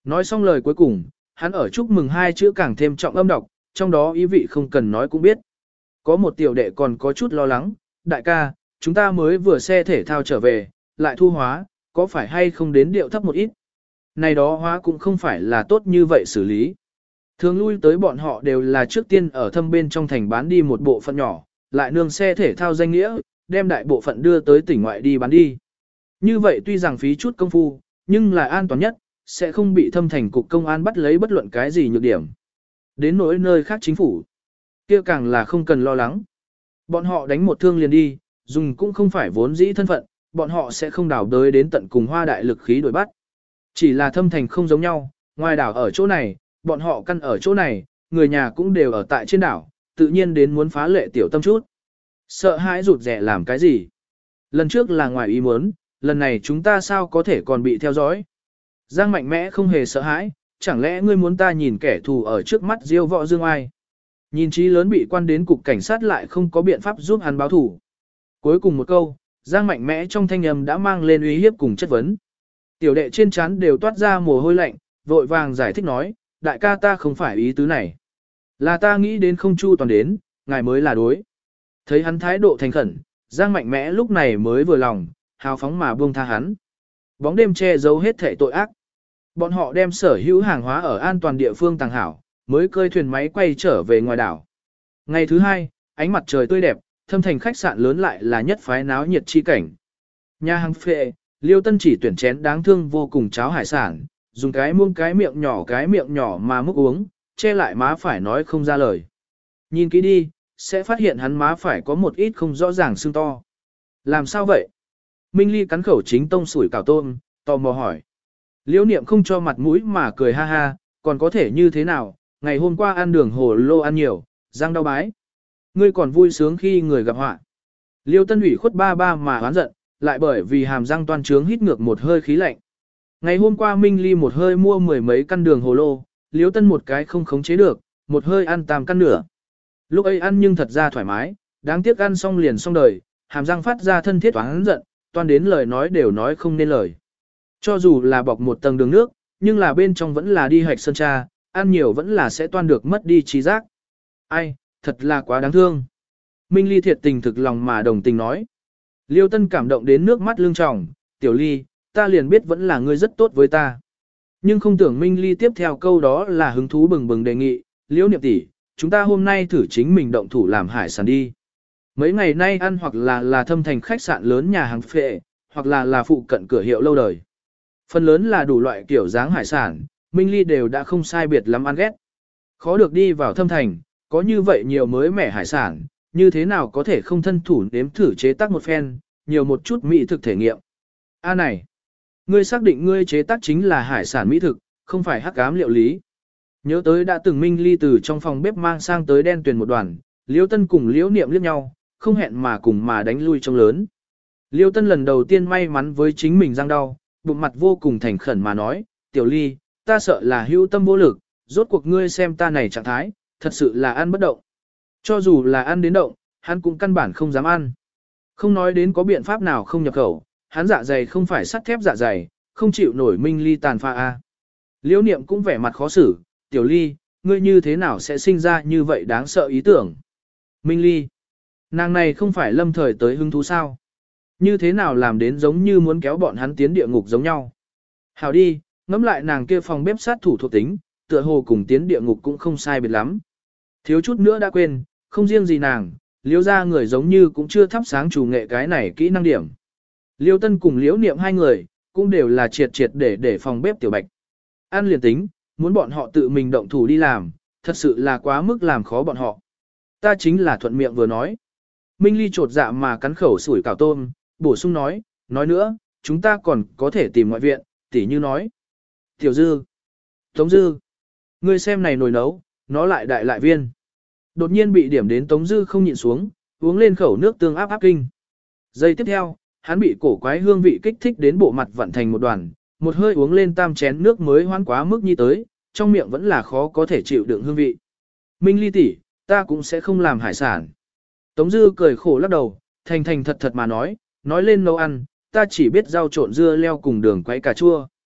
Nói xong lời cuối cùng, hắn ở chúc mừng hai chữ càng thêm trọng âm đọc, trong đó ý vị không cần nói cũng biết. Có một tiểu đệ còn có chút lo lắng, đại ca, chúng ta mới vừa xe thể thao trở về, lại thu hóa, có phải hay không đến điệu thấp một ít. Này đó hóa cũng không phải là tốt như vậy xử lý. Thường lui tới bọn họ đều là trước tiên ở thâm bên trong thành bán đi một bộ phận nhỏ, lại nương xe thể thao danh nghĩa, đem đại bộ phận đưa tới tỉnh ngoại đi bán đi. Như vậy tuy rằng phí chút công phu, nhưng là an toàn nhất, sẽ không bị thâm thành cục công an bắt lấy bất luận cái gì nhược điểm. Đến nỗi nơi khác chính phủ, kia càng là không cần lo lắng. Bọn họ đánh một thương liền đi, dùng cũng không phải vốn dĩ thân phận, bọn họ sẽ không đảo đới đến tận cùng hoa đại lực khí đuổi bắt. Chỉ là thâm thành không giống nhau, ngoài đảo ở chỗ này, bọn họ căn ở chỗ này, người nhà cũng đều ở tại trên đảo, tự nhiên đến muốn phá lệ tiểu tâm chút. Sợ hãi rụt rẻ làm cái gì? Lần trước là ngoài ý muốn, lần này chúng ta sao có thể còn bị theo dõi? Giang mạnh mẽ không hề sợ hãi, chẳng lẽ ngươi muốn ta nhìn kẻ thù ở trước mắt diêu võ dương ai? Nhìn trí lớn bị quan đến cục cảnh sát lại không có biện pháp giúp hắn báo thủ. Cuối cùng một câu, Giang mạnh mẽ trong thanh âm đã mang lên uy hiếp cùng chất vấn. Tiểu đệ trên trán đều toát ra mồ hôi lạnh, vội vàng giải thích nói, đại ca ta không phải ý tứ này. Là ta nghĩ đến không chu toàn đến, ngài mới là đối. Thấy hắn thái độ thành khẩn, Giang mạnh mẽ lúc này mới vừa lòng, hào phóng mà buông tha hắn. Bóng đêm che giấu hết thể tội ác. Bọn họ đem sở hữu hàng hóa ở an toàn địa phương tàng hảo, mới cơi thuyền máy quay trở về ngoài đảo. Ngày thứ hai, ánh mặt trời tươi đẹp, thâm thành khách sạn lớn lại là nhất phái náo nhiệt chi cảnh. Nhà hàng phệ, Liêu Tân chỉ tuyển chén đáng thương vô cùng cháo hải sản, dùng cái muông cái miệng nhỏ cái miệng nhỏ mà múc uống, che lại má phải nói không ra lời. Nhìn kỹ đi, sẽ phát hiện hắn má phải có một ít không rõ ràng sưng to. Làm sao vậy? Minh Ly cắn khẩu chính tông sủi cảo tôm, tò mò hỏi. Liêu niệm không cho mặt mũi mà cười ha ha, còn có thể như thế nào, ngày hôm qua ăn đường hồ lô ăn nhiều, răng đau bái. Ngươi còn vui sướng khi người gặp họa. Liêu Tân ủy khuất ba ba mà oán giận, lại bởi vì hàm răng toan trướng hít ngược một hơi khí lạnh. Ngày hôm qua Minh Ly một hơi mua mười mấy căn đường hồ lô, Liêu Tân một cái không khống chế được, một hơi ăn tam căn nửa. Lúc ấy ăn nhưng thật ra thoải mái, đáng tiếc ăn xong liền xong đời, hàm răng phát ra thân thiết oán giận, toan đến lời nói đều nói không nên lời. Cho dù là bọc một tầng đường nước, nhưng là bên trong vẫn là đi hạch sơn tra, ăn nhiều vẫn là sẽ toan được mất đi trí giác. Ai, thật là quá đáng thương. Minh Ly thiệt tình thực lòng mà đồng tình nói. Liêu Tân cảm động đến nước mắt lưng tròng, tiểu Ly, ta liền biết vẫn là ngươi rất tốt với ta. Nhưng không tưởng Minh Ly tiếp theo câu đó là hứng thú bừng bừng đề nghị, Liễu Niệm tỷ, chúng ta hôm nay thử chính mình động thủ làm hải sản đi. Mấy ngày nay ăn hoặc là là thâm thành khách sạn lớn nhà hàng phệ, hoặc là là phụ cận cửa hiệu lâu đời. Phần lớn là đủ loại kiểu dáng hải sản, Minh Ly đều đã không sai biệt lắm ăn ghét. Khó được đi vào thâm thành, có như vậy nhiều mới mẻ hải sản, như thế nào có thể không thân thủ nếm thử chế tác một phen, nhiều một chút mỹ thực thể nghiệm. A này, ngươi xác định ngươi chế tác chính là hải sản mỹ thực, không phải hắc ám liệu lý. Nhớ tới đã từng Minh Ly từ trong phòng bếp mang sang tới đen tuyền một đoàn, Liễu Tân cùng Liễu Niệm liếc nhau, không hẹn mà cùng mà đánh lui trong lớn. Liễu Tân lần đầu tiên may mắn với chính mình răng đau, bụng mặt vô cùng thành khẩn mà nói, tiểu Ly, ta sợ là hữu tâm vô lực, rốt cuộc ngươi xem ta này trạng thái, thật sự là ăn bất động. Cho dù là ăn đến động, hắn cũng căn bản không dám ăn. Không nói đến có biện pháp nào không nhập khẩu, hắn dạ dày không phải sắt thép dạ dày, không chịu nổi Minh Ly tàn pha a. Liễu Niệm cũng vẻ mặt khó xử, tiểu Ly, ngươi như thế nào sẽ sinh ra như vậy đáng sợ ý tưởng. Minh Ly, nàng này không phải lâm thời tới hứng thú sao? Như thế nào làm đến giống như muốn kéo bọn hắn tiến địa ngục giống nhau? Hảo đi, ngẫm lại nàng kia phòng bếp sát thủ thuộc tính, tựa hồ cùng tiến địa ngục cũng không sai biệt lắm. Thiếu chút nữa đã quên, không riêng gì nàng, Liễu gia người giống như cũng chưa thắp sáng chủ nghệ cái này kỹ năng điểm. Liêu Tân cùng Liễu Niệm hai người, cũng đều là triệt triệt để để phòng bếp tiểu bạch. Ăn liền tính, muốn bọn họ tự mình động thủ đi làm, thật sự là quá mức làm khó bọn họ. Ta chính là thuận miệng vừa nói. Minh Ly trột dạ mà cắn khẩu sủi cảo tôm, bổ sung nói, nói nữa, chúng ta còn có thể tìm ngoại viện, tỉ như nói. Tiểu Dư, Tống Dư, ngươi xem này nồi nấu, nó lại đại lại viên. Đột nhiên bị điểm đến Tống Dư không nhịn xuống, uống lên khẩu nước tương áp áp kinh. Giây tiếp theo, hắn bị cổ quái hương vị kích thích đến bộ mặt vặn thành một đoàn, một hơi uống lên tam chén nước mới hoán quá mức như tới, trong miệng vẫn là khó có thể chịu đựng hương vị. Minh Ly tỷ, ta cũng sẽ không làm hải sản. Tống Dư cười khổ lắc đầu, thành thành thật thật mà nói, nói lên nấu ăn, ta chỉ biết rau trộn dưa leo cùng đường quấy cà chua.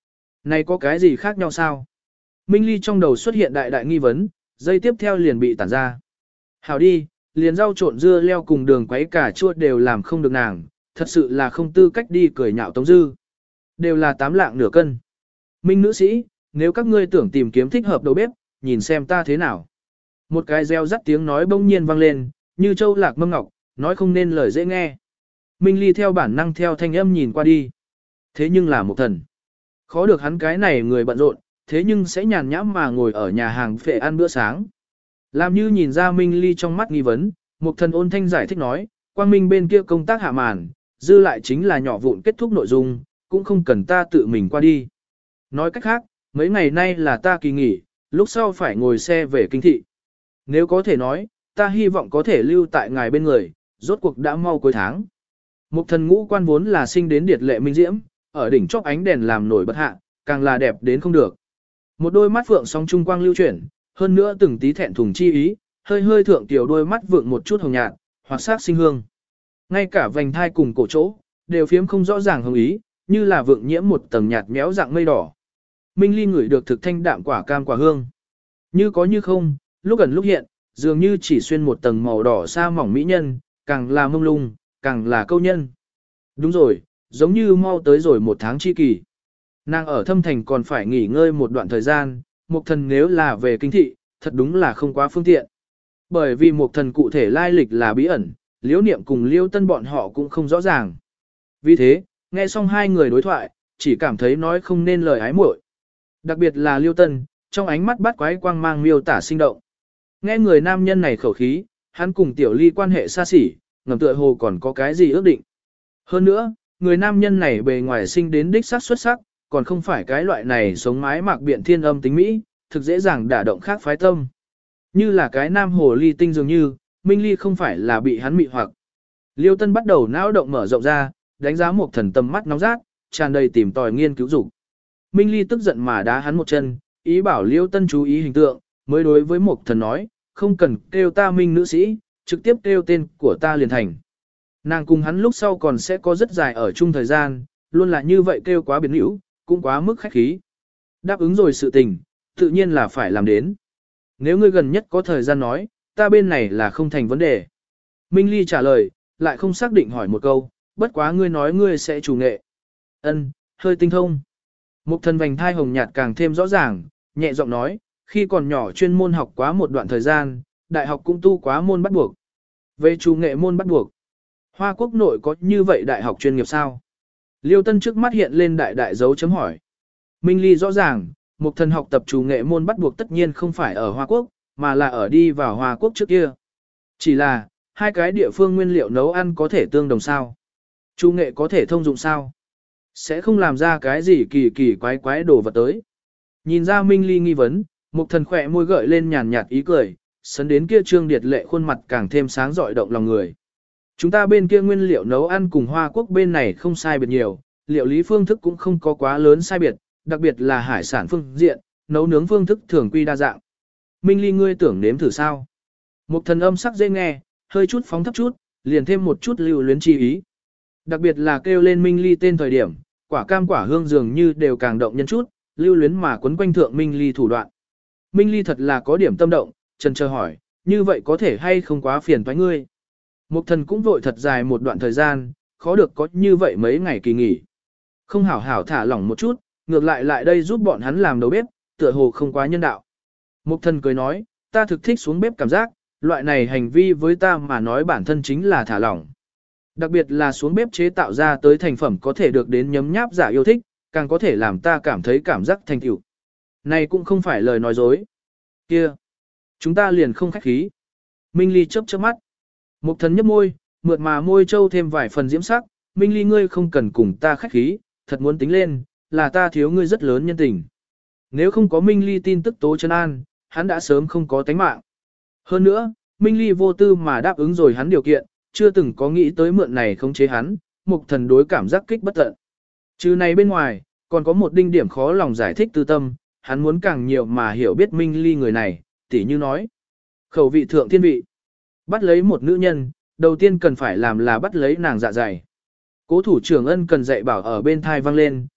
Này có cái gì khác nhau sao? Minh Ly trong đầu xuất hiện đại đại nghi vấn, dây tiếp theo liền bị tản ra. Hảo đi, liền rau trộn dưa leo cùng đường quấy cà chua đều làm không được nàng, thật sự là không tư cách đi cười nhạo Tống Dư. Đều là tám lạng nửa cân. Minh nữ sĩ, nếu các ngươi tưởng tìm kiếm thích hợp đầu bếp, nhìn xem ta thế nào. Một cái reo rắt tiếng nói bỗng nhiên vang lên, như châu lạc mâm ngọc, nói không nên lời dễ nghe. Minh Ly theo bản năng theo thanh âm nhìn qua đi. Thế nhưng là một thần. Khó được hắn cái này người bận rộn, thế nhưng sẽ nhàn nhãm mà ngồi ở nhà hàng phệ ăn bữa sáng. Làm như nhìn ra Minh Ly trong mắt nghi vấn, một thần ôn thanh giải thích nói, Quang Minh bên kia công tác hạ màn, dư lại chính là nhỏ vụn kết thúc nội dung, cũng không cần ta tự mình qua đi. Nói cách khác, mấy ngày nay là ta kỳ nghỉ, lúc sau phải ngồi xe về kinh thị. Nếu có thể nói, ta hy vọng có thể lưu tại ngài bên người, rốt cuộc đã mau cuối tháng. Một thần ngũ quan vốn là sinh đến điệt lệ minh diễm, ở đỉnh chóp ánh đèn làm nổi bật hạ, càng là đẹp đến không được. Một đôi mắt phượng song trung quang lưu chuyển, hơn nữa từng tí thẹn thùng chi ý, hơi hơi thượng tiểu đôi mắt vượng một chút hồng nhạt, hoặc sắc sinh hương. Ngay cả vành thai cùng cổ chỗ, đều phiếm không rõ ràng hồng ý, như là vượng nhiễm một tầng nhạt méo dạng mây đỏ. Minh Ly ngửi được thực thanh đạm quả cam quả hương. Như có như không, lúc gần lúc hiện, dường như chỉ xuyên một tầng màu đỏ sa mỏng mỹ nhân, càng là mông lung, càng là câu nhân. Đúng rồi, giống như mau tới rồi một tháng chi kỳ. Nàng ở thâm thành còn phải nghỉ ngơi một đoạn thời gian, một thần nếu là về kinh thị, thật đúng là không quá phương tiện. Bởi vì một thần cụ thể lai lịch là bí ẩn, liễu niệm cùng liễu tân bọn họ cũng không rõ ràng. Vì thế, nghe xong hai người đối thoại, chỉ cảm thấy nói không nên lời ái muội. Đặc biệt là liễu tân, trong ánh mắt bắt quái quang mang miêu tả sinh động. Nghe người nam nhân này khẩu khí, hắn cùng tiểu ly quan hệ xa xỉ, ngầm tựa hồ còn có cái gì ước định. Hơn nữa, người nam nhân này bề ngoài sinh đến đích sắc xuất sắc, còn không phải cái loại này sống mái mạc biện thiên âm tính Mỹ, thực dễ dàng đả động khác phái tâm. Như là cái nam hồ ly tinh dường như, Minh Ly không phải là bị hắn mị hoặc. Liêu Tân bắt đầu não động mở rộng ra, đánh giá một thần tầm mắt nóng rát, tràn đầy tìm tòi nghiên cứu dục. Minh Ly tức giận mà đá hắn một chân, ý bảo Liêu Tân chú ý hình tượng, mới đối với một thần nói, không cần kêu ta Minh nữ sĩ, trực tiếp kêu tên của ta liền thành. Nàng cùng hắn lúc sau còn sẽ có rất dài ở chung thời gian, luôn là như vậy kêu quá biến hữu, cũng quá mức khách khí. Đáp ứng rồi sự tình, tự nhiên là phải làm đến. Nếu ngươi gần nhất có thời gian nói, ta bên này là không thành vấn đề. Minh Ly trả lời, lại không xác định hỏi một câu, bất quá ngươi nói ngươi sẽ chủ nghệ. Ân, hơi tinh thông. Một thần vành thai hồng nhạt càng thêm rõ ràng, nhẹ giọng nói, khi còn nhỏ chuyên môn học quá một đoạn thời gian, đại học cũng tu quá môn bắt buộc. Về chủ nghệ môn bắt buộc, Hoa Quốc nội có như vậy đại học chuyên nghiệp sao? Liêu Tân trước mắt hiện lên đại đại dấu chấm hỏi. Minh Ly rõ ràng, một thần học tập chủ nghệ môn bắt buộc tất nhiên không phải ở Hoa Quốc, mà là ở đi vào Hoa Quốc trước kia. Chỉ là, hai cái địa phương nguyên liệu nấu ăn có thể tương đồng sao? Chủ nghệ có thể thông dụng sao? Sẽ không làm ra cái gì kỳ kỳ quái quái đồ vật tới. Nhìn ra Minh Ly nghi vấn, một thần khỏe môi gợi lên nhàn nhạt ý cười, sấn đến kia trương điệt lệ khuôn mặt càng thêm sáng rọi động lòng người. Chúng ta bên kia nguyên liệu nấu ăn cùng Hoa Quốc bên này không sai biệt nhiều, liệu lý phương thức cũng không có quá lớn sai biệt, đặc biệt là hải sản phương diện, nấu nướng phương thức thường quy đa dạng. Minh Ly ngươi tưởng nếm thử sao? Một thần âm sắc dễ nghe, hơi chút phóng thấp chút, liền thêm một chút lưu luyến chi ý. Đặc biệt là kêu lên Minh Ly tên thời điểm, quả cam quả hương dường như đều càng động nhân chút, lưu luyến mà quấn quanh thượng Minh Ly thủ đoạn. Minh Ly thật là có điểm tâm động, trần chờ hỏi, như vậy có thể hay không quá phiền toái ngươi? Một thần cũng vội thật dài một đoạn thời gian, khó được có như vậy mấy ngày kỳ nghỉ. Không hảo hảo thả lỏng một chút, ngược lại lại đây giúp bọn hắn làm đầu bếp, tựa hồ không quá nhân đạo. Một thần cười nói, ta thực thích xuống bếp cảm giác, loại này hành vi với ta mà nói bản thân chính là thả lỏng. Đặc biệt là xuống bếp chế tạo ra tới thành phẩm có thể được đến nhấm nháp giả yêu thích, càng có thể làm ta cảm thấy cảm giác thành tựu. Này cũng không phải lời nói dối. Kia, chúng ta liền không khách khí. Minh Ly chớp chớp mắt. Mục thần nhấp môi, mượt mà môi trâu thêm vài phần diễm sắc, Minh Ly ngươi không cần cùng ta khách khí, thật muốn tính lên, là ta thiếu ngươi rất lớn nhân tình. Nếu không có Minh Ly tin tức tố chân an, hắn đã sớm không có tánh mạng. Hơn nữa, Minh Ly vô tư mà đáp ứng rồi hắn điều kiện, chưa từng có nghĩ tới mượn này khống chế hắn, mục thần đối cảm giác kích bất tận. Trừ này bên ngoài, còn có một đinh điểm khó lòng giải thích tư tâm, hắn muốn càng nhiều mà hiểu biết Minh Ly người này, tỉ như nói. Khẩu vị thượng thiên vị. Bắt lấy một nữ nhân, đầu tiên cần phải làm là bắt lấy nàng dạ dày. Cố thủ trưởng ân cần dạy bảo ở bên thai vang lên,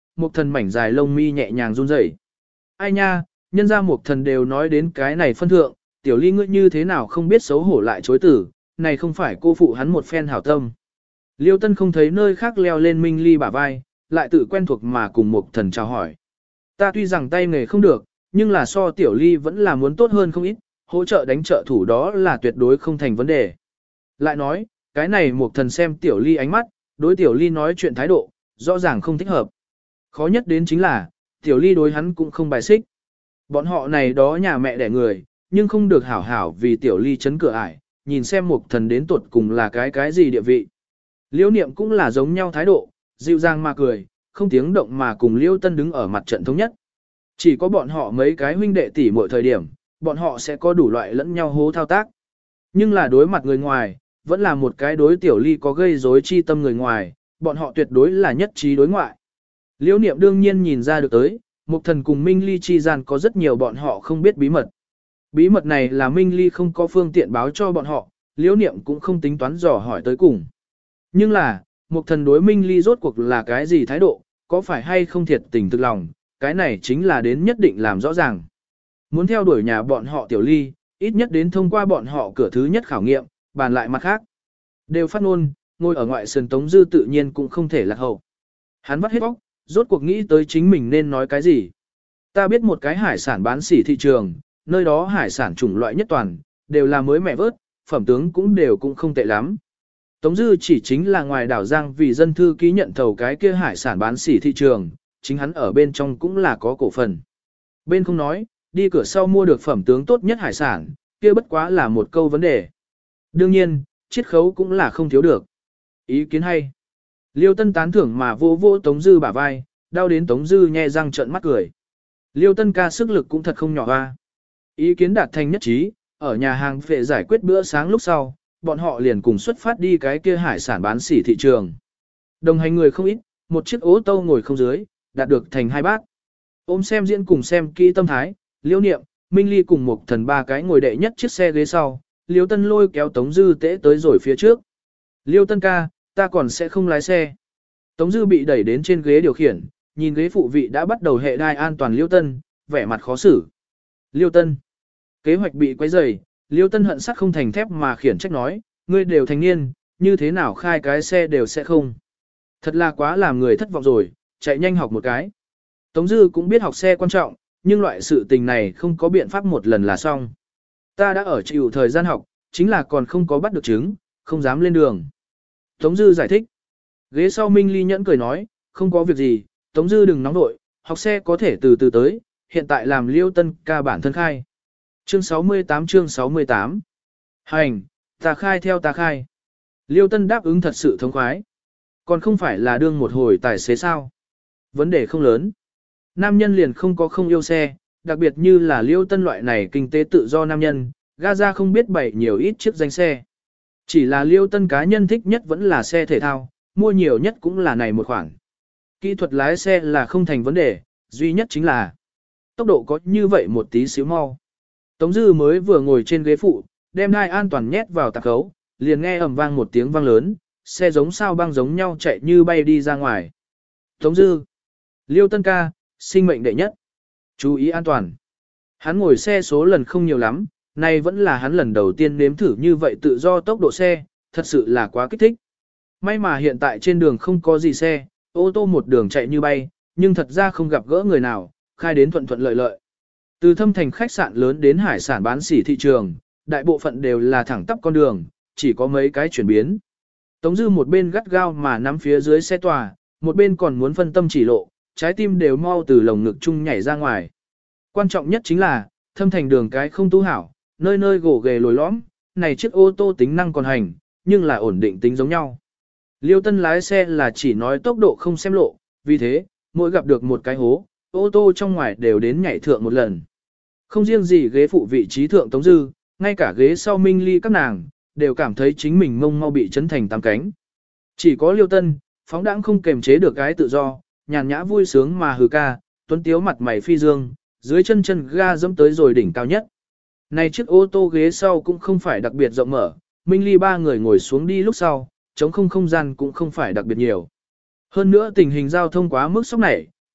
Mục Thần mảnh dài lông mi nhẹ nhàng run rẩy. Ai nha, nhân gia Mục Thần đều nói đến cái này phân thượng, tiểu ly ngươi như thế nào không biết xấu hổ lại chối tử, này không phải cô phụ hắn một phen hảo tâm. Liêu Tân không thấy nơi khác leo lên Minh Ly bả vai, lại tự quen thuộc mà cùng Mục Thần chào hỏi. Ta tuy rằng tay nghề không được, nhưng là so tiểu ly vẫn là muốn tốt hơn không ít, hỗ trợ đánh trợ thủ đó là tuyệt đối không thành vấn đề. Lại nói, cái này Mục Thần xem tiểu ly ánh mắt, đối tiểu ly nói chuyện thái độ, rõ ràng không thích hợp. Khó nhất đến chính là, tiểu ly đối hắn cũng không bài xích. Bọn họ này đó nhà mẹ đẻ người, nhưng không được hảo hảo vì tiểu ly chấn cửa ải, nhìn xem Mục Thần đến tuột cùng là cái cái gì địa vị. Liễu Niệm cũng là giống nhau thái độ, dịu dàng mà cười, không tiếng động mà cùng Liêu Tân đứng ở mặt trận thống nhất. Chỉ có bọn họ mấy cái huynh đệ tỷ mỗi thời điểm, bọn họ sẽ có đủ loại lẫn nhau hố thao tác. Nhưng là đối mặt người ngoài, vẫn là một cái đối tiểu ly có gây rối chi tâm người ngoài, bọn họ tuyệt đối là nhất trí đối ngoại. Liễu Niệm đương nhiên nhìn ra được tới, Mục Thần cùng Minh Ly chi gian có rất nhiều bọn họ không biết bí mật. Bí mật này là Minh Ly không có phương tiện báo cho bọn họ, Liễu Niệm cũng không tính toán dò hỏi tới cùng. Nhưng là, Mục Thần đối Minh Ly rốt cuộc là cái gì thái độ, có phải hay không thiệt tình thực lòng, cái này chính là đến nhất định làm rõ ràng. Muốn theo đuổi nhà bọn họ tiểu ly, ít nhất đến thông qua bọn họ cửa thứ nhất khảo nghiệm, bàn lại mặt khác. Đều phát ngôn, ngồi ở ngoại sườn Tống Dư tự nhiên cũng không thể lạc hậu. Hắn vắt hết óc, rốt cuộc nghĩ tới chính mình nên nói cái gì. Ta biết một cái hải sản bán sỉ thị trường, nơi đó hải sản chủng loại nhất toàn, đều là mới mẻ vớt, phẩm tướng cũng đều cũng không tệ lắm. Tống Dư chỉ chính là ngoài đảo Giang vì dân thư ký nhận thầu cái kia hải sản bán sỉ thị trường, chính hắn ở bên trong cũng là có cổ phần. Bên không nói, đi cửa sau mua được phẩm tướng tốt nhất hải sản, kia bất quá là một câu vấn đề. Đương nhiên, chiết khấu cũng là không thiếu được. Ý kiến hay. Liêu Tân tán thưởng mà vô vô Tống Dư bả vai, đau đến Tống Dư nhe răng trợn mắt cười. Liêu Tân ca sức lực cũng thật không nhỏ hoa. Ý kiến đạt thành nhất trí, ở nhà hàng phệ giải quyết bữa sáng lúc sau, bọn họ liền cùng xuất phát đi cái kia hải sản bán sỉ thị trường. Đồng hành người không ít, một chiếc ô tô ngồi không dưới, đạt được thành hai bát. Ôm xem diễn cùng xem kỹ tâm thái, Liêu Niệm, Minh Ly cùng một thần ba cái ngồi đệ nhất chiếc xe ghế sau, Liêu Tân lôi kéo Tống Dư tễ tới rồi phía trước. Liêu Tân ca, ta còn sẽ không lái xe. Tống Dư bị đẩy đến trên ghế điều khiển, nhìn ghế phụ vị đã bắt đầu hệ đai an toàn Liêu Tân, vẻ mặt khó xử. Liêu Tân, kế hoạch bị quấy rầy, Liêu Tân hận sắt không thành thép mà khiển trách nói, ngươi đều thành niên, như thế nào khai cái xe đều sẽ không. Thật là quá làm người thất vọng rồi, chạy nhanh học một cái. Tống Dư cũng biết học xe quan trọng, nhưng loại sự tình này không có biện pháp một lần là xong. Ta đã ở chịu thời gian học, chính là còn không có bắt được chứng, không dám lên đường. Tống Dư giải thích. Ghế sau Minh Ly nhẫn cười nói, không có việc gì, Tống Dư đừng nóng nội, học xe có thể từ từ tới, hiện tại làm Liêu Tân ca bản thân khai. Chương sáu mươi tám chương sáu mươi tám. Hành, ta khai theo ta khai. Liêu Tân đáp ứng thật sự thống khoái. Còn không phải là đương một hồi tài xế sao. Vấn đề không lớn. Nam nhân liền không có không yêu xe, đặc biệt như là Liêu Tân loại này kinh tế tự do nam nhân, Gaza không biết bày nhiều ít chiếc danh xe. Chỉ là Liêu Tân cá nhân thích nhất vẫn là xe thể thao, mua nhiều nhất cũng là này một khoản. Kỹ thuật lái xe là không thành vấn đề, duy nhất chính là tốc độ có như vậy một tí xíu mau. Tống Dư mới vừa ngồi trên ghế phụ, đem đai an toàn nhét vào tạc khấu, liền nghe ầm vang một tiếng vang lớn, xe giống sao băng giống nhau chạy như bay đi ra ngoài. Tống Dư, Liêu Tân ca, sinh mệnh đệ nhất. Chú ý an toàn. Hắn ngồi xe số lần không nhiều lắm, nay vẫn là hắn lần đầu tiên nếm thử như vậy tự do tốc độ xe, thật sự là quá kích thích. May mà hiện tại trên đường không có gì xe, ô tô một đường chạy như bay, nhưng thật ra không gặp gỡ người nào, khai đến thuận thuận lợi lợi. Từ thâm thành khách sạn lớn đến hải sản bán sỉ thị trường, đại bộ phận đều là thẳng tắp con đường, chỉ có mấy cái chuyển biến. Tống Dư một bên gắt gao mà nắm phía dưới xe tòa, một bên còn muốn phân tâm chỉ lộ, trái tim đều mau từ lồng ngực chung nhảy ra ngoài. Quan trọng nhất chính là, thâm thành đường cái không tu hảo, nơi nơi gỗ ghề lồi lõm, này chiếc ô tô tính năng còn hành, nhưng là ổn định tính giống nhau. Liêu Tân lái xe là chỉ nói tốc độ không xem lộ, vì thế, mỗi gặp được một cái hố, ô tô trong ngoài đều đến nhảy thượng một lần. Không riêng gì ghế phụ vị trí thượng Tống Dư, ngay cả ghế sau Minh Ly các nàng, đều cảm thấy chính mình mông mau bị chấn thành tám cánh. Chỉ có Liêu Tân, phóng đãng không kềm chế được cái tự do, nhàn nhã vui sướng mà hừ ca, tuấn tiếu mặt mày phi dương, dưới chân chân ga dẫm tới rồi đỉnh cao nhất. Này chiếc ô tô ghế sau cũng không phải đặc biệt rộng mở, Minh Ly ba người ngồi xuống đi lúc sau, trống không không gian cũng không phải đặc biệt nhiều. Hơn nữa tình hình giao thông quá mức sốc này,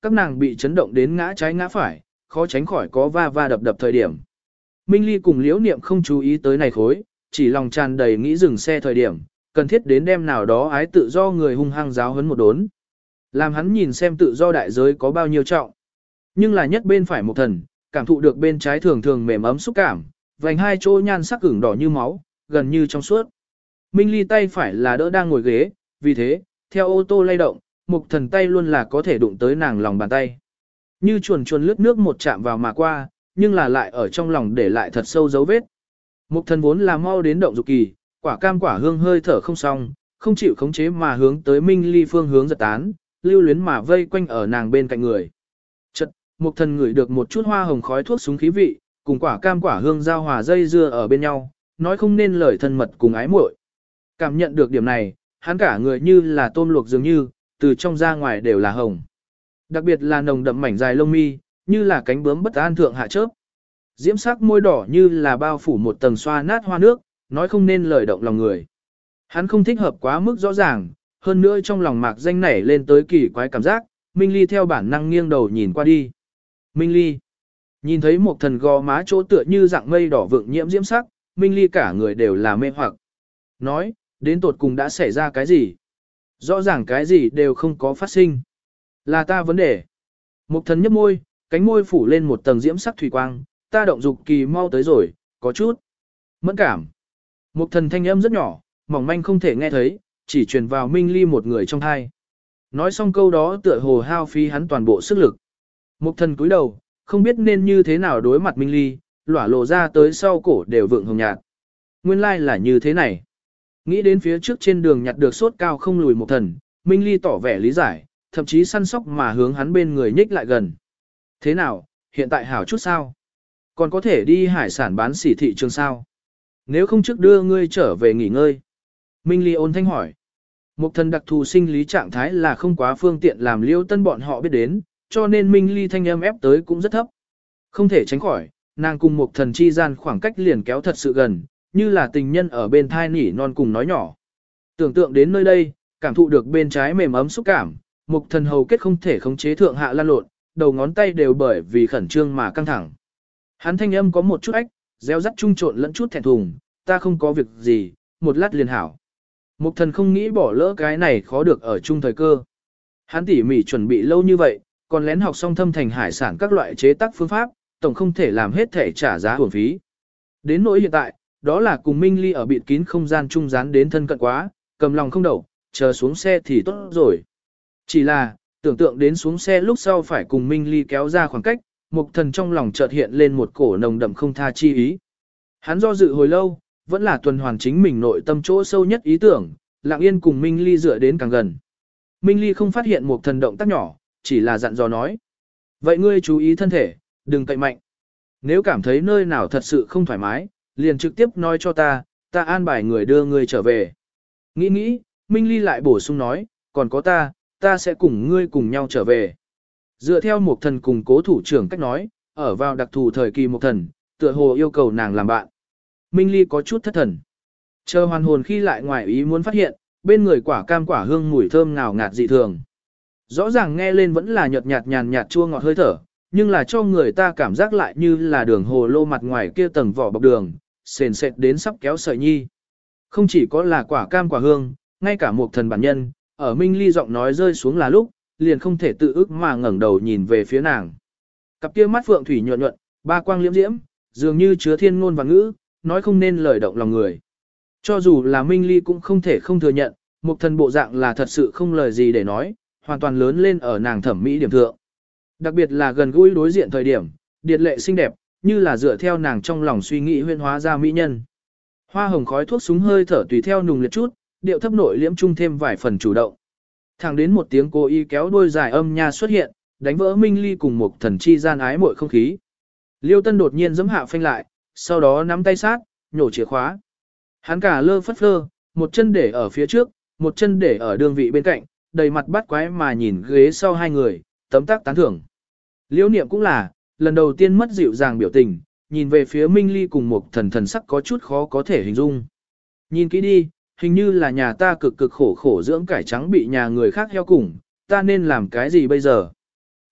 các nàng bị chấn động đến ngã trái ngã phải, khó tránh khỏi có va va đập đập thời điểm. Minh Ly cùng Liễu Niệm không chú ý tới này khối, chỉ lòng tràn đầy nghĩ dừng xe thời điểm, cần thiết đến đem nào đó ái tự do người hung hăng giáo huấn một đốn. Làm hắn nhìn xem tự do đại giới có bao nhiêu trọng. Nhưng là nhất bên phải một thần, cảm thụ được bên trái thường thường mềm ấm xúc cảm, vành hai chỗ nhan sắc ửng đỏ như máu, gần như trong suốt. Minh Ly tay phải là đỡ đang ngồi ghế, vì thế, theo ô tô lay động, một thần tay luôn là có thể đụng tới nàng lòng bàn tay. Như chuồn chuồn lướt nước một chạm vào mà qua, nhưng là lại ở trong lòng để lại thật sâu dấu vết. Một thần vốn là mau đến động dục kỳ, quả cam quả hương hơi thở không xong, không chịu khống chế mà hướng tới Minh Ly phương hướng giật tán, lưu luyến mà vây quanh ở nàng bên cạnh người. Chật, một thần ngửi được một chút hoa hồng khói thuốc súng khí vị, cùng quả cam quả hương giao hòa dây dưa ở bên nhau, nói không nên lời thân mật cùng ái muội. Cảm nhận được điểm này, hắn cả người như là tôm luộc dường như, từ trong ra ngoài đều là hồng. Đặc biệt là nồng đậm mảnh dài lông mi, như là cánh bướm bất an thượng hạ chớp. Diễm sắc môi đỏ như là bao phủ một tầng xoa nát hoa nước, nói không nên lời động lòng người. Hắn không thích hợp quá mức rõ ràng, hơn nữa trong lòng mạc danh nảy lên tới kỳ quái cảm giác, Minh Ly theo bản năng nghiêng đầu nhìn qua đi. Minh Ly. Nhìn thấy một thần gò má chỗ tựa như dạng mây đỏ vượng nhiễm diễm sắc, Minh Ly cả người đều là mê hoặc. Nói, đến tột cùng đã xảy ra cái gì? Rõ ràng cái gì đều không có phát sinh. Là ta vấn đề. Một thần nhấp môi, cánh môi phủ lên một tầng diễm sắc thủy quang, ta động dục kỳ mau tới rồi, có chút mẫn cảm. Một thần thanh âm rất nhỏ, mỏng manh không thể nghe thấy, chỉ truyền vào Minh Ly một người trong thai. Nói xong câu đó tựa hồ hao phí hắn toàn bộ sức lực. Một thần cúi đầu, không biết nên như thế nào đối mặt Minh Ly, lỏa lộ ra tới sau cổ đều vượng hồng nhạt. Nguyên lai like là như thế này. Nghĩ đến phía trước trên đường nhặt được sốt cao không lùi một thần, Minh Ly tỏ vẻ lý giải, thậm chí săn sóc mà hướng hắn bên người nhích lại gần. Thế nào, hiện tại hảo chút sao? Còn có thể đi hải sản bán sỉ thị trường sao? Nếu không trước đưa ngươi trở về nghỉ ngơi. Minh Ly ôn thanh hỏi. Một thần đặc thù sinh lý trạng thái là không quá phương tiện làm Liêu Tân bọn họ biết đến, cho nên Minh Ly thanh âm ép tới cũng rất thấp. Không thể tránh khỏi, nàng cùng một thần chi gian khoảng cách liền kéo thật sự gần, như là tình nhân ở bên thai nỉ non cùng nói nhỏ. Tưởng tượng đến nơi đây, cảm thụ được bên trái mềm ấm xúc cảm, một thần hầu kết không thể khống chế thượng hạ lan lộn, đầu ngón tay đều bởi vì khẩn trương mà căng thẳng. Hắn thanh âm có một chút ách, réo rắt trung trộn lẫn chút thẹn thùng, ta không có việc gì, một lát liền hảo. Mục thần không nghĩ bỏ lỡ cái này khó được ở chung thời cơ. Hắn tỉ mỉ chuẩn bị lâu như vậy, còn lén học xong thâm thành hải sản các loại chế tác phương pháp, tổng không thể làm hết thể trả giá hưởng phí. Đến nỗi hiện tại, đó là cùng Minh Ly ở bịt kín không gian trung dán đến thân cận quá, cầm lòng không đậu, chờ xuống xe thì tốt rồi. Chỉ là, tưởng tượng đến xuống xe lúc sau phải cùng Minh Ly kéo ra khoảng cách, mục thần trong lòng chợt hiện lên một cổ nồng đậm không tha chi ý. Hắn do dự hồi lâu, vẫn là tuần hoàn chính mình nội tâm chỗ sâu nhất ý tưởng, lặng yên cùng Minh Ly dựa đến càng gần. Minh Ly không phát hiện một thần động tác nhỏ, chỉ là dặn dò nói. Vậy ngươi chú ý thân thể, đừng cậy mạnh. Nếu cảm thấy nơi nào thật sự không thoải mái, liền trực tiếp nói cho ta, ta an bài người đưa ngươi trở về. Nghĩ nghĩ, Minh Ly lại bổ sung nói, còn có ta, ta sẽ cùng ngươi cùng nhau trở về. Dựa theo một thần cùng cố thủ trưởng cách nói, ở vào đặc thù thời kỳ một thần, tựa hồ yêu cầu nàng làm bạn. Minh Ly có chút thất thần. Chờ hoàn hồn khi lại ngoài ý muốn phát hiện, bên người quả cam quả hương mùi thơm ngào ngạt dị thường. Rõ ràng nghe lên vẫn là nhợt nhạt nhàn nhạt chua ngọt hơi thở, nhưng là cho người ta cảm giác lại như là đường hồ lô mặt ngoài kia tầng vỏ bọc đường, sền sệt đến sắp kéo sợi nhi. Không chỉ có là quả cam quả hương, ngay cả một thần bản nhân, ở Minh Ly giọng nói rơi xuống là lúc, liền không thể tự ức mà ngẩng đầu nhìn về phía nàng. Cặp kia mắt phượng thủy nhuận nhuận, ba quang liễm diễm, dường như chứa thiên ngôn và ngữ, nói không nên lời động lòng người. Cho dù là Minh Ly cũng không thể không thừa nhận, một thần bộ dạng là thật sự không lời gì để nói, hoàn toàn lớn lên ở nàng thẩm mỹ điểm thượng. Đặc biệt là gần gũi đối diện thời điểm, điệt lệ xinh đẹp, như là dựa theo nàng trong lòng suy nghĩ huyên hóa ra mỹ nhân. Hoa hồng khói thuốc súng hơi thở tùy theo nùng liệt chút, điệu thấp nội liễm trung thêm vài phần chủ động. Thẳng đến một tiếng cô y kéo đôi dài âm nha xuất hiện, đánh vỡ Minh Ly cùng một thần chi gian ái muội không khí. Liêu Tân đột nhiên giẫm hạ phanh lại, sau đó nắm tay sát, nhổ chìa khóa. Hắn cả lơ phất phơ, một chân để ở phía trước, một chân để ở đường vị bên cạnh, đầy mặt bắt quái mà nhìn ghế sau hai người, tấm tắc tán thưởng. Liễu Niệm cũng là, lần đầu tiên mất dịu dàng biểu tình, nhìn về phía Minh Ly cùng một thần thần sắc có chút khó có thể hình dung. Nhìn kỹ đi, hình như là nhà ta cực cực khổ khổ dưỡng cải trắng bị nhà người khác heo cùng, ta nên làm cái gì bây giờ?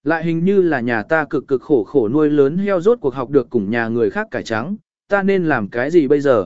Lại hình như là nhà ta cực cực khổ khổ nuôi lớn heo rốt cuộc học được cùng nhà người khác cải trắng, ta nên làm cái gì bây giờ?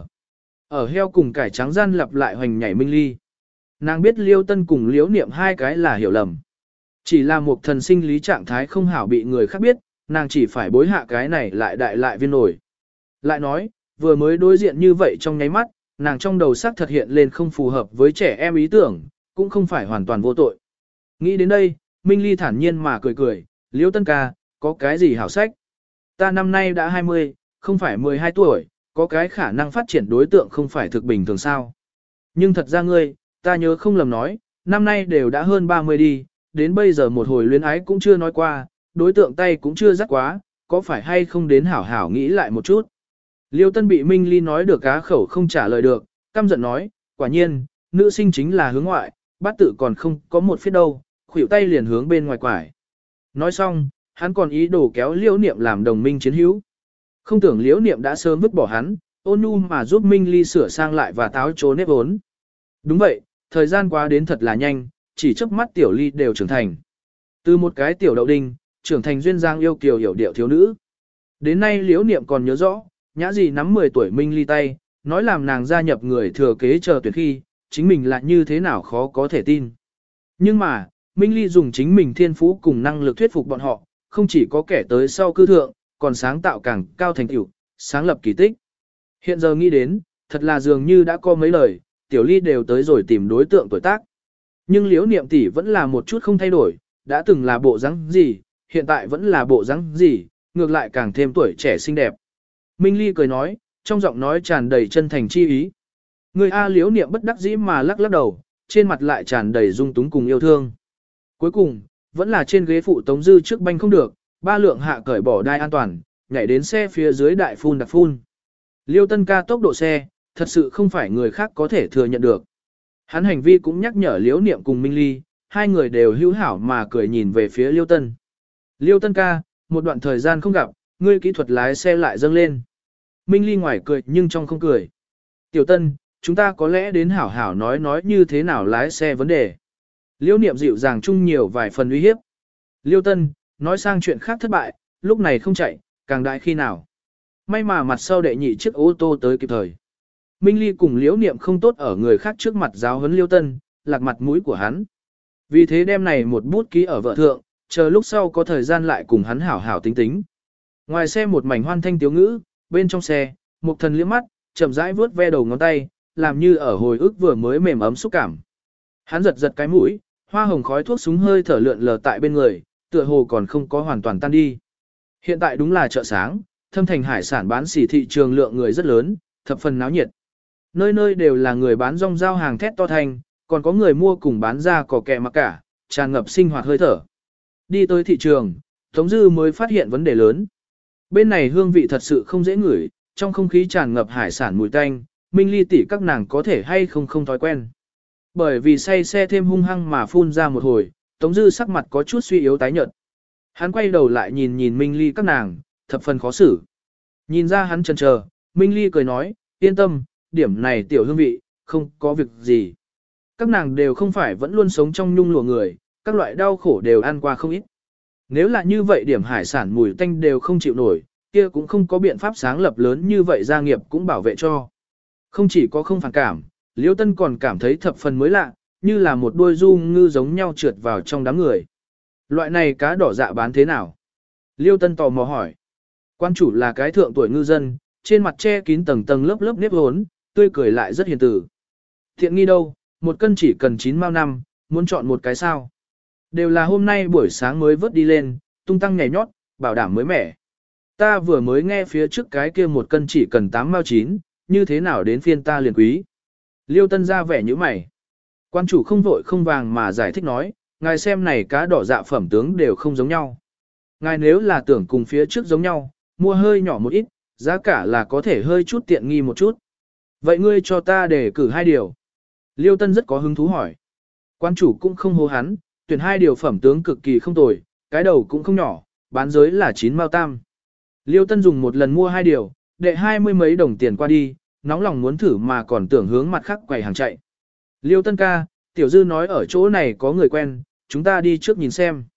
Ở heo cùng cải trắng gian lặp lại hoành nhảy Minh Ly. Nàng biết Liêu Tân cùng Liễu Niệm hai cái là hiểu lầm. Chỉ là một thần sinh lý trạng thái không hảo bị người khác biết, nàng chỉ phải bối hạ cái này lại đại lại viên nổi. Lại nói, vừa mới đối diện như vậy trong nháy mắt, nàng trong đầu sắc thật hiện lên không phù hợp với trẻ em ý tưởng, cũng không phải hoàn toàn vô tội. Nghĩ đến đây, Minh Ly thản nhiên mà cười cười, Liễu Tân ca, có cái gì hảo sách? Ta năm nay đã hai mươi, không phải mười hai tuổi, có cái khả năng phát triển đối tượng không phải thực bình thường sao. Nhưng thật ra ngươi, ta nhớ không lầm nói, năm nay đều đã hơn ba mươi đi, đến bây giờ một hồi luyến ái cũng chưa nói qua, đối tượng tay cũng chưa dắt quá, có phải hay không đến hảo hảo nghĩ lại một chút. Liêu Tân bị Minh Ly nói được cá khẩu không trả lời được, căm giận nói, quả nhiên, nữ sinh chính là hướng ngoại, bát tự còn không có một phía đâu, khuỷu tay liền hướng bên ngoài quải. Nói xong, hắn còn ý đồ kéo Liễu Niệm làm đồng minh chiến hữu. Không tưởng Liễu Niệm đã sớm vứt bỏ hắn, ôn nhu mà giúp Minh Ly sửa sang lại và táo trố nếp vốn. Đúng vậy, thời gian qua đến thật là nhanh, chỉ chớp mắt Tiểu Ly đều trưởng thành. Từ một cái tiểu đậu đinh, trưởng thành duyên dáng yêu kiều hiểu điệu thiếu nữ. Đến nay Liễu Niệm còn nhớ rõ, nhã gì nắm mười tuổi Minh Ly tay, nói làm nàng gia nhập người thừa kế chờ tuyển khi, chính mình là như thế nào khó có thể tin. Nhưng mà, Minh Ly dùng chính mình thiên phú cùng năng lực thuyết phục bọn họ, không chỉ có kẻ tới sau cư thượng, còn sáng tạo càng cao thành tựu, sáng lập kỳ tích. Hiện giờ nghĩ đến, thật là dường như đã có mấy lời, Tiểu Ly đều tới rồi tìm đối tượng tuổi tác. Nhưng Liễu Niệm tỷ vẫn là một chút không thay đổi, đã từng là bộ dáng gì, hiện tại vẫn là bộ dáng gì, ngược lại càng thêm tuổi trẻ xinh đẹp. Minh Ly cười nói, trong giọng nói tràn đầy chân thành chi ý. Người A Liễu Niệm bất đắc dĩ mà lắc lắc đầu, trên mặt lại tràn đầy dung túng cùng yêu thương. Cuối cùng, vẫn là trên ghế phụ Tống Dư trước banh không được, ba lượng hạ cởi bỏ đai an toàn, nhảy đến xe phía dưới đại phun đặc phun. Liêu Tân ca tốc độ xe, thật sự không phải người khác có thể thừa nhận được. Hắn hành vi cũng nhắc nhở Liễu Niệm cùng Minh Ly, hai người đều hữu hảo mà cười nhìn về phía Liêu Tân. Liêu Tân ca, một đoạn thời gian không gặp, ngươi kỹ thuật lái xe lại dâng lên. Minh Ly ngoài cười nhưng trong không cười. Tiểu Tân, chúng ta có lẽ đến hảo hảo nói nói như thế nào lái xe vấn đề. Liêu Niệm dịu dàng chung nhiều vài phần uy hiếp. Liêu Tân, nói sang chuyện khác thất bại, lúc này không chạy, càng đại khi nào. May mà mặt sau đệ nhị chiếc ô tô tới kịp thời. Minh Ly cùng Liễu Niệm không tốt ở người khác trước mặt giáo huấn Liêu Tân, lạc mặt mũi của hắn. Vì thế đêm này một bút ký ở vợ thượng, chờ lúc sau có thời gian lại cùng hắn hảo hảo tính tính. Ngoài xe một mảnh hoan thanh tiếu ngữ, bên trong xe, một thần liếc mắt, chậm rãi vuốt ve đầu ngón tay, làm như ở hồi ức vừa mới mềm ấm xúc cảm. Hắn giật giật cái mũi, hoa hồng khói thuốc súng hơi thở lượn lờ tại bên người, tựa hồ còn không có hoàn toàn tan đi. Hiện tại đúng là chợ sáng, Thâm Thành hải sản bán xỉ thị trường lượng người rất lớn, thập phần náo nhiệt. Nơi nơi đều là người bán rong rao hàng thét to thành, còn có người mua cùng bán ra cỏ kẹ mặc cả, tràn ngập sinh hoạt hơi thở. Đi tới thị trường, Tống Dư mới phát hiện vấn đề lớn. Bên này hương vị thật sự không dễ ngửi, trong không khí tràn ngập hải sản mùi tanh, Minh Ly tỷ các nàng có thể hay không không thói quen. Bởi vì say xe thêm hung hăng mà phun ra một hồi, Tống Dư sắc mặt có chút suy yếu tái nhợt. Hắn quay đầu lại nhìn nhìn Minh Ly các nàng, thập phần khó xử. Nhìn ra hắn chần chờ, Minh Ly cười nói, yên tâm, điểm này tiểu hương vị, không có việc gì. Các nàng đều không phải vẫn luôn sống trong nhung lụa người, các loại đau khổ đều ăn qua không ít. Nếu là như vậy điểm hải sản mùi tanh đều không chịu nổi, kia cũng không có biện pháp sáng lập lớn như vậy gia nghiệp cũng bảo vệ cho. Không chỉ có không phản cảm, Liêu Tân còn cảm thấy thập phần mới lạ, như là một đôi du ngư giống nhau trượt vào trong đám người. Loại này cá đỏ dạ bán thế nào? Liêu Tân tò mò hỏi. Quan chủ là cái thượng tuổi ngư dân, trên mặt che kín tầng tầng lớp lớp nếp hốn, tươi cười lại rất hiền từ. Thiện nghi đâu, một cân chỉ cần chín mao năm, muốn chọn một cái sao. Đều là hôm nay buổi sáng mới vớt đi lên, tung tăng nhảy nhót, bảo đảm mới mẻ. Ta vừa mới nghe phía trước cái kia một cân chỉ cần tám mao chín, như thế nào đến phiên ta liền quý. Liêu Tân ra vẻ như mày. Quan chủ không vội không vàng mà giải thích nói, ngài xem này cá đỏ dạ phẩm tướng đều không giống nhau. Ngài nếu là tưởng cùng phía trước giống nhau, mua hơi nhỏ một ít, giá cả là có thể hơi chút tiện nghi một chút. Vậy ngươi cho ta để cử hai điều. Liêu Tân rất có hứng thú hỏi. Quan chủ cũng không hô hắn, tuyển hai điều phẩm tướng cực kỳ không tồi, cái đầu cũng không nhỏ, bán giới là chín mao tam. Liêu Tân dùng một lần mua hai điều, đệ hai mươi mấy đồng tiền qua đi, nóng lòng muốn thử mà còn tưởng hướng mặt khác quầy hàng chạy. Liêu Tân ca, tiểu dư nói ở chỗ này có người quen, chúng ta đi trước nhìn xem.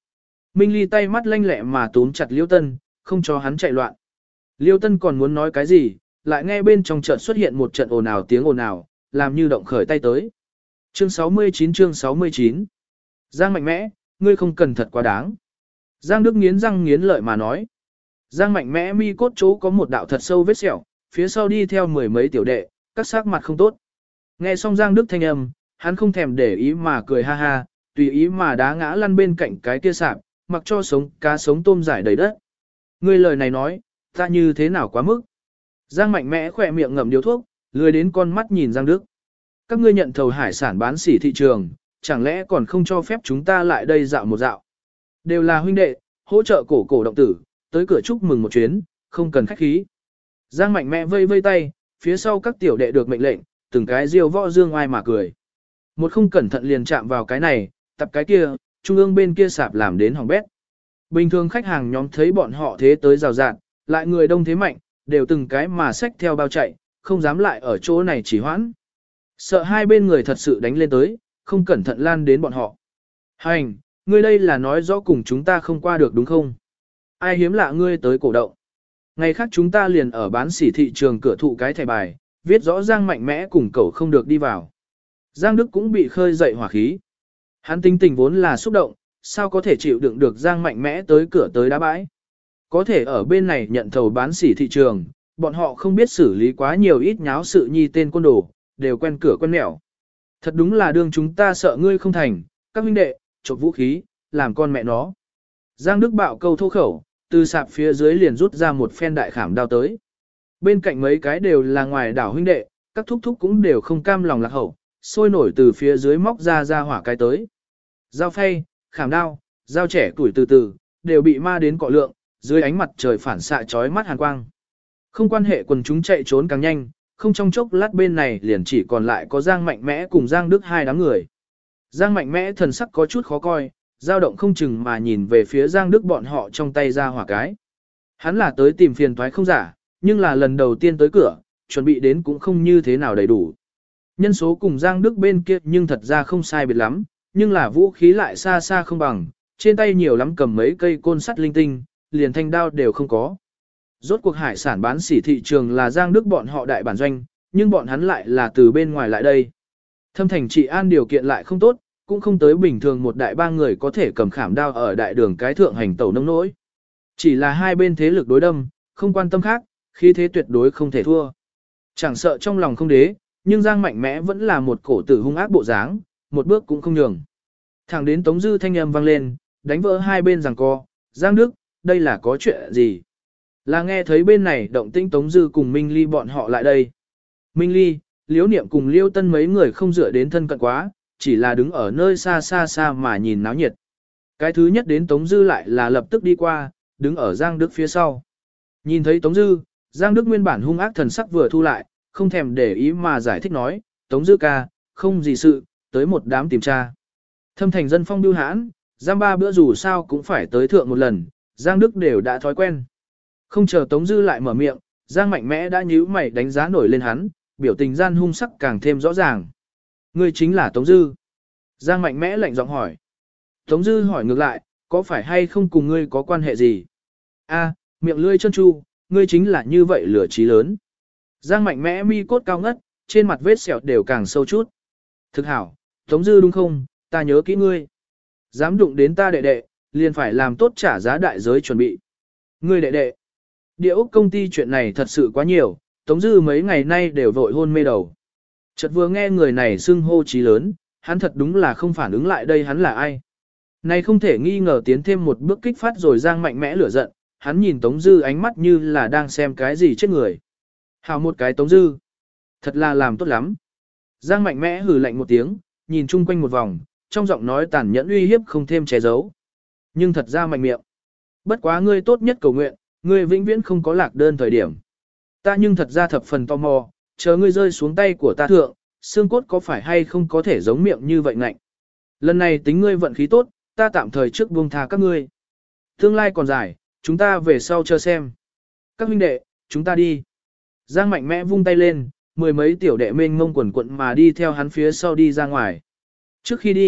Minh Ly tay mắt lanh lẹ mà túm chặt Liêu Tân, không cho hắn chạy loạn. Liêu Tân còn muốn nói cái gì, lại nghe bên trong trận xuất hiện một trận ồn ào tiếng ồn ào, làm như động khởi tay tới. Chương sáu mươi chín chương sáu mươi chín Giang Mạnh Mẽ, ngươi không cần thật quá đáng. Giang Đức nghiến răng nghiến lợi mà nói. Giang Mạnh Mẽ mi cốt chỗ có một đạo thật sâu vết sẹo, phía sau đi theo mười mấy tiểu đệ, các sắc mặt không tốt. Nghe xong Giang Đức thanh âm, hắn không thèm để ý mà cười ha ha, tùy ý mà đá ngã lăn bên cạnh cái kia sạp, mặc cho sống cá sống tôm giải đầy đất. Ngươi lời này nói, ta như thế nào quá mức. Giang Mạnh Mẽ khỏe miệng ngậm điếu thuốc, lười đến con mắt nhìn Giang Đức. Các ngươi nhận thầu hải sản bán sỉ thị trường, chẳng lẽ còn không cho phép chúng ta lại đây dạo một dạo. Đều là huynh đệ, hỗ trợ cổ cổ động tử, tới cửa chúc mừng một chuyến, không cần khách khí. Giang Mạnh Mẽ vây vây tay, phía sau các tiểu đệ được mệnh lệnh, từng cái diêu võ dương ai mà cười. Một không cẩn thận liền chạm vào cái này, tập cái kia, trung ương bên kia sạp làm đến hỏng bét. Bình thường khách hàng nhóm thấy bọn họ thế tới rào rạt, lại người đông thế mạnh, đều từng cái mà xách theo bao chạy, không dám lại ở chỗ này chỉ hoãn. Sợ hai bên người thật sự đánh lên tới, không cẩn thận lan đến bọn họ. Hành, ngươi đây là nói rõ cùng chúng ta không qua được đúng không? Ai hiếm lạ ngươi tới cổ động. Ngày khác chúng ta liền ở bán sỉ thị trường cửa thụ cái thẻ bài, viết rõ Giang Mạnh Mẽ cùng cậu không được đi vào. Giang Đức cũng bị khơi dậy hỏa khí. Hắn tính tình vốn là xúc động, sao có thể chịu đựng được Giang Mạnh Mẽ tới cửa tới đá bãi. Có thể ở bên này nhận thầu bán sỉ thị trường, bọn họ không biết xử lý quá nhiều ít nháo sự nhi tên quân đồ, đều quen cửa quen mẹo. Thật đúng là đương chúng ta sợ ngươi không thành, các huynh đệ, chộp vũ khí, làm con mẹ nó. Giang Đức bạo câu thô khẩu, từ sạp phía dưới liền rút ra một phen đại khảm đao tới. Bên cạnh mấy cái đều là ngoài đảo huynh đệ, các thúc thúc cũng đều không cam lòng lạc hậu, sôi nổi từ phía dưới móc ra ra hỏa cái tới. Dao phay, khảm đao, dao trẻ tuổi từ từ, đều bị ma đến cọ lượng, dưới ánh mặt trời phản xạ chói mắt hàn quang. Không quan hệ quần chúng chạy trốn càng nhanh, không trong chốc lát bên này liền chỉ còn lại có Giang Mạnh Mẽ cùng Giang Đức hai đám người. Giang Mạnh Mẽ thần sắc có chút khó coi, dao động không chừng mà nhìn về phía Giang Đức bọn họ trong tay ra hỏa cái. Hắn là tới tìm phiền toái không giả, nhưng là lần đầu tiên tới cửa, chuẩn bị đến cũng không như thế nào đầy đủ. Nhân số cùng Giang Đức bên kia nhưng thật ra không sai biệt lắm, nhưng là vũ khí lại xa xa không bằng, trên tay nhiều lắm cầm mấy cây côn sắt linh tinh, liền thanh đao đều không có. Rốt cuộc hải sản bán sỉ thị trường là Giang Đức bọn họ đại bản doanh, nhưng bọn hắn lại là từ bên ngoài lại đây. Thâm thành trị an điều kiện lại không tốt, cũng không tới bình thường một đại ba người có thể cầm khảm đao ở đại đường cái thượng hành tẩu nông nỗi. Chỉ là hai bên thế lực đối đâm, không quan tâm khác, khí thế tuyệt đối không thể thua. Chẳng sợ trong lòng không đế, nhưng Giang Mạnh Mẽ vẫn là một cổ tử hung ác bộ dáng, một bước cũng không nhường. Thẳng đến Tống Dư thanh âm vang lên, đánh vỡ hai bên giằng co, Giang Đức, đây là có chuyện gì? Là nghe thấy bên này động tĩnh Tống Dư cùng Minh Ly bọn họ lại đây. Minh Ly, Liễu Niệm cùng Liêu Tân mấy người không dựa đến thân cận quá, chỉ là đứng ở nơi xa xa xa mà nhìn náo nhiệt. Cái thứ nhất đến Tống Dư lại là lập tức đi qua, đứng ở Giang Đức phía sau. Nhìn thấy Tống Dư, Giang Đức nguyên bản hung ác thần sắc vừa thu lại, không thèm để ý mà giải thích nói, Tống Dư ca, không gì sự, tới một đám tìm tra. Thâm thành dân phong biêu hãn, giam ba bữa dù sao cũng phải tới thượng một lần, Giang Đức đều đã thói quen. Không chờ Tống Dư lại mở miệng, Giang Mạnh Mẽ đã nhíu mày đánh giá nổi lên hắn, biểu tình gian hung sắc càng thêm rõ ràng. Ngươi chính là Tống Dư. Giang Mạnh Mẽ lạnh giọng hỏi. Tống Dư hỏi ngược lại, có phải hay không cùng ngươi có quan hệ gì? A, miệng lươi chân chu, ngươi chính là như vậy lửa trí lớn. Giang Mạnh Mẽ mi cốt cao ngất, trên mặt vết sẹo đều càng sâu chút. Thực hảo, Tống Dư đúng không, ta nhớ kỹ ngươi. Dám đụng đến ta đệ đệ, liền phải làm tốt trả giá đại giới chuẩn bị. Ngươi đệ đệ. Địa ốc công ty chuyện này thật sự quá nhiều, Tống Dư mấy ngày nay đều vội hôn mê đầu. Chợt vừa nghe người này xưng hô trí lớn, hắn thật đúng là không phản ứng lại đây hắn là ai. Này không thể nghi ngờ tiến thêm một bước kích phát rồi Giang Mạnh Mẽ lửa giận, hắn nhìn Tống Dư ánh mắt như là đang xem cái gì chết người. Hào một cái Tống Dư. Thật là làm tốt lắm. Giang Mạnh Mẽ hừ lạnh một tiếng, nhìn chung quanh một vòng, trong giọng nói tàn nhẫn uy hiếp không thêm che giấu. Nhưng thật ra mạnh miệng. Bất quá ngươi tốt nhất cầu nguyện, ngươi vĩnh viễn không có lạc đơn thời điểm. Ta nhưng thật ra thập phần tò mò, chờ ngươi rơi xuống tay của ta thượng, xương cốt có phải hay không có thể giống miệng như vậy ngạnh. Lần này tính ngươi vận khí tốt, ta tạm thời trước buông tha các ngươi. Tương lai còn dài, chúng ta về sau chờ xem. Các huynh đệ, chúng ta đi. Giang Mạnh Mẽ vung tay lên, mười mấy tiểu đệ mênh mông quần quận mà đi theo hắn phía sau đi ra ngoài. Trước khi đi,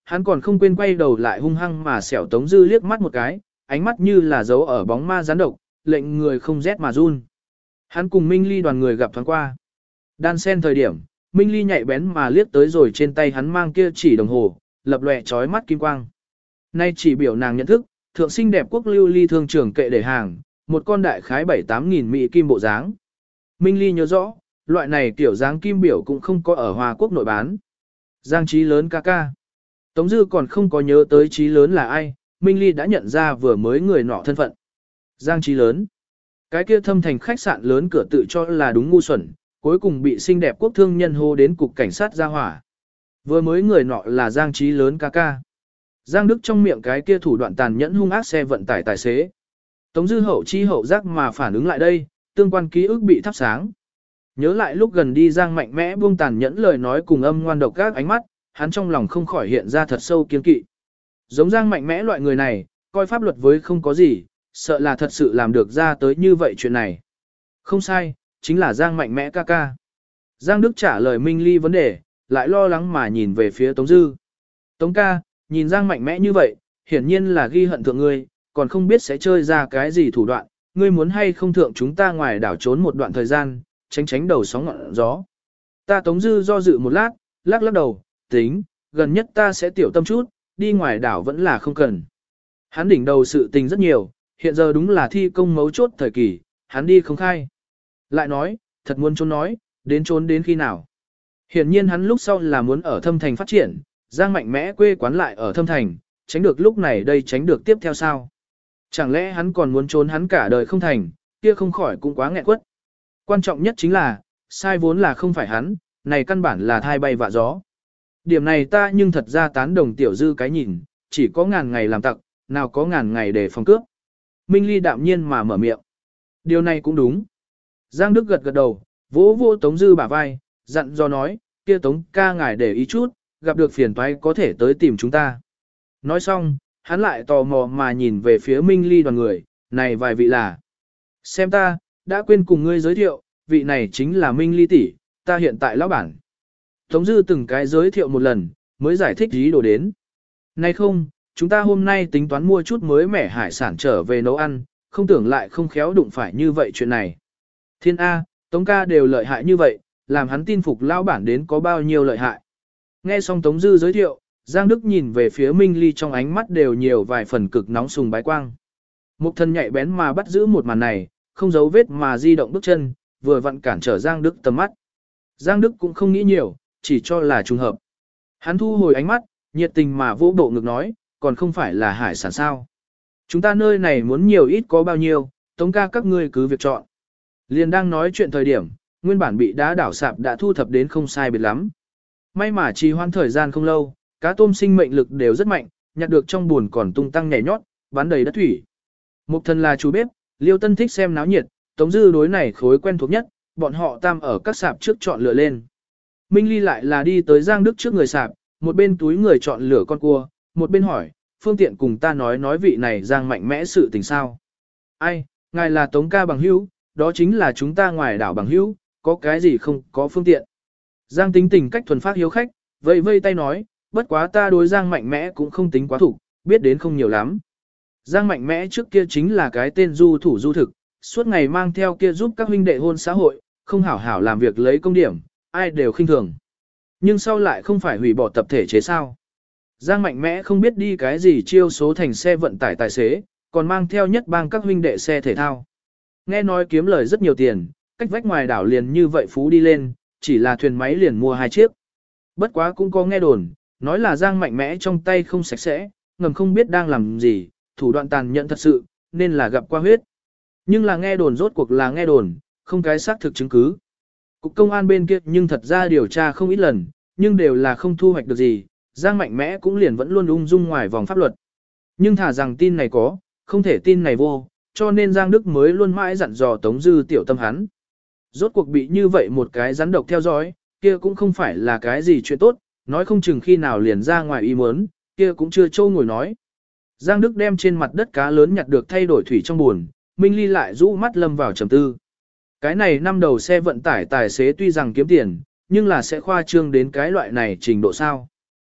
hắn còn không quên quay đầu lại hung hăng mà xẻo Tống Dư liếc mắt một cái, ánh mắt như là dấu ở bóng ma gián độc, lệnh người không rét mà run. Hắn cùng Minh Ly đoàn người gặp thoáng qua. Đan sen thời điểm, Minh Ly nhạy bén mà liếc tới rồi trên tay hắn mang kia chỉ đồng hồ, lập lòe chói mắt kim quang. Nay chỉ biểu nàng nhận thức, thượng sinh đẹp quốc lưu ly thương trường kệ để hàng, một con đại khái bảy tám nghìn mỹ kim bộ dáng. Minh Ly nhớ rõ, loại này kiểu dáng kim biểu cũng không có ở Hoa Quốc nội bán. Giang Chí Lớn ca ca. Tống Dư còn không có nhớ tới Chí Lớn là ai, Minh Ly đã nhận ra vừa mới người nọ thân phận. Giang Chí Lớn. Cái kia thâm thành khách sạn lớn cửa tự cho là đúng ngu xuẩn, cuối cùng bị xinh đẹp quốc thương nhân hô đến cục cảnh sát ra hỏa. Vừa mới người nọ là Giang Chí Lớn ca ca. Giang Đức trong miệng cái kia thủ đoạn tàn nhẫn hung ác xe vận tải tài xế. Tống Dư hậu chi hậu giác mà phản ứng lại đây, tương quan ký ức bị thắp sáng. Nhớ lại lúc gần đi Giang mạnh mẽ buông tàn nhẫn lời nói cùng âm ngoan độc các ánh mắt, hắn trong lòng không khỏi hiện ra thật sâu kiên kỵ. Giống Giang mạnh mẽ loại người này, coi pháp luật với không có gì, sợ là thật sự làm được ra tới như vậy chuyện này. Không sai, chính là Giang mạnh mẽ ca ca. Giang Đức trả lời Minh Ly vấn đề, lại lo lắng mà nhìn về phía Tống Dư. Tống ca, nhìn Giang mạnh mẽ như vậy, hiển nhiên là ghi hận thượng ngươi, còn không biết sẽ chơi ra cái gì thủ đoạn, ngươi muốn hay không thượng chúng ta ngoài đảo trốn một đoạn thời gian, tránh tránh đầu sóng ngọn gió. Ta Tống Dư do dự một lát, lắc lắc đầu, tính, gần nhất ta sẽ tiểu tâm chút, đi ngoài đảo vẫn là không cần. Hắn đỉnh đầu sự tình rất nhiều, hiện giờ đúng là thi công mấu chốt thời kỳ, hắn đi không khai. Lại nói, thật muốn trốn nói, đến trốn đến khi nào. Hiển nhiên hắn lúc sau là muốn ở thâm thành phát triển, Giang mạnh mẽ quê quán lại ở thâm thành, tránh được lúc này đây tránh được tiếp theo sao. Chẳng lẽ hắn còn muốn trốn hắn cả đời không thành, kia không khỏi cũng quá nghẹn quất. Quan trọng nhất chính là, sai vốn là không phải hắn, này căn bản là thai bay vạ gió. Điểm này ta nhưng thật ra tán đồng tiểu Dư cái nhìn, chỉ có ngàn ngày làm tặc, nào có ngàn ngày để phòng cướp. Minh Ly đạm nhiên mà mở miệng. Điều này cũng đúng. Giang Đức gật gật đầu, vỗ vỗ Tống Dư bả vai, dặn dò nói, kia Tống ca ngài để ý chút, gặp được phiền toái có thể tới tìm chúng ta. Nói xong, hắn lại tò mò mà nhìn về phía Minh Ly đoàn người, này vài vị là. Xem ta, đã quên cùng ngươi giới thiệu, vị này chính là Minh Ly tỷ, ta hiện tại lão bản. Tống Dư từng cái giới thiệu một lần, mới giải thích ý đồ đến. Này không, chúng ta hôm nay tính toán mua chút mới mẻ hải sản trở về nấu ăn, không tưởng lại không khéo đụng phải như vậy chuyện này. Thiên A, Tống ca đều lợi hại như vậy, làm hắn tin phục lão bản đến có bao nhiêu lợi hại. Nghe xong Tống Dư giới thiệu, Giang Đức nhìn về phía Minh Ly trong ánh mắt đều nhiều vài phần cực nóng sùng bái quang. Mục thân nhạy bén mà bắt giữ một màn này, không giấu vết mà di động bước chân, vừa vặn cản trở Giang Đức tầm mắt. Giang Đức cũng không nghĩ nhiều, chỉ cho là trùng hợp. Hắn thu hồi ánh mắt, nhiệt tình mà vỗ bộ ngực nói, còn không phải là hải sản sao. Chúng ta nơi này muốn nhiều ít có bao nhiêu, Tống ca các ngươi cứ việc chọn. Liền đang nói chuyện thời điểm, nguyên bản bị đá đảo sạp đã thu thập đến không sai biệt lắm. May mà trì hoãn thời gian không lâu, cá tôm sinh mệnh lực đều rất mạnh, nhặt được trong buồn còn tung tăng nhảy nhót, bắn đầy đất thủy. Mục thần là chú bếp, Liêu Tân thích xem náo nhiệt, Tống Dư đối này khối quen thuộc nhất, bọn họ tam ở các sạp trước chọn lựa lên. Minh Ly lại là đi tới Giang Đức trước người sạp, một bên túi người chọn lựa con cua, một bên hỏi, phương tiện cùng ta nói nói vị này Giang mạnh mẽ sự tình sao. Ai, ngài là Tống ca bằng hữu, đó chính là chúng ta ngoài đảo bằng hữu, có cái gì không có phương tiện. Giang tính tình cách thuần phát hiếu khách, vây vây tay nói, bất quá ta đối Giang mạnh mẽ cũng không tính quá thủ, biết đến không nhiều lắm. Giang mạnh mẽ trước kia chính là cái tên du thủ du thực, suốt ngày mang theo kia giúp các huynh đệ hôn xã hội, không hảo hảo làm việc lấy công điểm, ai đều khinh thường. Nhưng sau lại không phải hủy bỏ tập thể chế sao. Giang mạnh mẽ không biết đi cái gì chiêu số thành xe vận tải tài xế, còn mang theo nhất bang các huynh đệ xe thể thao. Nghe nói kiếm lời rất nhiều tiền, cách vách ngoài đảo liền như vậy phú đi lên, chỉ là thuyền máy liền mua hai chiếc. Bất quá cũng có nghe đồn, nói là Giang mạnh mẽ trong tay không sạch sẽ, ngầm không biết đang làm gì, thủ đoạn tàn nhẫn thật sự, nên là gặp qua huyết. Nhưng là nghe đồn rốt cuộc là nghe đồn, không cái xác thực chứng cứ. Cục công an bên kia nhưng thật ra điều tra không ít lần, nhưng đều là không thu hoạch được gì, Giang mạnh mẽ cũng liền vẫn luôn ung dung ngoài vòng pháp luật. Nhưng thả rằng tin này có, không thể tin này vô, cho nên Giang Đức mới luôn mãi dặn dò Tống Dư tiểu tâm hắn. Rốt cuộc bị như vậy một cái rắn độc theo dõi, kia cũng không phải là cái gì chuyện tốt, nói không chừng khi nào liền ra ngoài ý muốn, kia cũng chưa trâu ngồi nói. Giang Đức đem trên mặt đất cá lớn nhặt được thay đổi thủy trong buồn, Minh Ly lại rũ mắt lâm vào trầm tư. Cái này năm đầu xe vận tải tài xế tuy rằng kiếm tiền, nhưng là sẽ khoa trương đến cái loại này trình độ sao.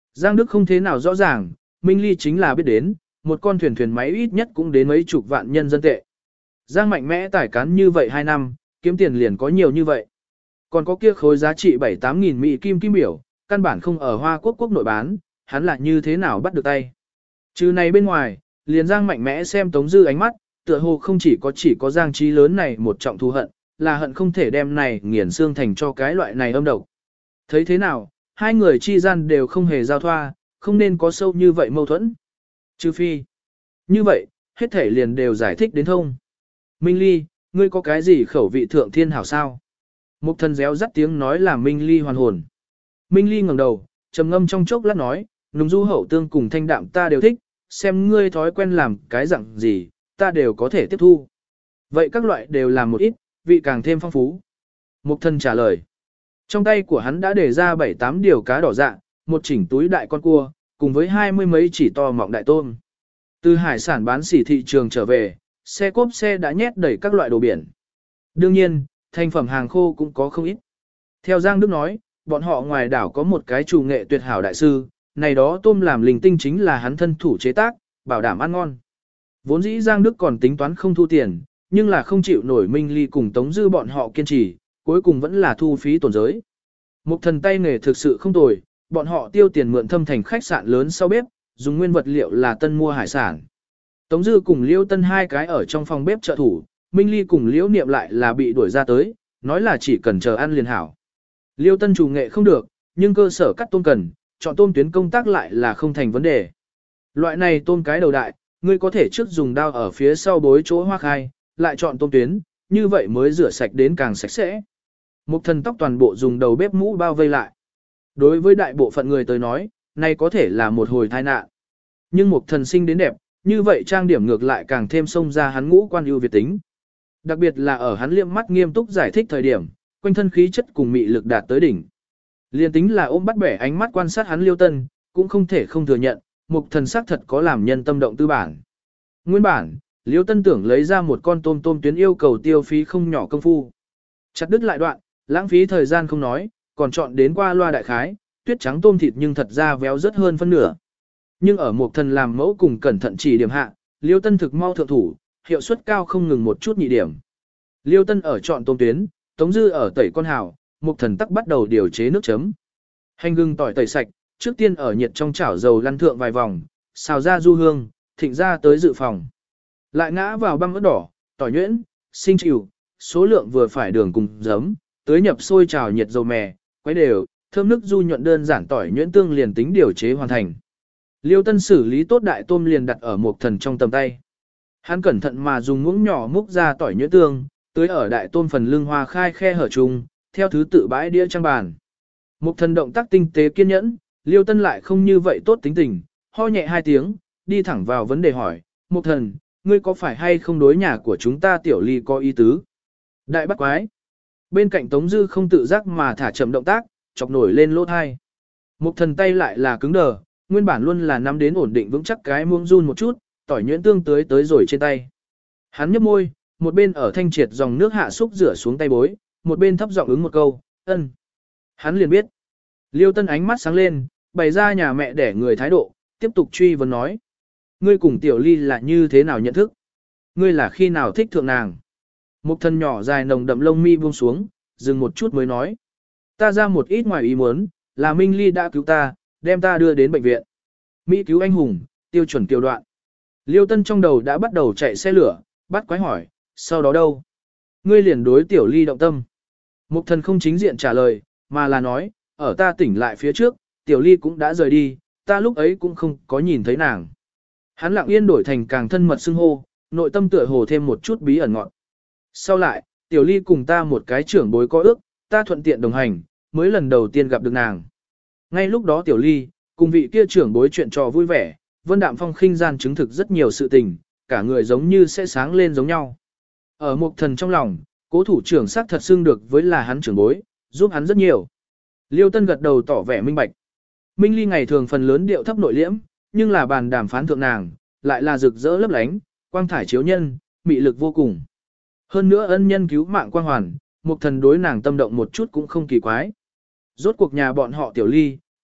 Giang Đức không thế nào rõ ràng, Minh Ly chính là biết đến, một con thuyền thuyền máy ít nhất cũng đến mấy chục vạn nhân dân tệ. Giang mạnh mẽ tải cán như vậy hai năm, kiếm tiền liền có nhiều như vậy. Còn có kia khối giá trị bảy tám nghìn Mỹ kim kim biểu, căn bản không ở Hoa Quốc quốc nội bán, hắn là như thế nào bắt được tay. Trừ này bên ngoài, liền Giang mạnh mẽ xem Tống Dư ánh mắt, tựa hồ không chỉ có chỉ có Giang Trí lớn này một trọng thù hận, là hận không thể đem này nghiền xương thành cho cái loại này âm độc. Thấy thế nào, hai người chi gian đều không hề giao thoa, không nên có sâu như vậy mâu thuẫn. Trừ phi. Như vậy, hết thể liền đều giải thích đến thông. Minh Ly, ngươi có cái gì khẩu vị thượng thiên hảo sao? Mục thần réo rắt tiếng nói làm Minh Ly hoàn hồn. Minh Ly ngẩng đầu, trầm ngâm trong chốc lát nói, nùng du hậu tương cùng thanh đạm ta đều thích, xem ngươi thói quen làm cái dạng gì, ta đều có thể tiếp thu. Vậy các loại đều làm một ít, vị càng thêm phong phú. Mục thần trả lời. Trong tay của hắn đã để ra bảy tám điều cá đỏ dạ, một chỉnh túi đại con cua, cùng với hai mươi mấy chỉ to mọng đại tôm. Từ hải sản bán sỉ thị trường trở về, xe cốp xe đã nhét đầy các loại đồ biển. Đương nhiên, thành phẩm hàng khô cũng có không ít. Theo Giang Đức nói, bọn họ ngoài đảo có một cái chủ nghệ tuyệt hảo đại sư, này đó tôm làm linh tinh chính là hắn thân thủ chế tác, bảo đảm ăn ngon. Vốn dĩ Giang Đức còn tính toán không thu tiền, nhưng là không chịu nổi Minh Ly cùng Tống Dư bọn họ kiên trì, cuối cùng vẫn là thu phí tổn giới. Mục thần tay nghề thực sự không tồi, bọn họ tiêu tiền mượn thâm thành khách sạn lớn sau bếp, dùng nguyên vật liệu là tân mua hải sản. Tống Dư cùng Liễu Tân hai cái ở trong phòng bếp trợ thủ, Minh Ly cùng Liễu Niệm lại là bị đuổi ra tới, nói là chỉ cần chờ ăn liền hảo. Liễu Tân chủ nghệ không được, nhưng cơ sở cắt tôm cần, chọn tôm tuyến công tác lại là không thành vấn đề. Loại này tôm cái đầu đại, ngươi có thể trước dùng dao ở phía sau bối chỗ hoa khai, lại chọn tôm tuyến, như vậy mới rửa sạch đến càng sạch sẽ. Mục thần tóc toàn bộ dùng đầu bếp mũ bao vây lại. Đối với đại bộ phận người tới nói, này có thể là một hồi tai nạn. Nhưng mục thần sinh đến đẹp, như vậy trang điểm ngược lại càng thêm xông ra hắn ngũ quan ưu việt tính. Đặc biệt là ở hắn liệm mắt nghiêm túc giải thích thời điểm, quanh thân khí chất cùng mị lực đạt tới đỉnh. Liên tính là ôm bắt bẻ ánh mắt quan sát hắn Liêu Tân, cũng không thể không thừa nhận, mục thần sắc thật có làm nhân tâm động tư bản. Nguyên bản, Liêu Tân tưởng lấy ra một con tôm tôm tuyến yêu cầu tiêu phí không nhỏ công phu. Chặt đứt lại đoạn, lãng phí thời gian không nói, còn chọn đến qua loa đại khái, tuyết trắng tôm thịt nhưng thật ra véo rất hơn phân nửa. Nhưng ở một thần làm mẫu cùng cẩn thận chỉ điểm hạ, Liêu Tân thực mau thượng thủ, hiệu suất cao không ngừng một chút nhị điểm. Liêu Tân ở chọn tôm tuyến, Tống Dư ở tẩy con hào, một thần tắc bắt đầu điều chế nước chấm. Hành gừng tỏi tẩy sạch, trước tiên ở nhiệt trong chảo dầu lăn thượng vài vòng, xào ra du hương, thịnh ra tới dự phòng. Lại ngã vào băm ớt đỏ, tỏi nhuyễn, sinh chịu, số lượng vừa phải đường cùng giấm, tới nhập sôi trào nhiệt dầu mè, quấy đều, thơm nước du nhuận đơn giản tỏi nhuyễn tương liền tính điều chế hoàn thành. Liêu Tân xử lý tốt đại tôm liền đặt ở một thần trong tầm tay. Hắn cẩn thận mà dùng muỗng nhỏ múc ra tỏi nhuyễn tương, tưới ở đại tôm phần lưng hoa khai khe hở chung, theo thứ tự bãi đĩa trang bàn. Một thần động tác tinh tế kiên nhẫn, Liêu Tân lại không như vậy tốt tính tình, ho nhẹ hai tiếng, đi thẳng vào vấn đề hỏi, một thần, ngươi có phải hay không đối nhà của chúng ta tiểu ly có ý tứ? Đại bắt quái. Bên cạnh Tống Dư không tự giác mà thả chậm động tác, chọc nổi lên lỗ thai. Một thần tay lại là cứng đờ, nguyên bản luôn là nắm đến ổn định vững chắc cái muỗng run một chút, tỏi nhuyễn tương tới tới rồi trên tay. Hắn nhấp môi, một bên ở thanh triệt dòng nước hạ xúc rửa xuống tay bối, một bên thấp giọng ứng một câu, ân. Hắn liền biết. Liêu Tân ánh mắt sáng lên, bày ra nhà mẹ để người thái độ, tiếp tục truy vấn nói. Ngươi cùng tiểu ly là như thế nào nhận thức? Ngươi là khi nào thích thượng nàng? Một thân nhỏ dài nồng đậm lông mi buông xuống, dừng một chút mới nói. Ta ra một ít ngoài ý muốn, là Minh Ly đã cứu ta, đem ta đưa đến bệnh viện. Mỹ cứu anh hùng, tiêu chuẩn kiều đoạn. Liêu Tân trong đầu đã bắt đầu chạy xe lửa, bắt quái hỏi, sau đó đâu? Ngươi liền đối tiểu ly động tâm. Mục thần không chính diện trả lời, mà là nói, ở ta tỉnh lại phía trước, tiểu ly cũng đã rời đi, ta lúc ấy cũng không có nhìn thấy nàng. Hắn lặng yên đổi thành càng thân mật xưng hô, nội tâm tựa hồ thêm một chút bí ẩn ngọn. Sau lại, tiểu ly cùng ta một cái trưởng bối có ước, ta thuận tiện đồng hành, mới lần đầu tiên gặp được nàng. Ngay lúc đó tiểu ly, cùng vị kia trưởng bối chuyện trò vui vẻ, Vân Đạm Phong khinh gian chứng thực rất nhiều sự tình, cả người giống như sẽ sáng lên giống nhau. Ở Mục thần trong lòng, cố thủ trưởng sắc thật xưng được với là hắn trưởng bối, giúp hắn rất nhiều. Liêu Tân gật đầu tỏ vẻ minh bạch. Minh Ly ngày thường phần lớn điệu thấp nội liễm, nhưng là bàn đàm phán thượng nàng, lại là rực rỡ lấp lánh, quang thải chiếu nhân, mị lực vô cùng. Hơn nữa ân nhân cứu mạng quang hoàn, Mục thần đối nàng tâm động một chút cũng không kỳ quái. Rốt cuộc nhà bọn họ tiểu ly,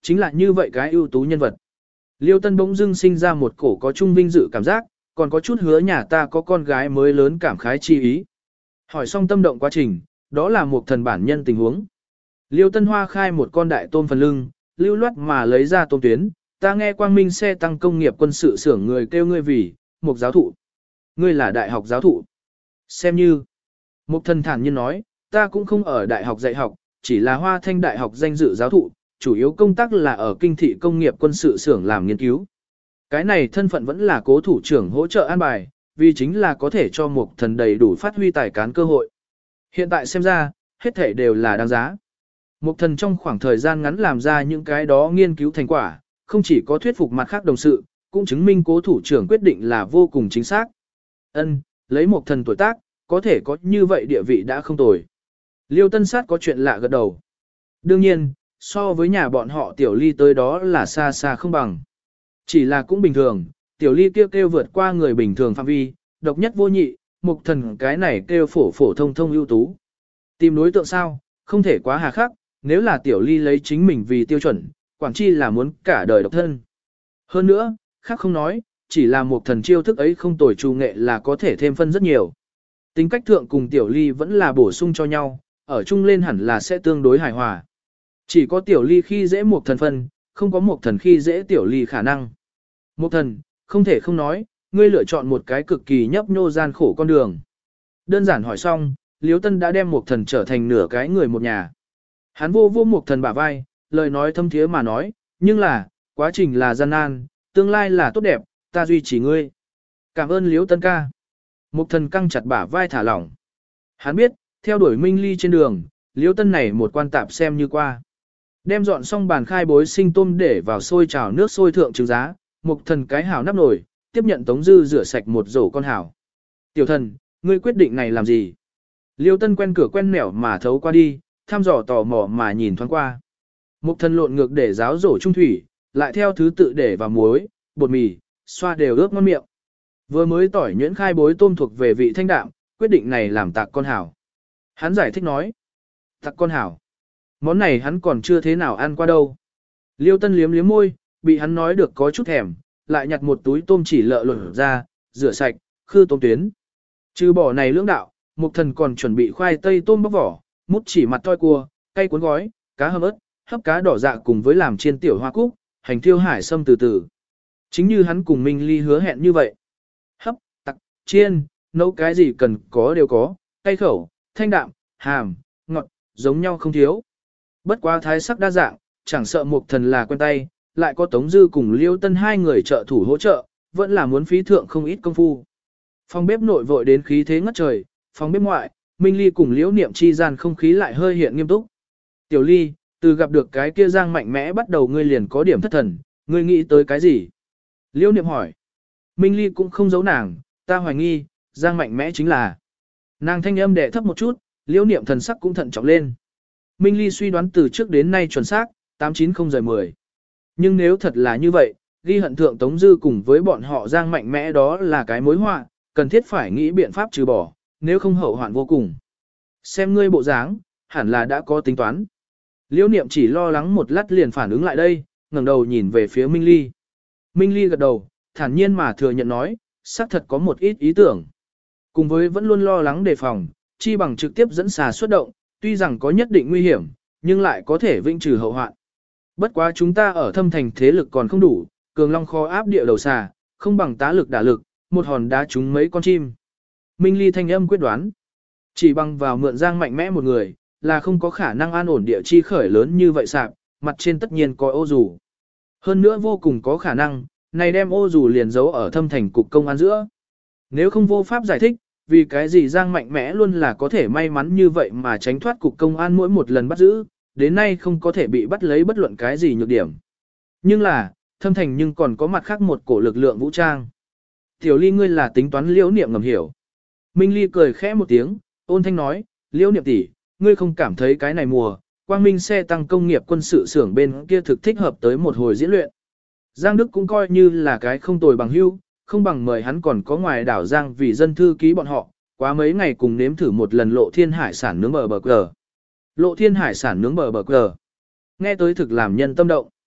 chính là như vậy cái ưu tú nhân vật. Liêu Tân bỗng dưng sinh ra một cổ có trung vinh dự cảm giác, còn có chút hứa nhà ta có con gái mới lớn cảm khái chi ý. Hỏi xong tâm động quá trình, đó là một thần bản nhân tình huống. Liêu Tân Hoa khai một con đại tôm phần lưng, lưu loát mà lấy ra tôm tuyến, ta nghe Quang Minh xe tăng công nghiệp quân sự xưởng người kêu ngươi vì, một giáo thụ. Ngươi là đại học giáo thụ. Xem như, một thần thản nhiên nói, ta cũng không ở đại học dạy học, chỉ là Hoa Thanh đại học danh dự giáo thụ, chủ yếu công tác là ở kinh thị công nghiệp quân sự xưởng làm nghiên cứu. Cái này thân phận vẫn là cố thủ trưởng hỗ trợ an bài, vì chính là có thể cho một thần đầy đủ phát huy tài cán cơ hội. Hiện tại xem ra, hết thể đều là đáng giá. Một thần trong khoảng thời gian ngắn làm ra những cái đó nghiên cứu thành quả, không chỉ có thuyết phục mặt khác đồng sự, cũng chứng minh cố thủ trưởng quyết định là vô cùng chính xác. Ân, lấy một thần tuổi tác, có thể có như vậy địa vị đã không tồi. Liêu Tân Sát có chuyện lạ gật đầu. Đương nhiên, so với nhà bọn họ tiểu ly tới đó là xa xa không bằng. Chỉ là cũng bình thường, tiểu ly kêu kêu vượt qua người bình thường phạm vi, độc nhất vô nhị, mục thần cái này kêu phổ phổ thông thông ưu tú. Tìm đối tượng sao, không thể quá hà khắc, nếu là tiểu ly lấy chính mình vì tiêu chuẩn, quảng chi là muốn cả đời độc thân. Hơn nữa, khác không nói, chỉ là một thần chiêu thức ấy không tồi trù nghệ là có thể thêm phân rất nhiều. Tính cách thượng cùng tiểu ly vẫn là bổ sung cho nhau, ở chung lên hẳn là sẽ tương đối hài hòa. Chỉ có tiểu ly khi dễ một thần phân, không có một thần khi dễ tiểu ly khả năng. Một thần, không thể không nói, ngươi lựa chọn một cái cực kỳ nhấp nhô gian khổ con đường. Đơn giản hỏi xong, Liêu Tân đã đem một thần trở thành nửa cái người một nhà. Hắn vô vô một thần bả vai, lời nói thâm thiế mà nói, nhưng là, quá trình là gian nan, tương lai là tốt đẹp, ta duy trì ngươi. Cảm ơn Liêu Tân ca. Một thần căng chặt bả vai thả lỏng. Hắn biết, theo đuổi Minh Ly trên đường, Liêu Tân này một quan tạp xem như qua. Đem dọn xong bàn khai bối sinh tôm để vào sôi chảo nước sôi thượng trứng giá, một thần cái hảo nắp nồi, tiếp nhận Tống Dư rửa sạch một rổ con hảo. Tiểu thần, ngươi quyết định này làm gì? Liêu Tân quen cửa quen nẻo mà thấu qua đi, thăm dò tò mò mà nhìn thoáng qua. Một thần lộn ngược để ráo rổ trung thủy, lại theo thứ tự để vào muối, bột mì, xoa đều ướp ngon miệng. Vừa mới tỏi nhuyễn khai bối tôm thuộc về vị thanh đạm, quyết định này làm tạc con hảo. Hắn giải thích nói, tạc con hảo. Món này hắn còn chưa thế nào ăn qua đâu. Liêu Tân liếm liếm môi, bị hắn nói được có chút thèm, lại nhặt một túi tôm chỉ lợ lột ra, rửa sạch, khư tôm tuyến. Trừ bỏ này lưỡng đạo, Mục Thần còn chuẩn bị khoai tây tôm bóc vỏ, mút chỉ mặt toi cua, cay cuốn gói, cá hầm ớt, hấp cá đỏ dạ cùng với làm chiên tiểu hoa cúc, hành thiêu hải sâm từ từ. Chính như hắn cùng Minh Ly hứa hẹn như vậy. Hấp, tặc, chiên, nấu cái gì cần có đều có, cay khẩu, thanh đạm, hàm, ngọt, giống nhau không thiếu. Bất quá thái sắc đa dạng, chẳng sợ Mục Thần là quen tay, lại có Tống Dư cùng Liêu Tân hai người trợ thủ hỗ trợ, vẫn là muốn phí thượng không ít công phu. Phòng bếp nội vội đến khí thế ngất trời, phòng bếp ngoại, Minh Ly cùng Liễu Niệm chi gian không khí lại hơi hiện nghiêm túc. Tiểu Ly, từ gặp được cái kia Giang mạnh mẽ bắt đầu ngươi liền có điểm thất thần, ngươi nghĩ tới cái gì? Liễu Niệm hỏi. Minh Ly cũng không giấu nàng, ta hoài nghi, Giang mạnh mẽ chính là. Nàng thanh âm đẻ thấp một chút, Liễu Niệm thần sắc cũng thận trọng lên. Minh Ly suy đoán từ trước đến nay chuẩn xác, tám chín không rời mười. Nhưng nếu thật là như vậy, ghi hận thượng Tống Dư cùng với bọn họ Giang mạnh mẽ đó là cái mối họa, cần thiết phải nghĩ biện pháp trừ bỏ, nếu không hậu hoạn vô cùng. Xem ngươi bộ dáng, hẳn là đã có tính toán. Liễu Niệm chỉ lo lắng một lát liền phản ứng lại đây, ngẩng đầu nhìn về phía Minh Ly. Minh Ly gật đầu, thản nhiên mà thừa nhận nói, xác thật có một ít ý tưởng. Cùng với vẫn luôn lo lắng đề phòng, chi bằng trực tiếp dẫn xà xuất động, tuy rằng có nhất định nguy hiểm, nhưng lại có thể vĩnh trừ hậu hoạn. Bất quá chúng ta ở thâm thành thế lực còn không đủ, cường long kho áp địa đầu xà, không bằng tá lực đả lực, một hòn đá trúng mấy con chim. Minh Ly thanh âm quyết đoán. Chỉ bằng vào mượn Giang mạnh mẽ một người, là không có khả năng an ổn địa chi khởi lớn như vậy sạp, mặt trên tất nhiên có ô dù. Hơn nữa vô cùng có khả năng, này đem ô dù liền giấu ở thâm thành cục công an giữa. Nếu không vô pháp giải thích, vì cái gì Giang mạnh mẽ luôn là có thể may mắn như vậy mà tránh thoát cục công an mỗi một lần bắt giữ, đến nay không có thể bị bắt lấy bất luận cái gì nhược điểm. Nhưng là, thâm thành nhưng còn có mặt khác một cổ lực lượng vũ trang. Tiểu Ly ngươi là tính toán Liễu Niệm ngầm hiểu. Minh Ly cười khẽ một tiếng, ôn thanh nói, Liễu Niệm tỷ, ngươi không cảm thấy cái này mùa, Quang Minh xe tăng công nghiệp quân sự xưởng bên kia thực thích hợp tới một hồi diễn luyện. Giang Đức cũng coi như là cái không tồi bằng hữu, không bằng mời hắn còn có ngoài đảo Giang vì dân thư ký bọn họ, quá mấy ngày cùng nếm thử một lần lộ thiên hải sản nướng bờ bờ cờ. Lộ thiên hải sản nướng bờ bờ cờ. Nghe tới thực làm nhân tâm động.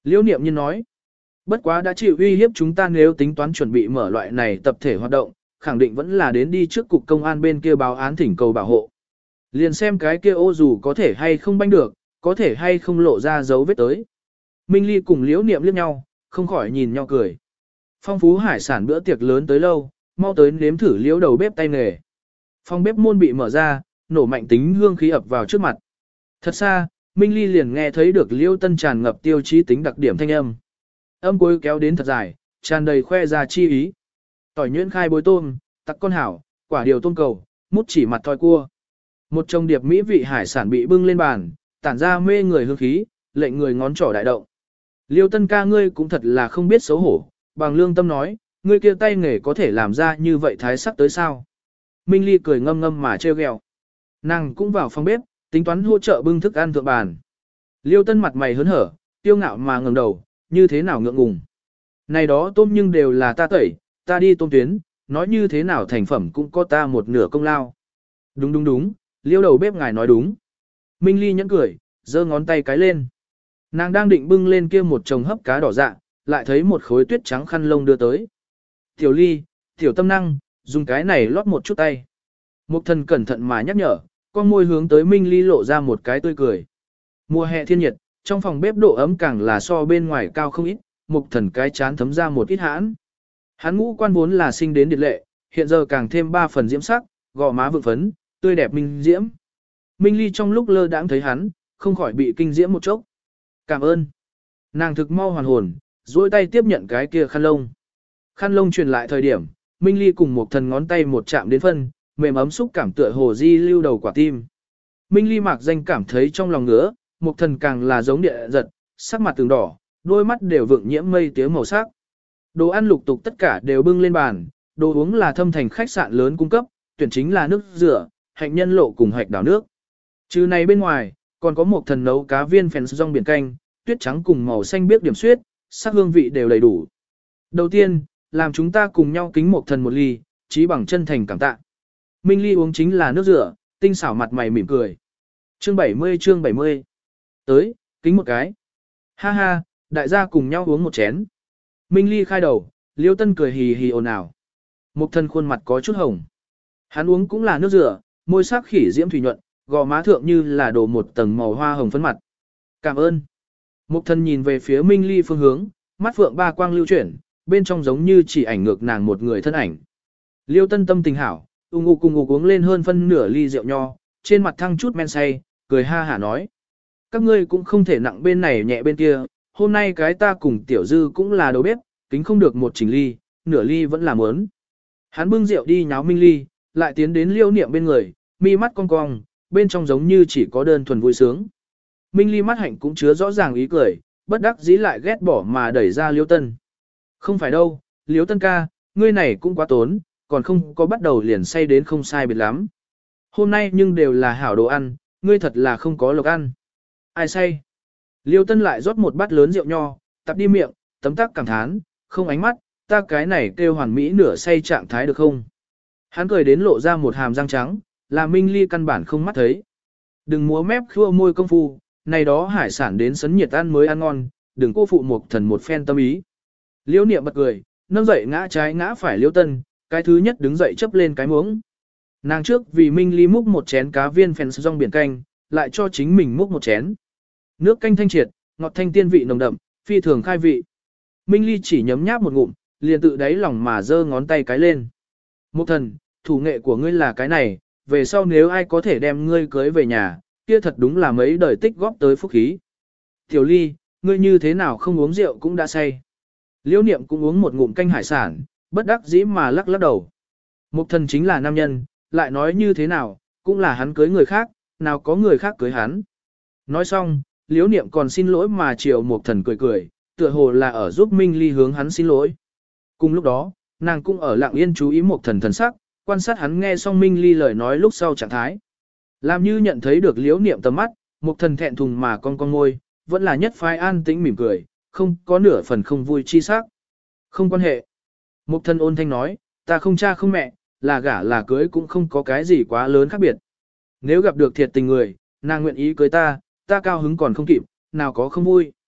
Liễu Niệm Nhiên nói, bất quá đã chịu uy hiếp chúng ta nếu tính toán chuẩn bị mở loại này tập thể hoạt động, khẳng định vẫn là đến đi trước cục công an bên kia báo án thỉnh cầu bảo hộ. Liền xem cái kia ô dù có thể hay không banh được, có thể hay không lộ ra dấu vết tới. Minh Ly cùng Liễu Niệm liếc nhau, không khỏi nhìn nhau cười. Phong phú hải sản bữa tiệc lớn tới lâu, mau tới nếm thử Liễu đầu bếp tay nghề. Phòng bếp môn bị mở ra, nổ mạnh tính hương khí ập vào trước mặt. Thật xa, Minh Ly liền nghe thấy được Liễu Tân tràn ngập tiêu chí tính đặc điểm thanh âm. Âm cuối kéo đến thật dài, tràn đầy khoe ra chi ý. Tỏi nhuyễn khai bối tôm, tắc con hảo, quả điều tôm cầu, mút chỉ mặt thoi cua. Một chồng điệp mỹ vị hải sản bị bưng lên bàn, tản ra mê người hương khí, lệnh người ngón trỏ đại động. Liêu Tân ca ngươi cũng thật là không biết xấu hổ, bằng lương tâm nói, ngươi kia tay nghề có thể làm ra như vậy thái sắc tới sao. Minh Ly cười ngâm ngâm mà trêu ghẹo. Nàng cũng vào phòng bếp, tính toán hỗ trợ bưng thức ăn thượng bàn. Liêu Tân mặt mày hớn hở, tiêu ngạo mà ngẩng đầu, như thế nào ngượng ngùng. Này đó tôm nhưng đều là ta tẩy, ta đi tôm tuyến, nói như thế nào thành phẩm cũng có ta một nửa công lao. Đúng đúng đúng, Liêu đầu bếp ngài nói đúng. Minh Ly nhẫn cười, giơ ngón tay cái lên. Nàng đang định bưng lên kia một chồng hấp cá đỏ dạ, lại thấy một khối tuyết trắng khăn lông đưa tới. Tiểu Ly, tiểu tâm năng, dùng cái này lót một chút tay. Mục thần cẩn thận mà nhắc nhở, con môi hướng tới Minh Ly lộ ra một cái tươi cười. Mùa hè thiên nhiệt, trong phòng bếp độ ấm càng là so bên ngoài cao không ít, mục thần cái chán thấm ra một ít hãn. Hắn ngũ quan vốn là sinh đến điệt lệ, hiện giờ càng thêm ba phần diễm sắc, gò má vượng phấn, tươi đẹp minh diễm. Minh Ly trong lúc lơ đãng thấy hắn, không khỏi bị kinh diễm một chốc. Cảm ơn. Nàng thực mau hoàn hồn, duỗi tay tiếp nhận cái kia khăn lông. Khăn lông truyền lại thời điểm, Minh Ly cùng một thần ngón tay một chạm đến phân, mềm ấm xúc cảm tựa hồ di lưu đầu quả tim. Minh Ly mạc danh cảm thấy trong lòng ngứa, một thần càng là giống địa giật, sắc mặt từng đỏ, đôi mắt đều vượng nhiễm mây tía màu sắc. Đồ ăn lục tục tất cả đều bưng lên bàn, đồ uống là thâm thành khách sạn lớn cung cấp, tuyển chính là nước rửa, hạnh nhân lộ cùng hạch đảo nước. Trừ này bên ngoài, còn có một thần nấu cá viên phèn rong biển canh, tuyết trắng cùng màu xanh biếc điểm xuyết, sắc hương vị đều đầy đủ. Đầu tiên, làm chúng ta cùng nhau kính một thần một ly, chí bằng chân thành cảm tạ. Minh Ly uống chính là nước rửa, tinh xảo mặt mày mỉm cười. Chương bảy mươi chương bảy mươi. Tới, kính một cái. Ha ha, đại gia cùng nhau uống một chén. Minh Ly khai đầu, Liêu Tân cười hì hì ồn ào. Một thần khuôn mặt có chút hồng. Hắn uống cũng là nước rửa, môi sắc khỉ diễm thủy nhuận, gò má thượng như là đổ một tầng màu hoa hồng phấn mặt. Cảm ơn. Mục thần nhìn về phía Minh Ly phương hướng, mắt phượng ba quang lưu chuyển, bên trong giống như chỉ ảnh ngược nàng một người thân ảnh. Liêu Tân tâm tình hảo, ung ngục cùng ngục uống lên hơn phân nửa ly rượu nho, trên mặt thăng chút men say, cười ha hả nói. Các ngươi cũng không thể nặng bên này nhẹ bên kia, hôm nay cái ta cùng tiểu dư cũng là đầu bếp, kính không được một chỉnh ly, nửa ly vẫn là mớn. Hắn bưng rượu đi nháo Minh Ly, lại tiến đến Liêu Niệm bên người, mi mắt cong cong, bên trong giống như chỉ có đơn thuần vui sướng. Minh Ly mắt hạnh cũng chứa rõ ràng ý cười, bất đắc dĩ lại ghét bỏ mà đẩy ra Liêu Tân. Không phải đâu, Liêu Tân ca, ngươi này cũng quá tốn, còn không có bắt đầu liền say đến không sai biệt lắm. Hôm nay nhưng đều là hảo đồ ăn, ngươi thật là không có lộc ăn. Ai say? Liêu Tân lại rót một bát lớn rượu nho, tập đi miệng, tấm tắc cảm thán, không ánh mắt, ta cái này kêu hoàn mỹ nửa say trạng thái được không? Hắn cười đến lộ ra một hàm răng trắng, là Minh Ly căn bản không mắt thấy. Đừng múa mép khua môi công phu, này đó hải sản đến sấn nhiệt ăn mới ăn ngon, đừng cô phụ một thần một phen tâm ý. Liêu Niệm bật cười, nâng dậy ngã trái ngã phải Liêu Tân, cái thứ nhất đứng dậy chấp lên cái muỗng. Nàng trước vì Minh Ly múc một chén cá viên phèn rong biển canh, lại cho chính mình múc một chén. Nước canh thanh triệt, ngọt thanh tiên vị nồng đậm, phi thường khai vị. Minh Ly chỉ nhấm nháp một ngụm, liền tự đáy lòng mà giơ ngón tay cái lên. Mục thần, thủ nghệ của ngươi là cái này, về sau nếu ai có thể đem ngươi cưới về nhà, kia thật đúng là mấy đời tích góp tới phúc khí. Tiểu Ly, ngươi như thế nào không uống rượu cũng đã say. Liễu Niệm cũng uống một ngụm canh hải sản, bất đắc dĩ mà lắc lắc đầu. Mục thần chính là nam nhân, lại nói như thế nào, cũng là hắn cưới người khác, nào có người khác cưới hắn. Nói xong, Liễu Niệm còn xin lỗi mà chiều Mục thần cười cười, tựa hồ là ở giúp Minh Ly hướng hắn xin lỗi. Cùng lúc đó, nàng cũng ở lặng yên chú ý Mục thần thần sắc, quan sát hắn nghe xong Minh Ly lời nói lúc sau trạng thái. Làm như nhận thấy được Liễu Niệm tầm mắt, Mục thần thẹn thùng mà con con môi, vẫn là nhất phái an tĩnh mỉm cười, không có nửa phần không vui chi sắc. Không quan hệ. Mục thần ôn thanh nói, ta không cha không mẹ, là gả là cưới cũng không có cái gì quá lớn khác biệt. Nếu gặp được thiệt tình người, nàng nguyện ý cưới ta, ta cao hứng còn không kịp, nào có không vui.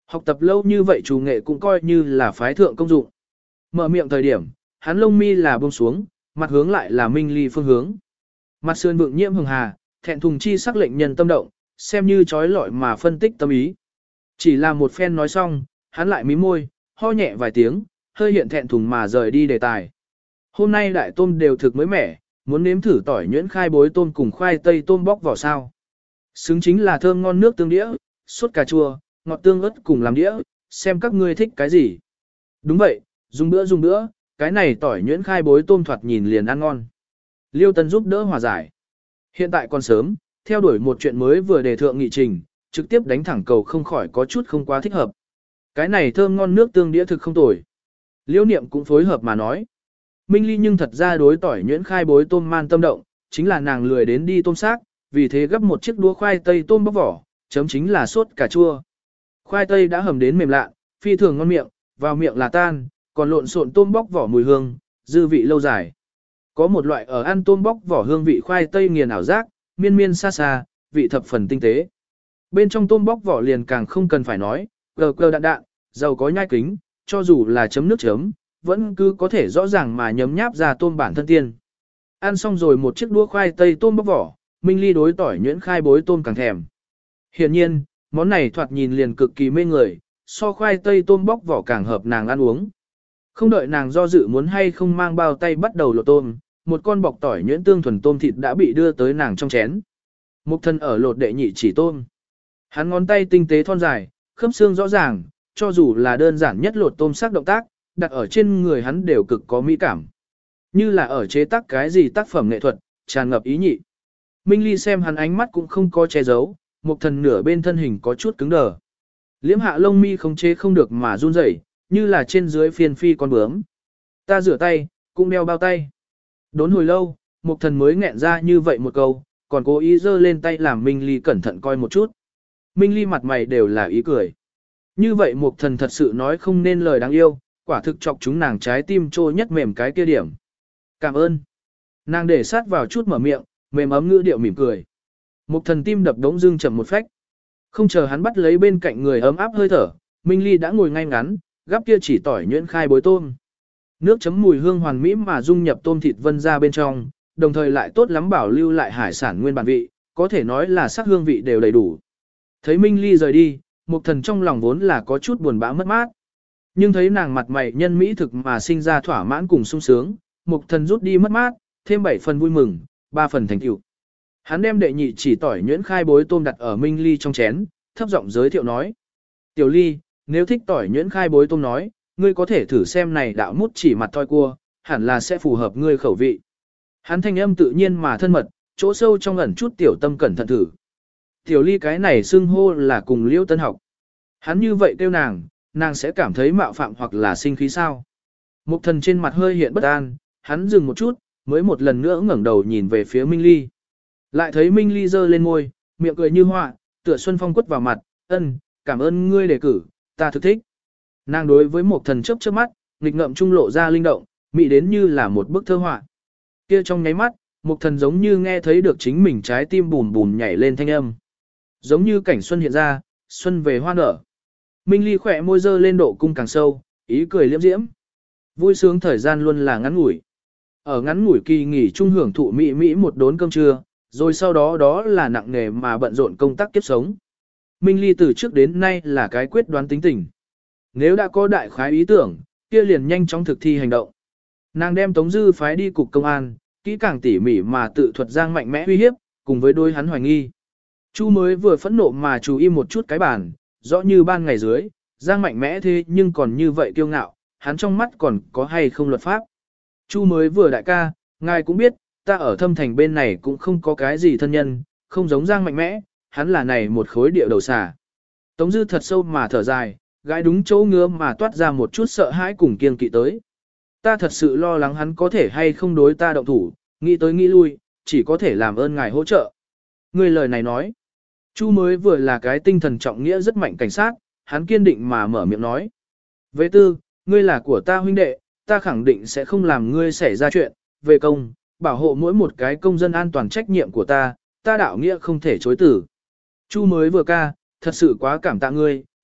Học tập lâu như vậy chủ nghệ cũng coi như là phái thượng công dụng. Mở miệng thời điểm, hắn lông mi là buông xuống, mặt hướng lại là Minh Ly phương hướng. Mặt sườn vượng nhiễm hường hà, thẹn thùng chi sắc lệnh nhân tâm động, xem như trói lọi mà phân tích tâm ý. Chỉ là một phen nói xong, hắn lại mím môi, ho nhẹ vài tiếng, hơi hiện thẹn thùng mà rời đi đề tài. Hôm nay đại tôm đều thực mới mẻ, muốn nếm thử tỏi nhuyễn khai bối tôm cùng khoai tây tôm bóc vỏ sao. Xứng chính là thơm ngon nước tương đĩa, sốt cà chua, ngọt tương ớt cùng làm đĩa, xem các ngươi thích cái gì. Đúng vậy, dùng bữa dùng bữa, cái này tỏi nhuyễn khai bối tôm thoạt nhìn liền ăn ngon. Liêu Tân giúp đỡ hòa giải. Hiện tại còn sớm, theo đuổi một chuyện mới vừa đề thượng nghị trình, trực tiếp đánh thẳng cầu không khỏi có chút không quá thích hợp. Cái này thơm ngon nước tương đĩa thực không tồi. Liêu Niệm cũng phối hợp mà nói. Minh Ly nhưng thật ra đối tỏi nhuyễn khai bối tôm man tâm động, chính là nàng lười đến đi tôm xác, vì thế gấp một chiếc đũa khoai tây tôm bóc vỏ, chấm chính là sốt cà chua. Khoai tây đã hầm đến mềm lạ, phi thường ngon miệng, vào miệng là tan, còn lộn xộn tôm bóc vỏ mùi hương, dư vị lâu dài. Có một loại ở ăn tôm bóc vỏ hương vị khoai tây nghiền ảo giác, miên miên xa xa, vị thập phần tinh tế. Bên trong tôm bóc vỏ liền càng không cần phải nói, gờ gờ đạn đạn, giàu có nhai kính, cho dù là chấm nước chấm, vẫn cứ có thể rõ ràng mà nhấm nháp ra tôm bản thân tiên. Ăn xong rồi một chiếc đũa khoai tây tôm bóc vỏ, Minh Ly đối tỏi nhuyễn khai bối tôm càng thèm. Hiển nhiên, món này thoạt nhìn liền cực kỳ mê người, so khoai tây tôm bóc vỏ càng hợp nàng ăn uống. Không đợi nàng do dự muốn hay không mang bao tay bắt đầu lột tôm, một con bọc tỏi nhuyễn tương thuần tôm thịt đã bị đưa tới nàng trong chén. Mục Thần ở lột đệ nhị chỉ tôm. Hắn ngón tay tinh tế thon dài, khớp xương rõ ràng, cho dù là đơn giản nhất lột tôm sắc động tác, đặt ở trên người hắn đều cực có mỹ cảm. Như là ở chế tác cái gì tác phẩm nghệ thuật, tràn ngập ý nhị. Minh Ly xem hắn ánh mắt cũng không có che giấu, Mục Thần nửa bên thân hình có chút cứng đờ. Liễm hạ lông mi không chế không được mà run rẩy, như là trên dưới phiền phi con bướm. Ta rửa tay, cũng đeo bao tay. Đốn hồi lâu, Mục Thần mới nghẹn ra như vậy một câu, còn cố ý giơ lên tay làm Minh Ly cẩn thận coi một chút. Minh Ly mặt mày đều là ý cười. Như vậy Mục Thần thật sự nói không nên lời đáng yêu, quả thực chọc chúng nàng trái tim trô nhất mềm cái kia điểm. Cảm ơn. Nàng để sát vào chút mở miệng, mềm ấm ngữ điệu mỉm cười. Mục Thần tim đập đống dưng chậm một phách. Không chờ hắn bắt lấy bên cạnh người ấm áp hơi thở, Minh Ly đã ngồi ngay ngắn, gắp kia chỉ tỏi nhuyễn khai bối tôm. Nước chấm mùi hương hoàn mỹ mà dung nhập tôm thịt vân ra bên trong, đồng thời lại tốt lắm bảo lưu lại hải sản nguyên bản vị, có thể nói là sắc hương vị đều đầy đủ. Thấy Minh Ly rời đi, Mục Thần trong lòng vốn là có chút buồn bã mất mát. Nhưng thấy nàng mặt mày nhân mỹ thực mà sinh ra thỏa mãn cùng sung sướng, Mục Thần rút đi mất mát, thêm bảy phần vui mừng, ba phần thành tựu. Hắn đem đệ nhị chỉ tỏi nhuyễn khai bối tôm đặt ở Minh Ly trong chén, thấp giọng giới thiệu nói: "Tiểu Ly, nếu thích tỏi nhuyễn khai bối tôm nói, ngươi có thể thử xem này đạo mút chỉ mặt thoi cua, hẳn là sẽ phù hợp ngươi khẩu vị." Hắn thanh âm tự nhiên mà thân mật, chỗ sâu trong ẩn chút tiểu tâm cẩn thận thử. Tiểu Ly cái này xưng hô là cùng Liễu Tân học. Hắn như vậy kêu nàng, nàng sẽ cảm thấy mạo phạm hoặc là sinh khí sao? Mục Thần trên mặt hơi hiện bất an, hắn dừng một chút, mới một lần nữa ngẩng đầu nhìn về phía Minh Ly. Lại thấy Minh Ly giơ lên môi, miệng cười như hoa, tựa xuân phong quất vào mặt, "Ân, cảm ơn ngươi đề cử, ta thực thích." Nàng đối với Mục Thần chớp chớp mắt, nghịch ngợm trung lộ ra linh động, mỹ đến như là một bức thơ họa. Kia trong nháy mắt, Mục Thần giống như nghe thấy được chính mình trái tim bùn bùn nhảy lên thanh âm. Giống như cảnh xuân hiện ra, xuân về hoa nở. Minh Ly khỏe môi dơ lên độ cung càng sâu, ý cười liễm diễm. Vui sướng thời gian luôn là ngắn ngủi. Ở ngắn ngủi kỳ nghỉ trung hưởng thụ mỹ mỹ một đốn cơm trưa, rồi sau đó đó là nặng nghề mà bận rộn công tác kiếp sống. Minh Ly từ trước đến nay là cái quyết đoán tính tình. Nếu đã có đại khái ý tưởng, kia liền nhanh chóng thực thi hành động. Nàng đem Tống Dư phái đi cục công an, kỹ càng tỉ mỉ mà tự thuật Giang mạnh mẽ uy hiếp, cùng với đôi hắn hoài nghi. Chu mới vừa phẫn nộ mà chú im một chút cái bàn, rõ như ban ngày dưới, Giang mạnh mẽ thế nhưng còn như vậy kiêu ngạo, hắn trong mắt còn có hay không luật pháp. Chu mới vừa đại ca, ngài cũng biết, ta ở thâm thành bên này cũng không có cái gì thân nhân, không giống Giang mạnh mẽ, hắn là này một khối địa đầu xà. Tống Dư thật sâu mà thở dài, gái đúng chỗ ngứa mà toát ra một chút sợ hãi cùng kiêng kỵ tới. Ta thật sự lo lắng hắn có thể hay không đối ta động thủ, nghĩ tới nghĩ lui, chỉ có thể làm ơn ngài hỗ trợ. Người lời này nói, Chu mới vừa là cái tinh thần trọng nghĩa rất mạnh cảnh sát, hắn kiên định mà mở miệng nói. Về tư, ngươi là của ta huynh đệ, ta khẳng định sẽ không làm ngươi xảy ra chuyện, về công, bảo hộ mỗi một cái công dân an toàn trách nhiệm của ta, ta đạo nghĩa không thể chối tử. Chu mới vừa ca, thật sự quá cảm tạ ngươi,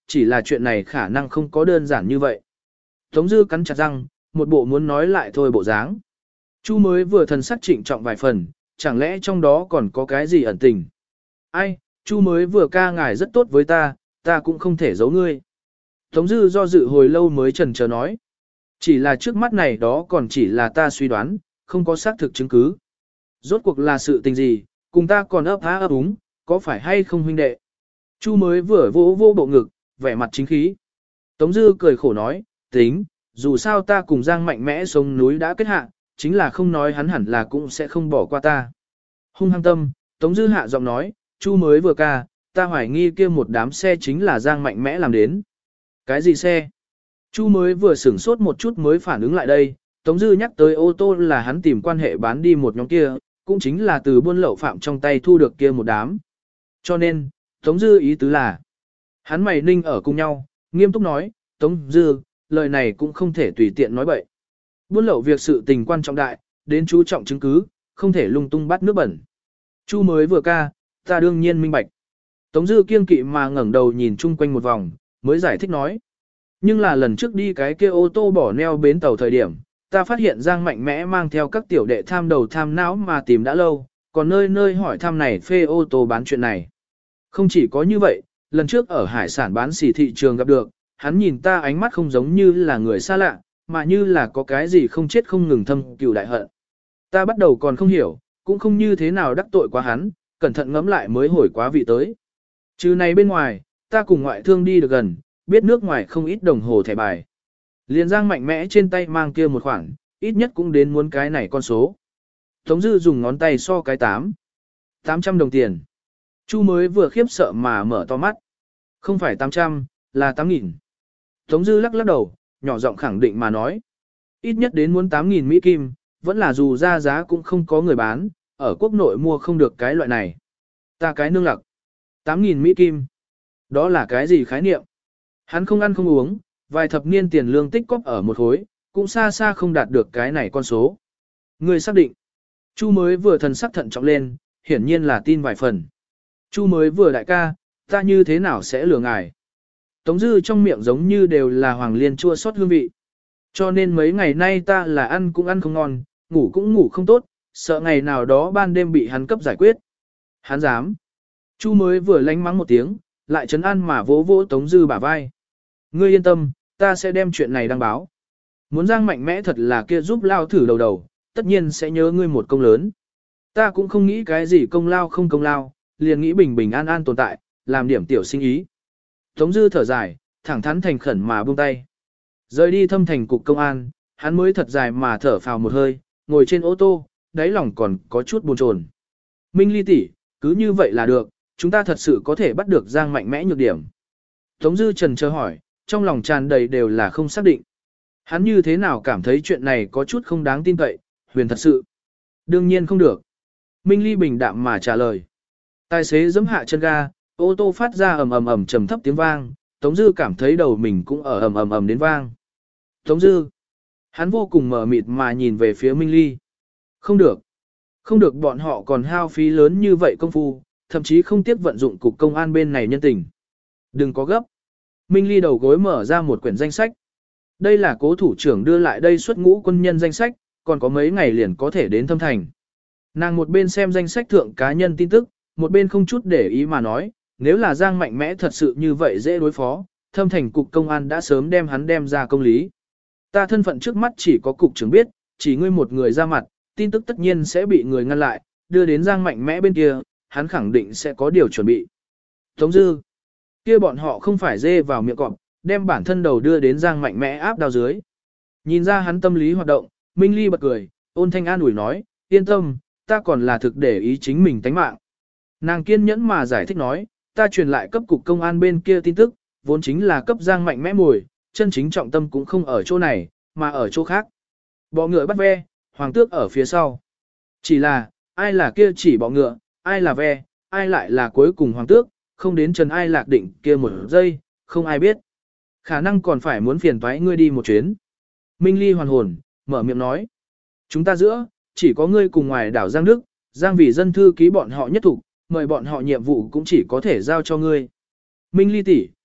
chỉ là chuyện này khả năng không có đơn giản như vậy. Tống Dư cắn chặt răng, một bộ muốn nói lại thôi bộ dáng. Chu mới vừa thần sắc trịnh trọng vài phần, chẳng lẽ trong đó còn có cái gì ẩn tình. Ai, Chu mới vừa ca ngài rất tốt với ta, ta cũng không thể giấu ngươi. Tống Dư do dự hồi lâu mới chần chờ nói. Chỉ là trước mắt này đó còn chỉ là ta suy đoán, không có xác thực chứng cứ. Rốt cuộc là sự tình gì, cùng ta còn ấp há ấp úng, có phải hay không huynh đệ? Chu mới vừa vỗ vô bộ ngực, vẻ mặt chính khí. Tống Dư cười khổ nói, tính, dù sao ta cùng Giang mạnh mẽ sống núi đã kết hạ, chính là không nói hắn hẳn là cũng sẽ không bỏ qua ta. Hung hăng tâm, Tống Dư hạ giọng nói, Chu mới vừa ca, ta hoài nghi kia một đám xe chính là Giang mạnh mẽ làm đến. Cái gì xe? Chu mới vừa sửng sốt một chút mới phản ứng lại đây, Tống Dư nhắc tới ô tô là hắn tìm quan hệ bán đi một nhóm kia, cũng chính là từ buôn lậu phạm trong tay thu được kia một đám. Cho nên, Tống Dư ý tứ là, hắn mày ninh ở cùng nhau, nghiêm túc nói, Tống Dư, lời này cũng không thể tùy tiện nói bậy. Buôn lậu việc sự tình quan trọng đại, đến chú trọng chứng cứ, không thể lung tung bắt nước bẩn. Chu mới vừa ca, ta đương nhiên minh bạch. Tống Dư kiêng kỵ mà ngẩng đầu nhìn chung quanh một vòng, mới giải thích nói. Nhưng là lần trước đi cái kia ô tô bỏ neo bến tàu thời điểm, ta phát hiện Giang mạnh mẽ mang theo các tiểu đệ tham đầu tham não mà tìm đã lâu, còn nơi nơi hỏi thăm này phê ô tô bán chuyện này. Không chỉ có như vậy, lần trước ở hải sản bán xỉ thị trường gặp được, hắn nhìn ta ánh mắt không giống như là người xa lạ, mà như là có cái gì không chết không ngừng thâm cừu đại hận. Ta bắt đầu còn không hiểu, cũng không như thế nào đắc tội quá hắn, cẩn thận ngẫm lại mới hồi quá vị tới. Trừ này bên ngoài, ta cùng ngoại thương đi được gần, biết nước ngoài không ít đồng hồ thẻ bài. Liên Giang mạnh mẽ trên tay mang kia một khoản, ít nhất cũng đến muốn cái này con số. Tống Dư dùng ngón tay so cái tám. tám trăm đồng tiền. Chu mới vừa khiếp sợ mà mở to mắt. Không phải tám trăm, là tám nghìn. Tống Dư lắc lắc đầu, nhỏ giọng khẳng định mà nói. Ít nhất đến muốn tám nghìn Mỹ Kim, vẫn là dù ra giá cũng không có người bán, ở quốc nội mua không được cái loại này. Ta cái nương lặc. tám nghìn Mỹ Kim. Đó là cái gì khái niệm? Hắn không ăn không uống, vài thập niên tiền lương tích cóp ở một hối, cũng xa xa không đạt được cái này con số. Người xác định. Chu mới vừa thần sắc thận trọng lên, hiển nhiên là tin vài phần. Chu mới vừa đại ca, ta như thế nào sẽ lừa ngài? Tống Dư trong miệng giống như đều là hoàng liên chua xót hương vị. Cho nên mấy ngày nay ta là ăn cũng ăn không ngon, ngủ cũng ngủ không tốt, sợ ngày nào đó ban đêm bị hắn cấp giải quyết. Hắn dám. Chu mới vừa lánh mắng một tiếng, lại trấn an mà vỗ vỗ Tống Dư bả vai. Ngươi yên tâm, ta sẽ đem chuyện này đăng báo. Muốn Giang mạnh mẽ thật là kia giúp lao thử đầu đầu, tất nhiên sẽ nhớ ngươi một công lớn. Ta cũng không nghĩ cái gì công lao không công lao, liền nghĩ bình bình an an tồn tại, làm điểm tiểu sinh ý. Tống Dư thở dài, thẳng thắn thành khẩn mà buông tay. Rời đi thâm thành cục công an, hắn mới thật dài mà thở phào một hơi, ngồi trên ô tô, đáy lòng còn có chút buồn chồn. Minh Ly tỷ, cứ như vậy là được, chúng ta thật sự có thể bắt được Giang mạnh mẽ nhược điểm. Tống Dư trần chờ hỏi, trong lòng tràn đầy đều là không xác định. Hắn như thế nào cảm thấy chuyện này có chút không đáng tin cậy, huyền thật sự. Đương nhiên không được. Minh Ly bình đạm mà trả lời. Tài xế giẫm hạ chân ga, ô tô phát ra ầm ầm ầm trầm thấp tiếng vang, Tống Dư cảm thấy đầu mình cũng ở ầm ầm ầm đến vang. Tống Dư. Hắn vô cùng mờ mịt mà nhìn về phía Minh Ly. Không được. Không được, bọn họ còn hao phí lớn như vậy công phu, thậm chí không tiếc vận dụng cục công an bên này nhân tình. Đừng có gấp. Minh Ly đầu gối mở ra một quyển danh sách. Đây là cố thủ trưởng đưa lại đây xuất ngũ quân nhân danh sách, còn có mấy ngày liền có thể đến thâm thành. Nàng một bên xem danh sách thượng cá nhân tin tức, một bên không chút để ý mà nói, nếu là Giang mạnh mẽ thật sự như vậy dễ đối phó, thâm thành cục công an đã sớm đem hắn đem ra công lý. Ta thân phận trước mắt chỉ có cục trưởng biết, chỉ ngươi một người ra mặt, tin tức tất nhiên sẽ bị người ngăn lại, đưa đến Giang mạnh mẽ bên kia, hắn khẳng định sẽ có điều chuẩn bị. Tống Dư, kia bọn họ không phải dê vào miệng cọp, đem bản thân đầu đưa đến Giang mạnh mẽ áp đào dưới. Nhìn ra hắn tâm lý hoạt động, Minh Ly bật cười, ôn thanh an ủi nói, yên tâm, ta còn là thực để ý chính mình tánh mạng. Nàng kiên nhẫn mà giải thích nói, ta truyền lại cấp cục công an bên kia tin tức, vốn chính là cấp Giang mạnh mẽ mồi, chân chính trọng tâm cũng không ở chỗ này, mà ở chỗ khác. Bọ ngựa bắt ve, hoàng tước ở phía sau. Chỉ là, ai là kia chỉ bọ ngựa, ai là ve, ai lại là cuối cùng hoàng tước, không đến trần ai lạc định kia một giây, không ai biết. Khả năng còn phải muốn phiền toái ngươi đi một chuyến. Minh Ly hoàn hồn, mở miệng nói. Chúng ta giữa, chỉ có ngươi cùng ngoài đảo Giang Đức, Giang vì dân thư ký bọn họ nhất thủ, mời bọn họ nhiệm vụ cũng chỉ có thể giao cho ngươi. Minh Ly tỷ,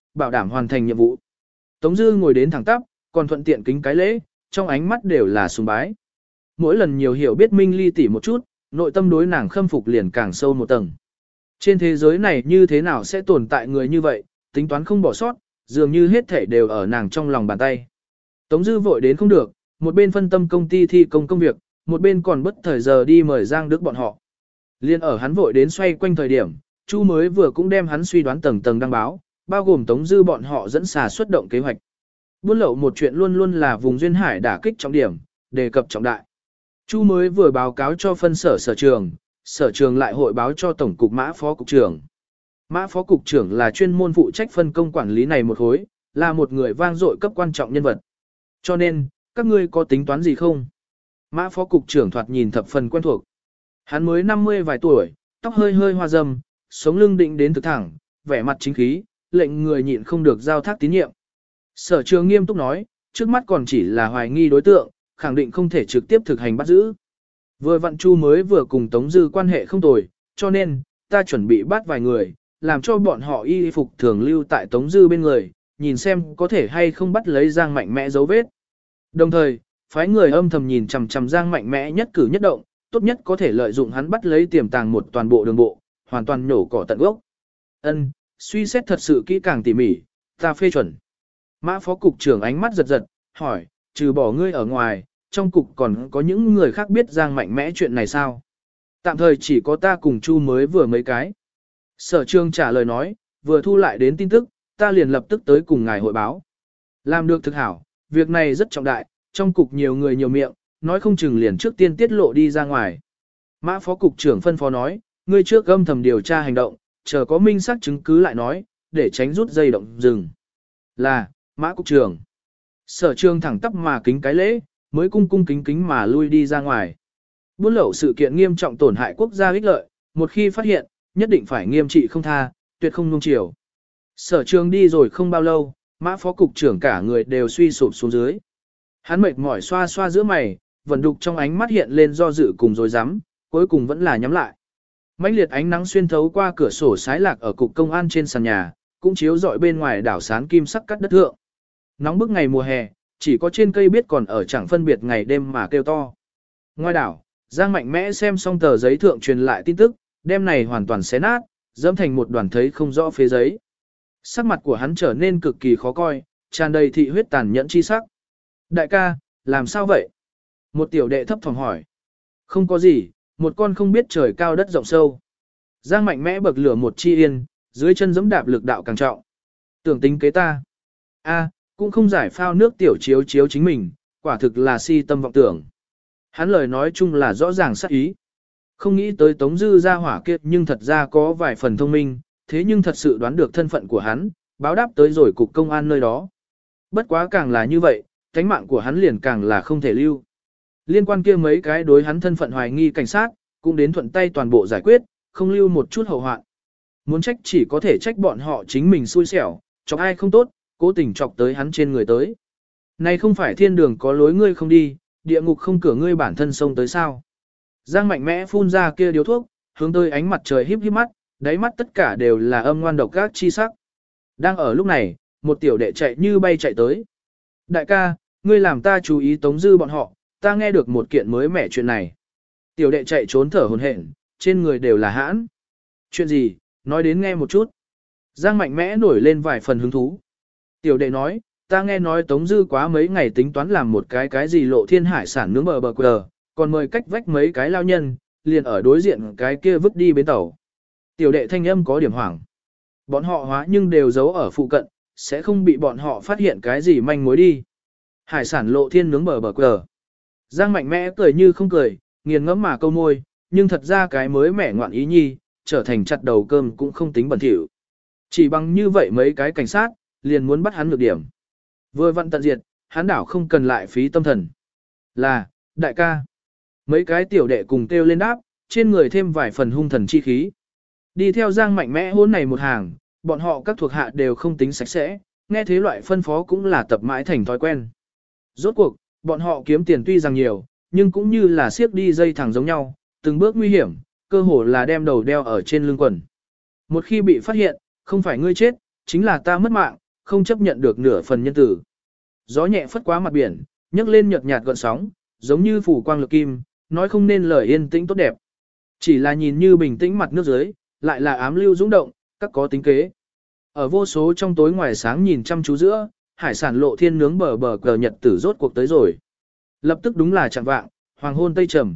bảo đảm hoàn thành nhiệm vụ. Tống Dư ngồi đến thẳng tắp, còn thuận tiện kính cái lễ, trong ánh mắt đều là sùng bái. Mỗi lần nhiều hiểu biết Minh Ly tỷ một chút, nội tâm đối nàng khâm phục liền càng sâu một tầng. Trên thế giới này như thế nào sẽ tồn tại người như vậy, tính toán không bỏ sót, dường như hết thể đều ở nàng trong lòng bàn tay. Tống Dư vội đến không được, một bên phân tâm công ty thi công công việc, một bên còn bất thời giờ đi mời Giang Đức bọn họ. Liên ở hắn vội đến xoay quanh thời điểm, Chu mới vừa cũng đem hắn suy đoán tầng tầng đăng báo, bao gồm Tống Dư bọn họ dẫn xà xuất động kế hoạch. Buôn lậu một chuyện luôn luôn là vùng duyên hải đả kích trọng điểm, đề cập trọng đại. Chu mới vừa báo cáo cho phân sở sở trường, sở trường lại hội báo cho tổng cục mã phó cục trưởng. Mã phó cục trưởng là chuyên môn phụ trách phân công quản lý này một khối, là một người vang dội cấp quan trọng nhân vật. Cho nên, các ngươi có tính toán gì không? Mã phó cục trưởng thoạt nhìn thập phần quen thuộc. Hắn mới năm mươi vài tuổi, tóc hơi hơi hoa râm, sống lưng định đến thực thẳng, vẻ mặt chính khí, lệnh người nhịn không được giao thác tín nhiệm. Sở trường nghiêm túc nói, trước mắt còn chỉ là hoài nghi đối tượng, khẳng định không thể trực tiếp thực hành bắt giữ. Vừa vặn Chu mới vừa cùng Tống Dư quan hệ không tồi, cho nên, ta chuẩn bị bắt vài người, làm cho bọn họ y phục thường lưu tại Tống Dư bên người, nhìn xem có thể hay không bắt lấy Giang Mạnh Mẽ dấu vết. Đồng thời, phái người âm thầm nhìn chằm chằm Giang Mạnh Mẽ nhất cử nhất động, tốt nhất có thể lợi dụng hắn bắt lấy tiềm tàng một toàn bộ đường bộ, hoàn toàn nhổ cỏ tận gốc. Ân, suy xét thật sự kỹ càng tỉ mỉ, ta phê chuẩn. Mã phó cục trưởng ánh mắt giật giật, hỏi, trừ bỏ ngươi ở ngoài, trong cục còn có những người khác biết Giang Mạnh Mẽ chuyện này sao? Tạm thời chỉ có ta cùng Chu mới vừa mấy cái. Sở trường trả lời nói, vừa thu lại đến tin tức, ta liền lập tức tới cùng ngài hội báo. Làm được thực hảo, việc này rất trọng đại, trong cục nhiều người nhiều miệng, nói không chừng liền trước tiên tiết lộ đi ra ngoài. Mã phó cục trưởng phân phó nói, ngươi trước âm thầm điều tra hành động, chờ có minh xác chứng cứ lại nói, để tránh rút dây động rừng. Là, Mã cục trưởng. Sở trường thẳng tắp mà kính cái lễ, mới cung cung kính kính mà lui đi ra ngoài. Buôn lậu sự kiện nghiêm trọng tổn hại quốc gia ích lợi, một khi phát hiện, nhất định phải nghiêm trị không tha, tuyệt không nuông chiều. Sở trường đi rồi không bao lâu, Mã phó cục trưởng cả người đều suy sụp xuống dưới. Hắn mệt mỏi xoa xoa giữa mày, vẩn đục trong ánh mắt hiện lên do dự cùng rồi rắm, cuối cùng vẫn là nhắm lại. Mãnh liệt ánh nắng xuyên thấu qua cửa sổ sái lạc ở cục công an trên sàn nhà, cũng chiếu rọi bên ngoài đảo sán kim sắc cắt đất thượng. Nóng bức ngày mùa hè, chỉ có trên cây biết còn ở chẳng phân biệt ngày đêm mà kêu to. Ngoài đảo, Giang Mạnh Mẽ xem xong tờ giấy thượng truyền lại tin tức, đêm này hoàn toàn xé nát, dẫm thành một đoàn thấy không rõ phế giấy. Sắc mặt của hắn trở nên cực kỳ khó coi, tràn đầy thị huyết tàn nhẫn chi sắc. Đại ca, làm sao vậy? Một tiểu đệ thấp thỏm hỏi. Không có gì, một con không biết trời cao đất rộng sâu. Giang Mạnh Mẽ bậc lửa một chi yên, dưới chân giẫm đạp lực đạo càng trọng. Tưởng tính kế ta. A, cũng không giải phao nước tiểu chiếu chiếu chính mình, quả thực là si tâm vọng tưởng. Hắn lời nói chung là rõ ràng sát ý. Không nghĩ tới Tống Dư ra hỏa kia nhưng thật ra có vài phần thông minh, thế nhưng thật sự đoán được thân phận của hắn, báo đáp tới rồi cục công an nơi đó. Bất quá càng là như vậy, cánh mạng của hắn liền càng là không thể lưu. Liên quan kia mấy cái đối hắn thân phận hoài nghi cảnh sát, cũng đến thuận tay toàn bộ giải quyết, không lưu một chút hậu hoạn. Muốn trách chỉ có thể trách bọn họ chính mình xui xẻo, chọc ai không tốt, cố tình chọc tới hắn trên người tới. Này không phải thiên đường có lối ngươi không đi, địa ngục không cửa ngươi bản thân sông tới sao. Giang Mạnh Mẽ phun ra kia điếu thuốc, hướng tới ánh mặt trời híp híp mắt, đáy mắt tất cả đều là âm ngoan độc ác chi sắc. Đang ở lúc này, một tiểu đệ chạy như bay chạy tới. Đại ca, ngươi làm ta chú ý Tống Dư bọn họ, ta nghe được một kiện mới mẻ chuyện này. Tiểu đệ chạy trốn thở hổn hển, trên người đều là hãn. Chuyện gì, nói đến nghe một chút. Giang Mạnh Mẽ nổi lên vài phần hứng thú. Tiểu đệ nói, ta nghe nói Tống Dư quá mấy ngày tính toán làm một cái cái gì lộ thiên hải sản nướng bờ bờ quờ, còn mời cách vách mấy cái lao nhân, liền ở đối diện cái kia vứt đi bến tàu. Tiểu đệ thanh âm có điểm hoảng. Bọn họ hóa nhưng đều giấu ở phụ cận, sẽ không bị bọn họ phát hiện cái gì manh mối đi. Hải sản lộ thiên nướng bờ bờ quờ. Giang Mạnh Mẽ cười như không cười, nghiền ngẫm mà câu môi, nhưng thật ra cái mới mẻ ngoạn ý nhi, trở thành chặt đầu cơm cũng không tính bẩn thỉu. Chỉ bằng như vậy mấy cái cảnh sát, liền muốn bắt hắn nhược điểm. Vừa vặn tận diệt, hắn đảo không cần lại phí tâm thần. Là, đại ca. Mấy cái tiểu đệ cùng kêu lên đáp, trên người thêm vài phần hung thần chi khí. Đi theo Giang Mạnh Mẽ hôn này một hàng, bọn họ các thuộc hạ đều không tính sạch sẽ, nghe thế loại phân phó cũng là tập mãi thành thói quen. Rốt cuộc, bọn họ kiếm tiền tuy rằng nhiều, nhưng cũng như là siếc đi dây thẳng giống nhau, từng bước nguy hiểm, cơ hồ là đem đầu đeo ở trên lưng quần. Một khi bị phát hiện, không phải ngươi chết, chính là ta mất mạng, không chấp nhận được nửa phần nhân tử. Gió nhẹ phất qua mặt biển, nhấc lên nhợt nhạt gợn sóng, giống như phủ quang lực kim, nói không nên lời yên tĩnh tốt đẹp. Chỉ là nhìn như bình tĩnh mặt nước dưới, lại là ám lưu dũng động, các có tính kế. Ở vô số trong tối ngoài sáng nhìn chăm chú giữa, hải sản lộ thiên nướng bờ bờ cờ nhật tử rốt cuộc tới rồi. Lập tức đúng là chạng vạng, hoàng hôn tây trầm.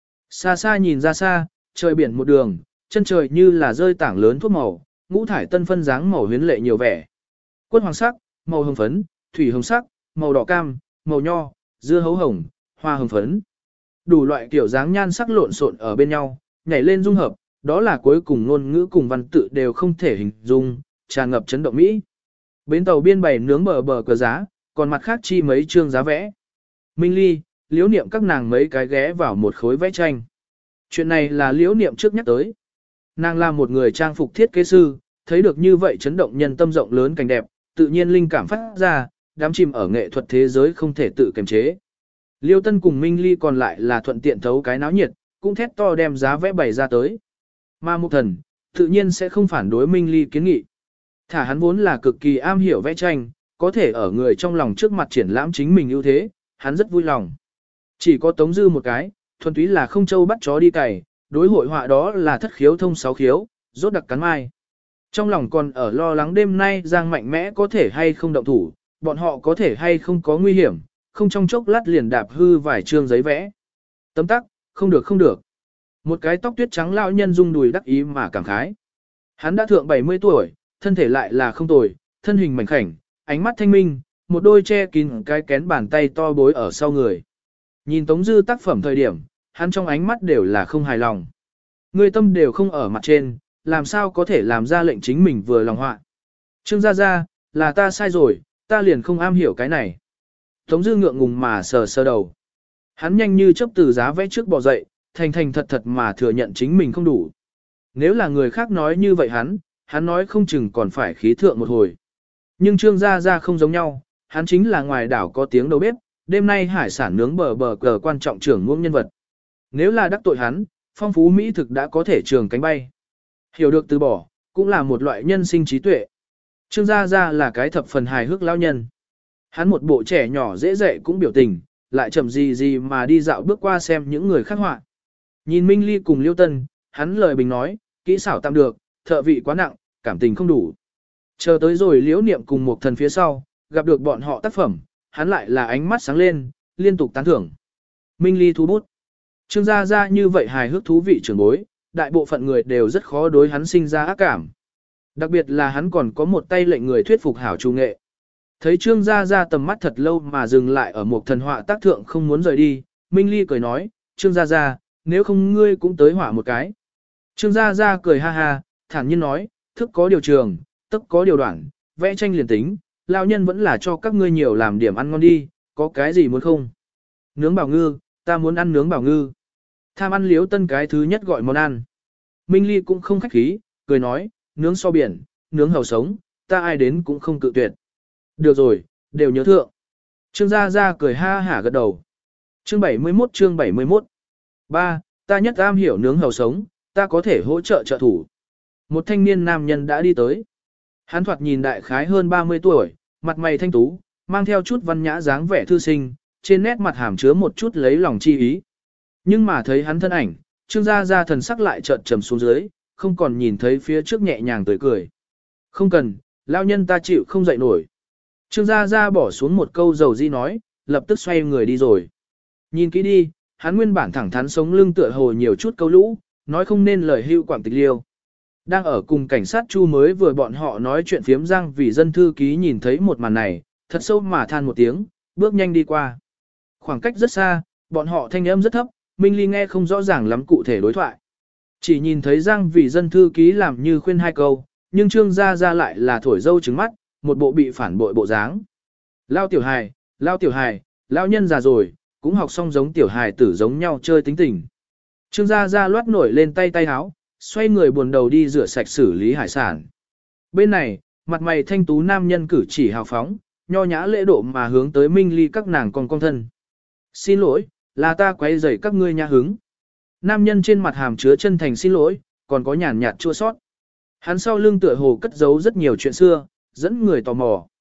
Xa xa nhìn ra xa, trời biển một đường, chân trời như là rơi tảng lớn thuốc màu, ngũ thải tân phân dáng màu huyến lệ nhiều vẻ. Quân hoàng sắc, màu hồng phấn, thủy hồng sắc, màu đỏ cam, màu nho, dưa hấu hồng, hoa hồng phấn. Đủ loại kiểu dáng nhan sắc lộn xộn ở bên nhau, nhảy lên dung hợp, đó là cuối cùng ngôn ngữ cùng văn tự đều không thể hình dung, tràn ngập chấn động mỹ. Bến tàu biên bày nướng bờ bờ cờ giá, còn mặt khác chi mấy chương giá vẽ. Minh Ly, Liễu Niệm các nàng mấy cái ghé vào một khối vẽ tranh. Chuyện này là Liễu Niệm trước nhắc tới. Nàng là một người trang phục thiết kế sư, thấy được như vậy chấn động nhân tâm rộng lớn cảnh đẹp, tự nhiên linh cảm phát ra, đám chìm ở nghệ thuật thế giới không thể tự kiềm chế. Liêu Tân cùng Minh Ly còn lại là thuận tiện thấu cái náo nhiệt, cũng thét to đem giá vẽ bày ra tới. Mà Mục Thần, tự nhiên sẽ không phản đối Minh Ly kiến nghị. Thả hắn vốn là cực kỳ am hiểu vẽ tranh, có thể ở người trong lòng trước mặt triển lãm chính mình ưu thế, hắn rất vui lòng. Chỉ có Tống Dư một cái, thuần túy là không châu bắt chó đi cày, đối hội họa đó là thất khiếu thông sáu khiếu, rốt đặc cắn mai. Trong lòng còn ở lo lắng đêm nay Giang mạnh mẽ có thể hay không động thủ, bọn họ có thể hay không có nguy hiểm, không trong chốc lát liền đạp hư vài trương giấy vẽ. Tấm tắc, không được không được. Một cái tóc tuyết trắng lão nhân rung đùi đắc ý mà cảm khái. Hắn đã thượng bảy mươi tuổi, thân thể lại là không tồi, thân hình mảnh khảnh, ánh mắt thanh minh, một đôi che kín cái kén bàn tay to bối ở sau người. Nhìn Tống Dư tác phẩm thời điểm, hắn trong ánh mắt đều là không hài lòng. Người tâm đều không ở mặt trên, làm sao có thể làm ra lệnh chính mình vừa lòng họa. Trương Gia Gia, là ta sai rồi, ta liền không am hiểu cái này. Tống Dư ngượng ngùng mà sờ sờ đầu. Hắn nhanh như chớp từ giá vẽ trước bò dậy, thành thành thật thật mà thừa nhận chính mình không đủ. Nếu là người khác nói như vậy hắn, hắn nói không chừng còn phải khí thượng một hồi. Nhưng Trương Gia Gia không giống nhau, hắn chính là ngoài đảo có tiếng đầu bếp, đêm nay hải sản nướng bờ bờ cờ quan trọng trưởng ngưỡng nhân vật. Nếu là đắc tội hắn, phong phú mỹ thực đã có thể trường cánh bay. Hiểu được từ bỏ, cũng là một loại nhân sinh trí tuệ. Trương Gia Gia là cái thập phần hài hước lão nhân. Hắn một bộ trẻ nhỏ dễ dạy cũng biểu tình, lại chậm gì gì mà đi dạo bước qua xem những người khác họa. Nhìn Minh Ly cùng Liêu Tân, hắn lời bình nói, kỹ xảo tạm được, thợ vị quá nặng, cảm tình không đủ. Chờ tới rồi Liễu Niệm cùng một thần phía sau, gặp được bọn họ tác phẩm, hắn lại là ánh mắt sáng lên, liên tục tán thưởng. Minh Ly thu bút. Trương Gia Gia như vậy hài hước thú vị trưởng bối, đại bộ phận người đều rất khó đối hắn sinh ra ác cảm. Đặc biệt là hắn còn có một tay lệnh người thuyết phục hảo chủ nghệ. Thấy Trương Gia Gia tầm mắt thật lâu mà dừng lại ở một thần họa tác thượng không muốn rời đi, Minh Ly cười nói, Trương Gia Gia, nếu không ngươi cũng tới họa một cái. Trương Gia Gia cười ha ha, thản nhiên nói, thức có điều trường, tức có điều đoạn, vẽ tranh liền tính, lão nhân vẫn là cho các ngươi nhiều làm điểm ăn ngon đi, có cái gì muốn không? Nướng bảo ngư, ta muốn ăn nướng bảo ngư. Tham ăn Liếu Tân cái thứ nhất gọi món ăn. Minh Ly cũng không khách khí, cười nói, nướng so biển, nướng hầu sống, ta ai đến cũng không cự tuyệt. Được rồi, đều nhớ thượng. Trương Gia Gia cười ha hả gật đầu. Chương bảy mươi mốt chương bảy mươi mốt. Ba, ta nhất am hiểu nướng hầu sống, ta có thể hỗ trợ trợ thủ. Một thanh niên nam nhân đã đi tới. Hắn thoạt nhìn đại khái hơn ba mươi tuổi, mặt mày thanh tú, mang theo chút văn nhã dáng vẻ thư sinh, trên nét mặt hàm chứa một chút lấy lòng chi ý. Nhưng mà thấy hắn thân ảnh, Trương Gia Gia thần sắc lại chợt trầm xuống dưới, không còn nhìn thấy phía trước nhẹ nhàng tươi cười. Không cần, lão nhân ta chịu không dậy nổi. Trương Gia Gia bỏ xuống một câu dầu di nói, lập tức xoay người đi rồi. Nhìn kỹ đi, hắn nguyên bản thẳng thắn sống lưng tựa hồ nhiều chút câu lũ, nói không nên lời hưu quảng tịch liêu. Đang ở cùng cảnh sát Chu mới vừa bọn họ nói chuyện phiếm răng vì dân thư ký nhìn thấy một màn này, thật sâu mà than một tiếng, bước nhanh đi qua. Khoảng cách rất xa, bọn họ thanh âm rất thấp, Minh Ly nghe không rõ ràng lắm cụ thể đối thoại. Chỉ nhìn thấy Giang vì dân thư ký làm như khuyên hai câu, nhưng Trương Gia Gia lại là thổi dâu trứng mắt, một bộ bị phản bội bộ dáng. Lao tiểu hài, lao tiểu hài, lao nhân già rồi, cũng học xong giống tiểu hài tử giống nhau chơi tính tình. Trương Gia Gia loát nổi lên tay tay háo, xoay người buồn đầu đi rửa sạch xử lý hải sản. Bên này, mặt mày thanh tú nam nhân cử chỉ hào phóng, nho nhã lễ độ mà hướng tới Minh Ly các nàng con con thân. Xin lỗi, là ta quấy rầy các ngươi nha hứng. Nam nhân trên mặt hàm chứa chân thành xin lỗi, còn có nhàn nhạt chua sót. Hắn sau lưng tựa hồ cất giấu rất nhiều chuyện xưa, dẫn người tò mò.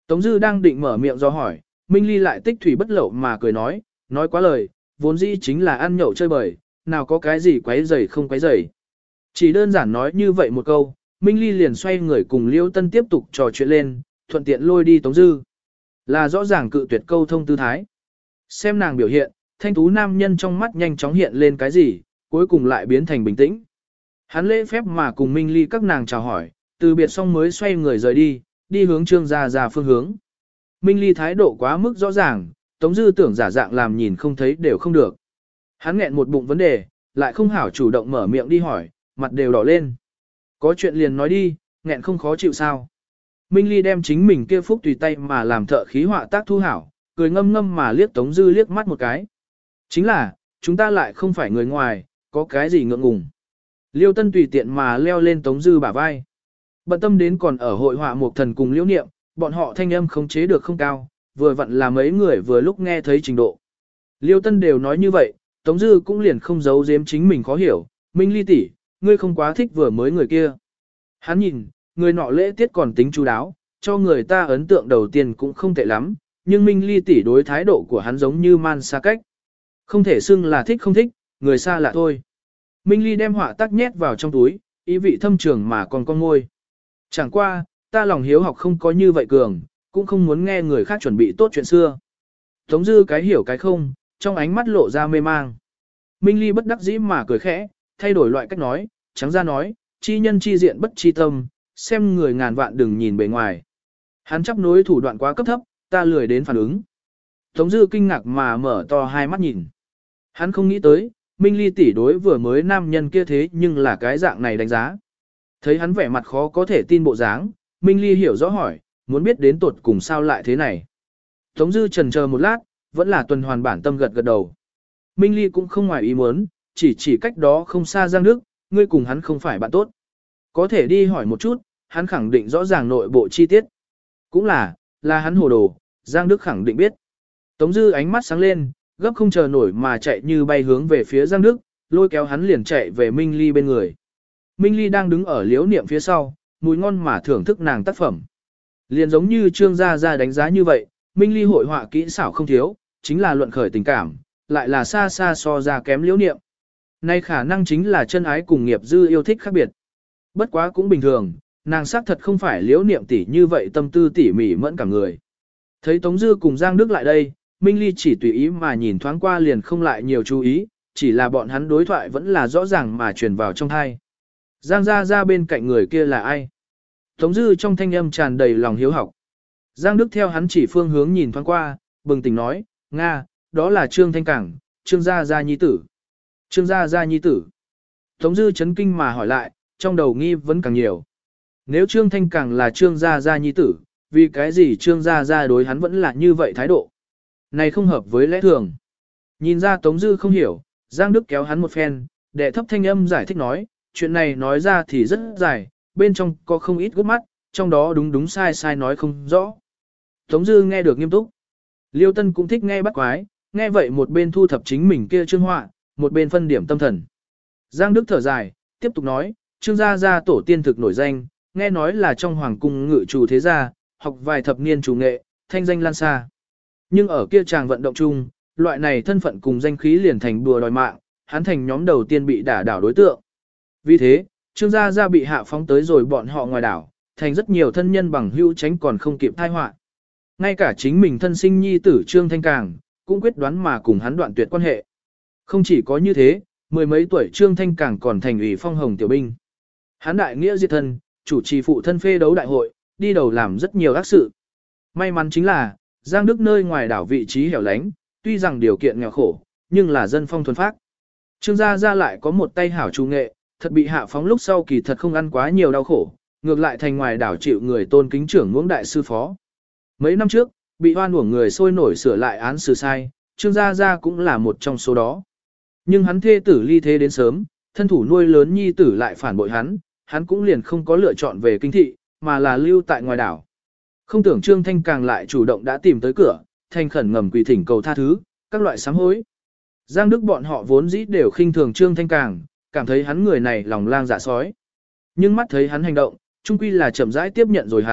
Tống Dư đang định mở miệng do hỏi, Minh Ly lại tích thủy bất lậu mà cười nói, nói quá lời, vốn dĩ chính là ăn nhậu chơi bời, nào có cái gì quấy rầy không quấy rầy. Chỉ đơn giản nói như vậy một câu, Minh Ly liền xoay người cùng Liêu Tân tiếp tục trò chuyện lên, thuận tiện lôi đi Tống Dư. Là rõ ràng cự tuyệt câu thông tư thái. Xem nàng biểu hiện, thanh tú nam nhân trong mắt nhanh chóng hiện lên cái gì, cuối cùng lại biến thành bình tĩnh. Hắn lễ phép mà cùng Minh Ly các nàng chào hỏi, từ biệt xong mới xoay người rời đi, đi hướng Trương Gia Gia phương hướng. Minh Ly thái độ quá mức rõ ràng, Tống Dư tưởng giả dạng làm nhìn không thấy đều không được. Hắn nghẹn một bụng vấn đề, lại không hảo chủ động mở miệng đi hỏi, mặt đều đỏ lên. Có chuyện liền nói đi, nghẹn không khó chịu sao. Minh Ly đem chính mình kia phúc tùy tay mà làm thợ khí họa tác thu hảo, cười ngâm ngâm mà liếc Tống Dư liếc mắt một cái. Chính là, chúng ta lại không phải người ngoài, có cái gì ngượng ngùng. Liêu Tân tùy tiện mà leo lên Tống Dư bả vai. Bận tâm đến còn ở hội họa một thần cùng liễu niệm, bọn họ thanh âm khống chế được không cao, vừa vặn là mấy người vừa lúc nghe thấy trình độ. Liêu Tân đều nói như vậy, Tống Dư cũng liền không giấu giếm chính mình khó hiểu, Minh Ly tỷ, ngươi không quá thích vừa mới người kia. Hắn nhìn, người nọ lễ tiết còn tính chu đáo, cho người ta ấn tượng đầu tiên cũng không tệ lắm, nhưng Minh Ly tỷ đối thái độ của hắn giống như man xa cách. Không thể xưng là thích không thích, người xa lạ thôi. Minh Ly đem họa tác nhét vào trong túi, ý vị thâm trường mà còn con ngôi. Chẳng qua, ta lòng hiếu học không có như vậy cường, cũng không muốn nghe người khác chuẩn bị tốt chuyện xưa. Tống Dư cái hiểu cái không, trong ánh mắt lộ ra mê mang. Minh Ly bất đắc dĩ mà cười khẽ, thay đổi loại cách nói, trắng ra nói, chi nhân chi diện bất chi tâm, xem người ngàn vạn đừng nhìn bề ngoài. Hắn chấp nối thủ đoạn quá cấp thấp, ta lười đến phản ứng. Tống Dư kinh ngạc mà mở to hai mắt nhìn. Hắn không nghĩ tới, Minh Ly tỷ đối vừa mới nam nhân kia thế nhưng là cái dạng này đánh giá. Thấy hắn vẻ mặt khó có thể tin bộ dáng, Minh Ly hiểu rõ hỏi, muốn biết đến tuột cùng sao lại thế này. Tống Dư chần chờ một lát, vẫn là tuần hoàn bản tâm gật gật đầu. Minh Ly cũng không ngoài ý muốn, chỉ chỉ cách đó không xa Giang Đức, ngươi cùng hắn không phải bạn tốt. Có thể đi hỏi một chút, hắn khẳng định rõ ràng nội bộ chi tiết. Cũng là, là hắn hồ đồ, Giang Đức khẳng định biết. Tống Dư ánh mắt sáng lên, gấp không chờ nổi mà chạy như bay hướng về phía Giang Đức, lôi kéo hắn liền chạy về Minh Ly bên người. Minh Ly đang đứng ở liếu niệm phía sau, mùi ngon mà thưởng thức nàng tác phẩm. Liền giống như Trương Gia Gia đánh giá như vậy, Minh Ly hội họa kỹ xảo không thiếu, chính là luận khởi tình cảm, lại là xa xa so ra kém liếu niệm. Nay khả năng chính là chân ái cùng nghiệp dư yêu thích khác biệt. Bất quá cũng bình thường, nàng xác thật không phải liếu niệm tỉ như vậy tâm tư tỉ mỉ mẫn cả người. Thấy Tống Dư cùng Giang Đức lại đây, Minh Ly chỉ tùy ý mà nhìn thoáng qua liền không lại nhiều chú ý, chỉ là bọn hắn đối thoại vẫn là rõ ràng mà truyền vào trong thai. Giang Gia Gia bên cạnh người kia là ai? Tống Dư trong thanh âm tràn đầy lòng hiếu học. Giang Đức theo hắn chỉ phương hướng nhìn thoáng qua, bừng tỉnh nói, Nga, đó là Trương Thanh Cảng, Trương Gia Gia nhi tử. Trương Gia Gia nhi tử. Tống Dư chấn kinh mà hỏi lại, trong đầu nghi vẫn càng nhiều. Nếu Trương Thanh Cảng là Trương Gia Gia nhi tử, vì cái gì Trương Gia Gia đối hắn vẫn là như vậy thái độ? Này không hợp với lẽ thường. Nhìn ra Tống Dư không hiểu, Giang Đức kéo hắn một phen, đệ thấp thanh âm giải thích nói, chuyện này nói ra thì rất dài, bên trong có không ít gút mắt, trong đó đúng đúng sai sai nói không rõ. Tống Dư nghe được nghiêm túc. Liêu Tân cũng thích nghe bắt quái, nghe vậy một bên thu thập chính mình kia trương họa, một bên phân điểm tâm thần. Giang Đức thở dài, tiếp tục nói, Trương Gia Gia tổ tiên thực nổi danh, nghe nói là trong hoàng cung ngự chủ thế gia, học vài thập niên chủ nghệ, thanh danh lan xa. Nhưng ở kia chàng vận động chung, loại này thân phận cùng danh khí liền thành đùa đòi mạng, hắn thành nhóm đầu tiên bị đả đảo đối tượng. Vì thế, Trương Gia Gia bị hạ phóng tới rồi bọn họ ngoài đảo, thành rất nhiều thân nhân bằng hữu tránh còn không kịp thai họa. Ngay cả chính mình thân sinh nhi tử Trương Thanh Càng, cũng quyết đoán mà cùng hắn đoạn tuyệt quan hệ. Không chỉ có như thế, mười mấy tuổi Trương Thanh Càng còn thành ủy phong hồng tiểu binh. Hắn đại nghĩa diệt thân, chủ trì phụ thân phê đấu đại hội, đi đầu làm rất nhiều ác sự. May mắn chính là, Giang Đức nơi ngoài đảo vị trí hẻo lánh, tuy rằng điều kiện nghèo khổ, nhưng là dân phong thuần phác. Trương Gia Gia lại có một tay hảo chủ nghệ, thật bị hạ phóng lúc sau kỳ thật không ăn quá nhiều đau khổ, ngược lại thành ngoài đảo chịu người tôn kính trưởng ngưỡng đại sư phó. Mấy năm trước, bị hoan uổng người sôi nổi sửa lại án xử sai, Trương Gia Gia cũng là một trong số đó. Nhưng hắn thê tử ly thế đến sớm, thân thủ nuôi lớn nhi tử lại phản bội hắn, hắn cũng liền không có lựa chọn về kinh thị, mà là lưu tại ngoài đảo. Không tưởng Trương Thanh Càng lại chủ động đã tìm tới cửa, thanh khẩn ngầm quỳ thỉnh cầu tha thứ, các loại sám hối. Giang Đức bọn họ vốn dĩ đều khinh thường Trương Thanh Càng, cảm thấy hắn người này lòng lang dạ sói. Nhưng mắt thấy hắn hành động, chung quy là chậm rãi tiếp nhận rồi hắn,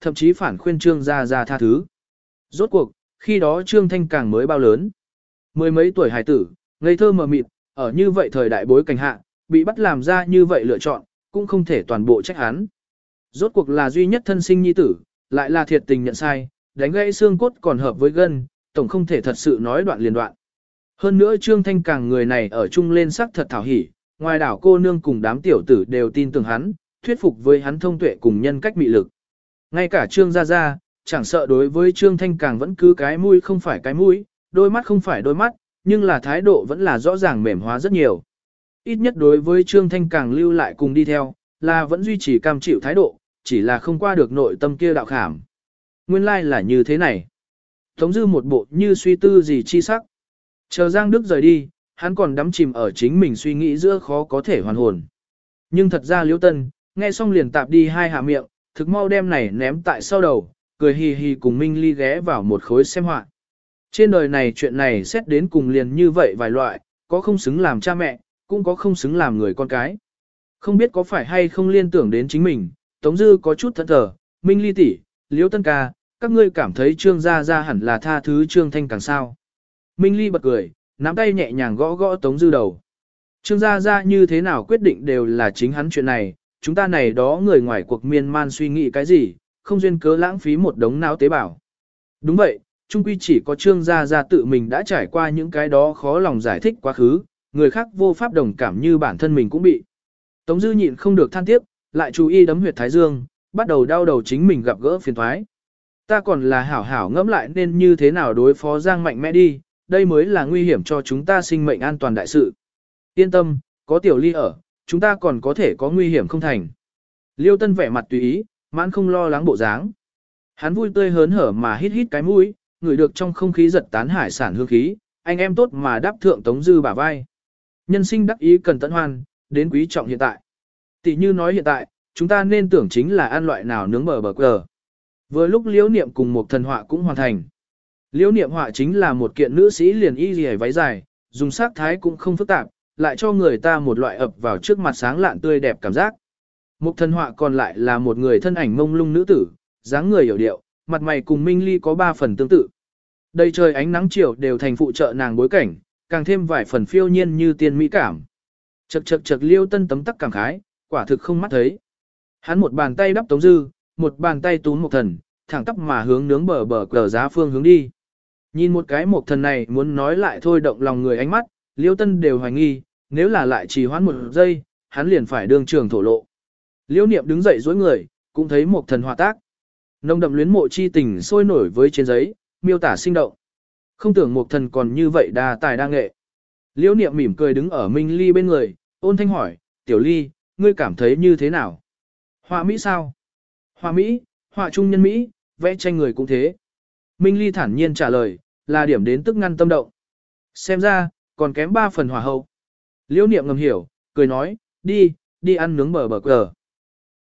thậm chí phản khuyên Trương Gia Gia tha thứ. Rốt cuộc, khi đó Trương Thanh càng mới bao lớn. Mười mấy tuổi hài tử, ngây thơ mờ mịt, ở như vậy thời đại bối cảnh hạ, bị bắt làm ra như vậy lựa chọn, cũng không thể toàn bộ trách hắn. Rốt cuộc là duy nhất thân sinh nhi tử, lại là thiệt tình nhận sai, đánh gãy xương cốt còn hợp với gân, tổng không thể thật sự nói đoạn liền đoạn. Hơn nữa Trương Thanh càng người này ở chung lên sắc thật thảo hỉ, ngoài đảo cô nương cùng đám tiểu tử đều tin tưởng hắn, thuyết phục với hắn thông tuệ cùng nhân cách mị lực. Ngay cả Trương Gia Gia, chẳng sợ đối với Trương Thanh càng vẫn cứ cái mũi không phải cái mũi, đôi mắt không phải đôi mắt, nhưng là thái độ vẫn là rõ ràng mềm hóa rất nhiều. Ít nhất đối với Trương Thanh càng lưu lại cùng đi theo, là vẫn duy trì cam chịu thái độ, chỉ là không qua được nội tâm kia đạo khảm. Nguyên lai like là như thế này. Tống Dư một bộ như suy tư gì chi sắc. Chờ Giang Đức rời đi, hắn còn đắm chìm ở chính mình suy nghĩ giữa khó có thể hoàn hồn. Nhưng thật ra Liễu Tân, nghe xong liền tạp đi hai hạ miệng, thực mau đem này ném tại sau đầu, cười hì hì cùng Minh Ly ghé vào một khối xem họa. Trên đời này chuyện này xét đến cùng liền như vậy vài loại, có không xứng làm cha mẹ, cũng có không xứng làm người con cái. Không biết có phải hay không liên tưởng đến chính mình, Tống Dư có chút thẫn thờ, Minh Ly tỷ, Liễu Tân ca, các ngươi cảm thấy Trương Gia Gia hẳn là tha thứ Trương Thanh càng sao. Minh Ly bật cười, nắm tay nhẹ nhàng gõ gõ Tống Dư đầu. Trương Gia Gia như thế nào quyết định đều là chính hắn chuyện này, chúng ta này đó người ngoài cuộc miên man suy nghĩ cái gì, không duyên cớ lãng phí một đống não tế bào. Đúng vậy, chung quy chỉ có Trương Gia Gia tự mình đã trải qua những cái đó khó lòng giải thích quá khứ, người khác vô pháp đồng cảm như bản thân mình cũng bị. Tống Dư nhịn không được than tiếc, lại chú ý đấm huyệt thái dương, bắt đầu đau đầu chính mình gặp gỡ phiền toái. Ta còn là hảo hảo ngẫm lại nên như thế nào đối phó Giang Mạnh Mẽ đi, đây mới là nguy hiểm cho chúng ta sinh mệnh an toàn đại sự. Yên tâm, có Tiểu Ly ở, chúng ta còn có thể có nguy hiểm không thành. Liêu Tân vẻ mặt tùy ý, mãn không lo lắng bộ dáng. Hắn vui tươi hớn hở mà hít hít cái mũi, ngửi được trong không khí giật tán hải sản hương khí, anh em tốt mà đáp thượng Tống Dư bả vai. Nhân sinh đắc ý cần tận hoan, đến quý trọng hiện tại. Tỷ như nói hiện tại, chúng ta nên tưởng chính là ăn loại nào nướng bờ bờ cờ. Vừa lúc Liễu Niệm cùng một thần họa cũng hoàn thành. Liễu Niệm họa chính là một kiện nữ sĩ liền y liễu váy dài, dùng sắc thái cũng không phức tạp, lại cho người ta một loại ập vào trước mặt sáng lạn tươi đẹp cảm giác. Một thần họa còn lại là một người thân ảnh mông lung nữ tử, dáng người hiểu điệu, mặt mày cùng Minh Ly có ba phần tương tự. Đây trời ánh nắng chiều đều thành phụ trợ nàng bối cảnh, càng thêm vài phần phiêu nhiên như tiên mỹ cảm. Chậc chậc chậc Liêu Tân tấm tắc cảm khái, quả thực không mắt thấy. Hắn một bàn tay đắp Tống Dư, một bàn tay túm một thần, thẳng tắp mà hướng nướng bờ bờ cờ giá phương hướng đi. Nhìn một cái một thần này muốn nói lại thôi động lòng người ánh mắt, Liêu Tân đều hoài nghi, nếu là lại trì hoãn một giây, hắn liền phải đương trường thổ lộ. Liêu Niệm đứng dậy dối người, cũng thấy một thần hòa tác. Nồng đậm luyến mộ chi tình sôi nổi với trên giấy, miêu tả sinh động. Không tưởng một thần còn như vậy đa tài đa nghệ. Liêu Niệm mỉm cười đứng ở Minh Ly bên người, ôn thanh hỏi, Tiểu Ly, ngươi cảm thấy như thế nào? Họa Mỹ sao? Họa Mỹ, họa trung nhân Mỹ, vẽ tranh người cũng thế. Minh Ly thản nhiên trả lời, là điểm đến tức ngăn tâm động. Xem ra, còn kém ba phần hỏa hậu. Liêu Niệm ngầm hiểu, cười nói, đi, đi ăn nướng bờ bờ cờ.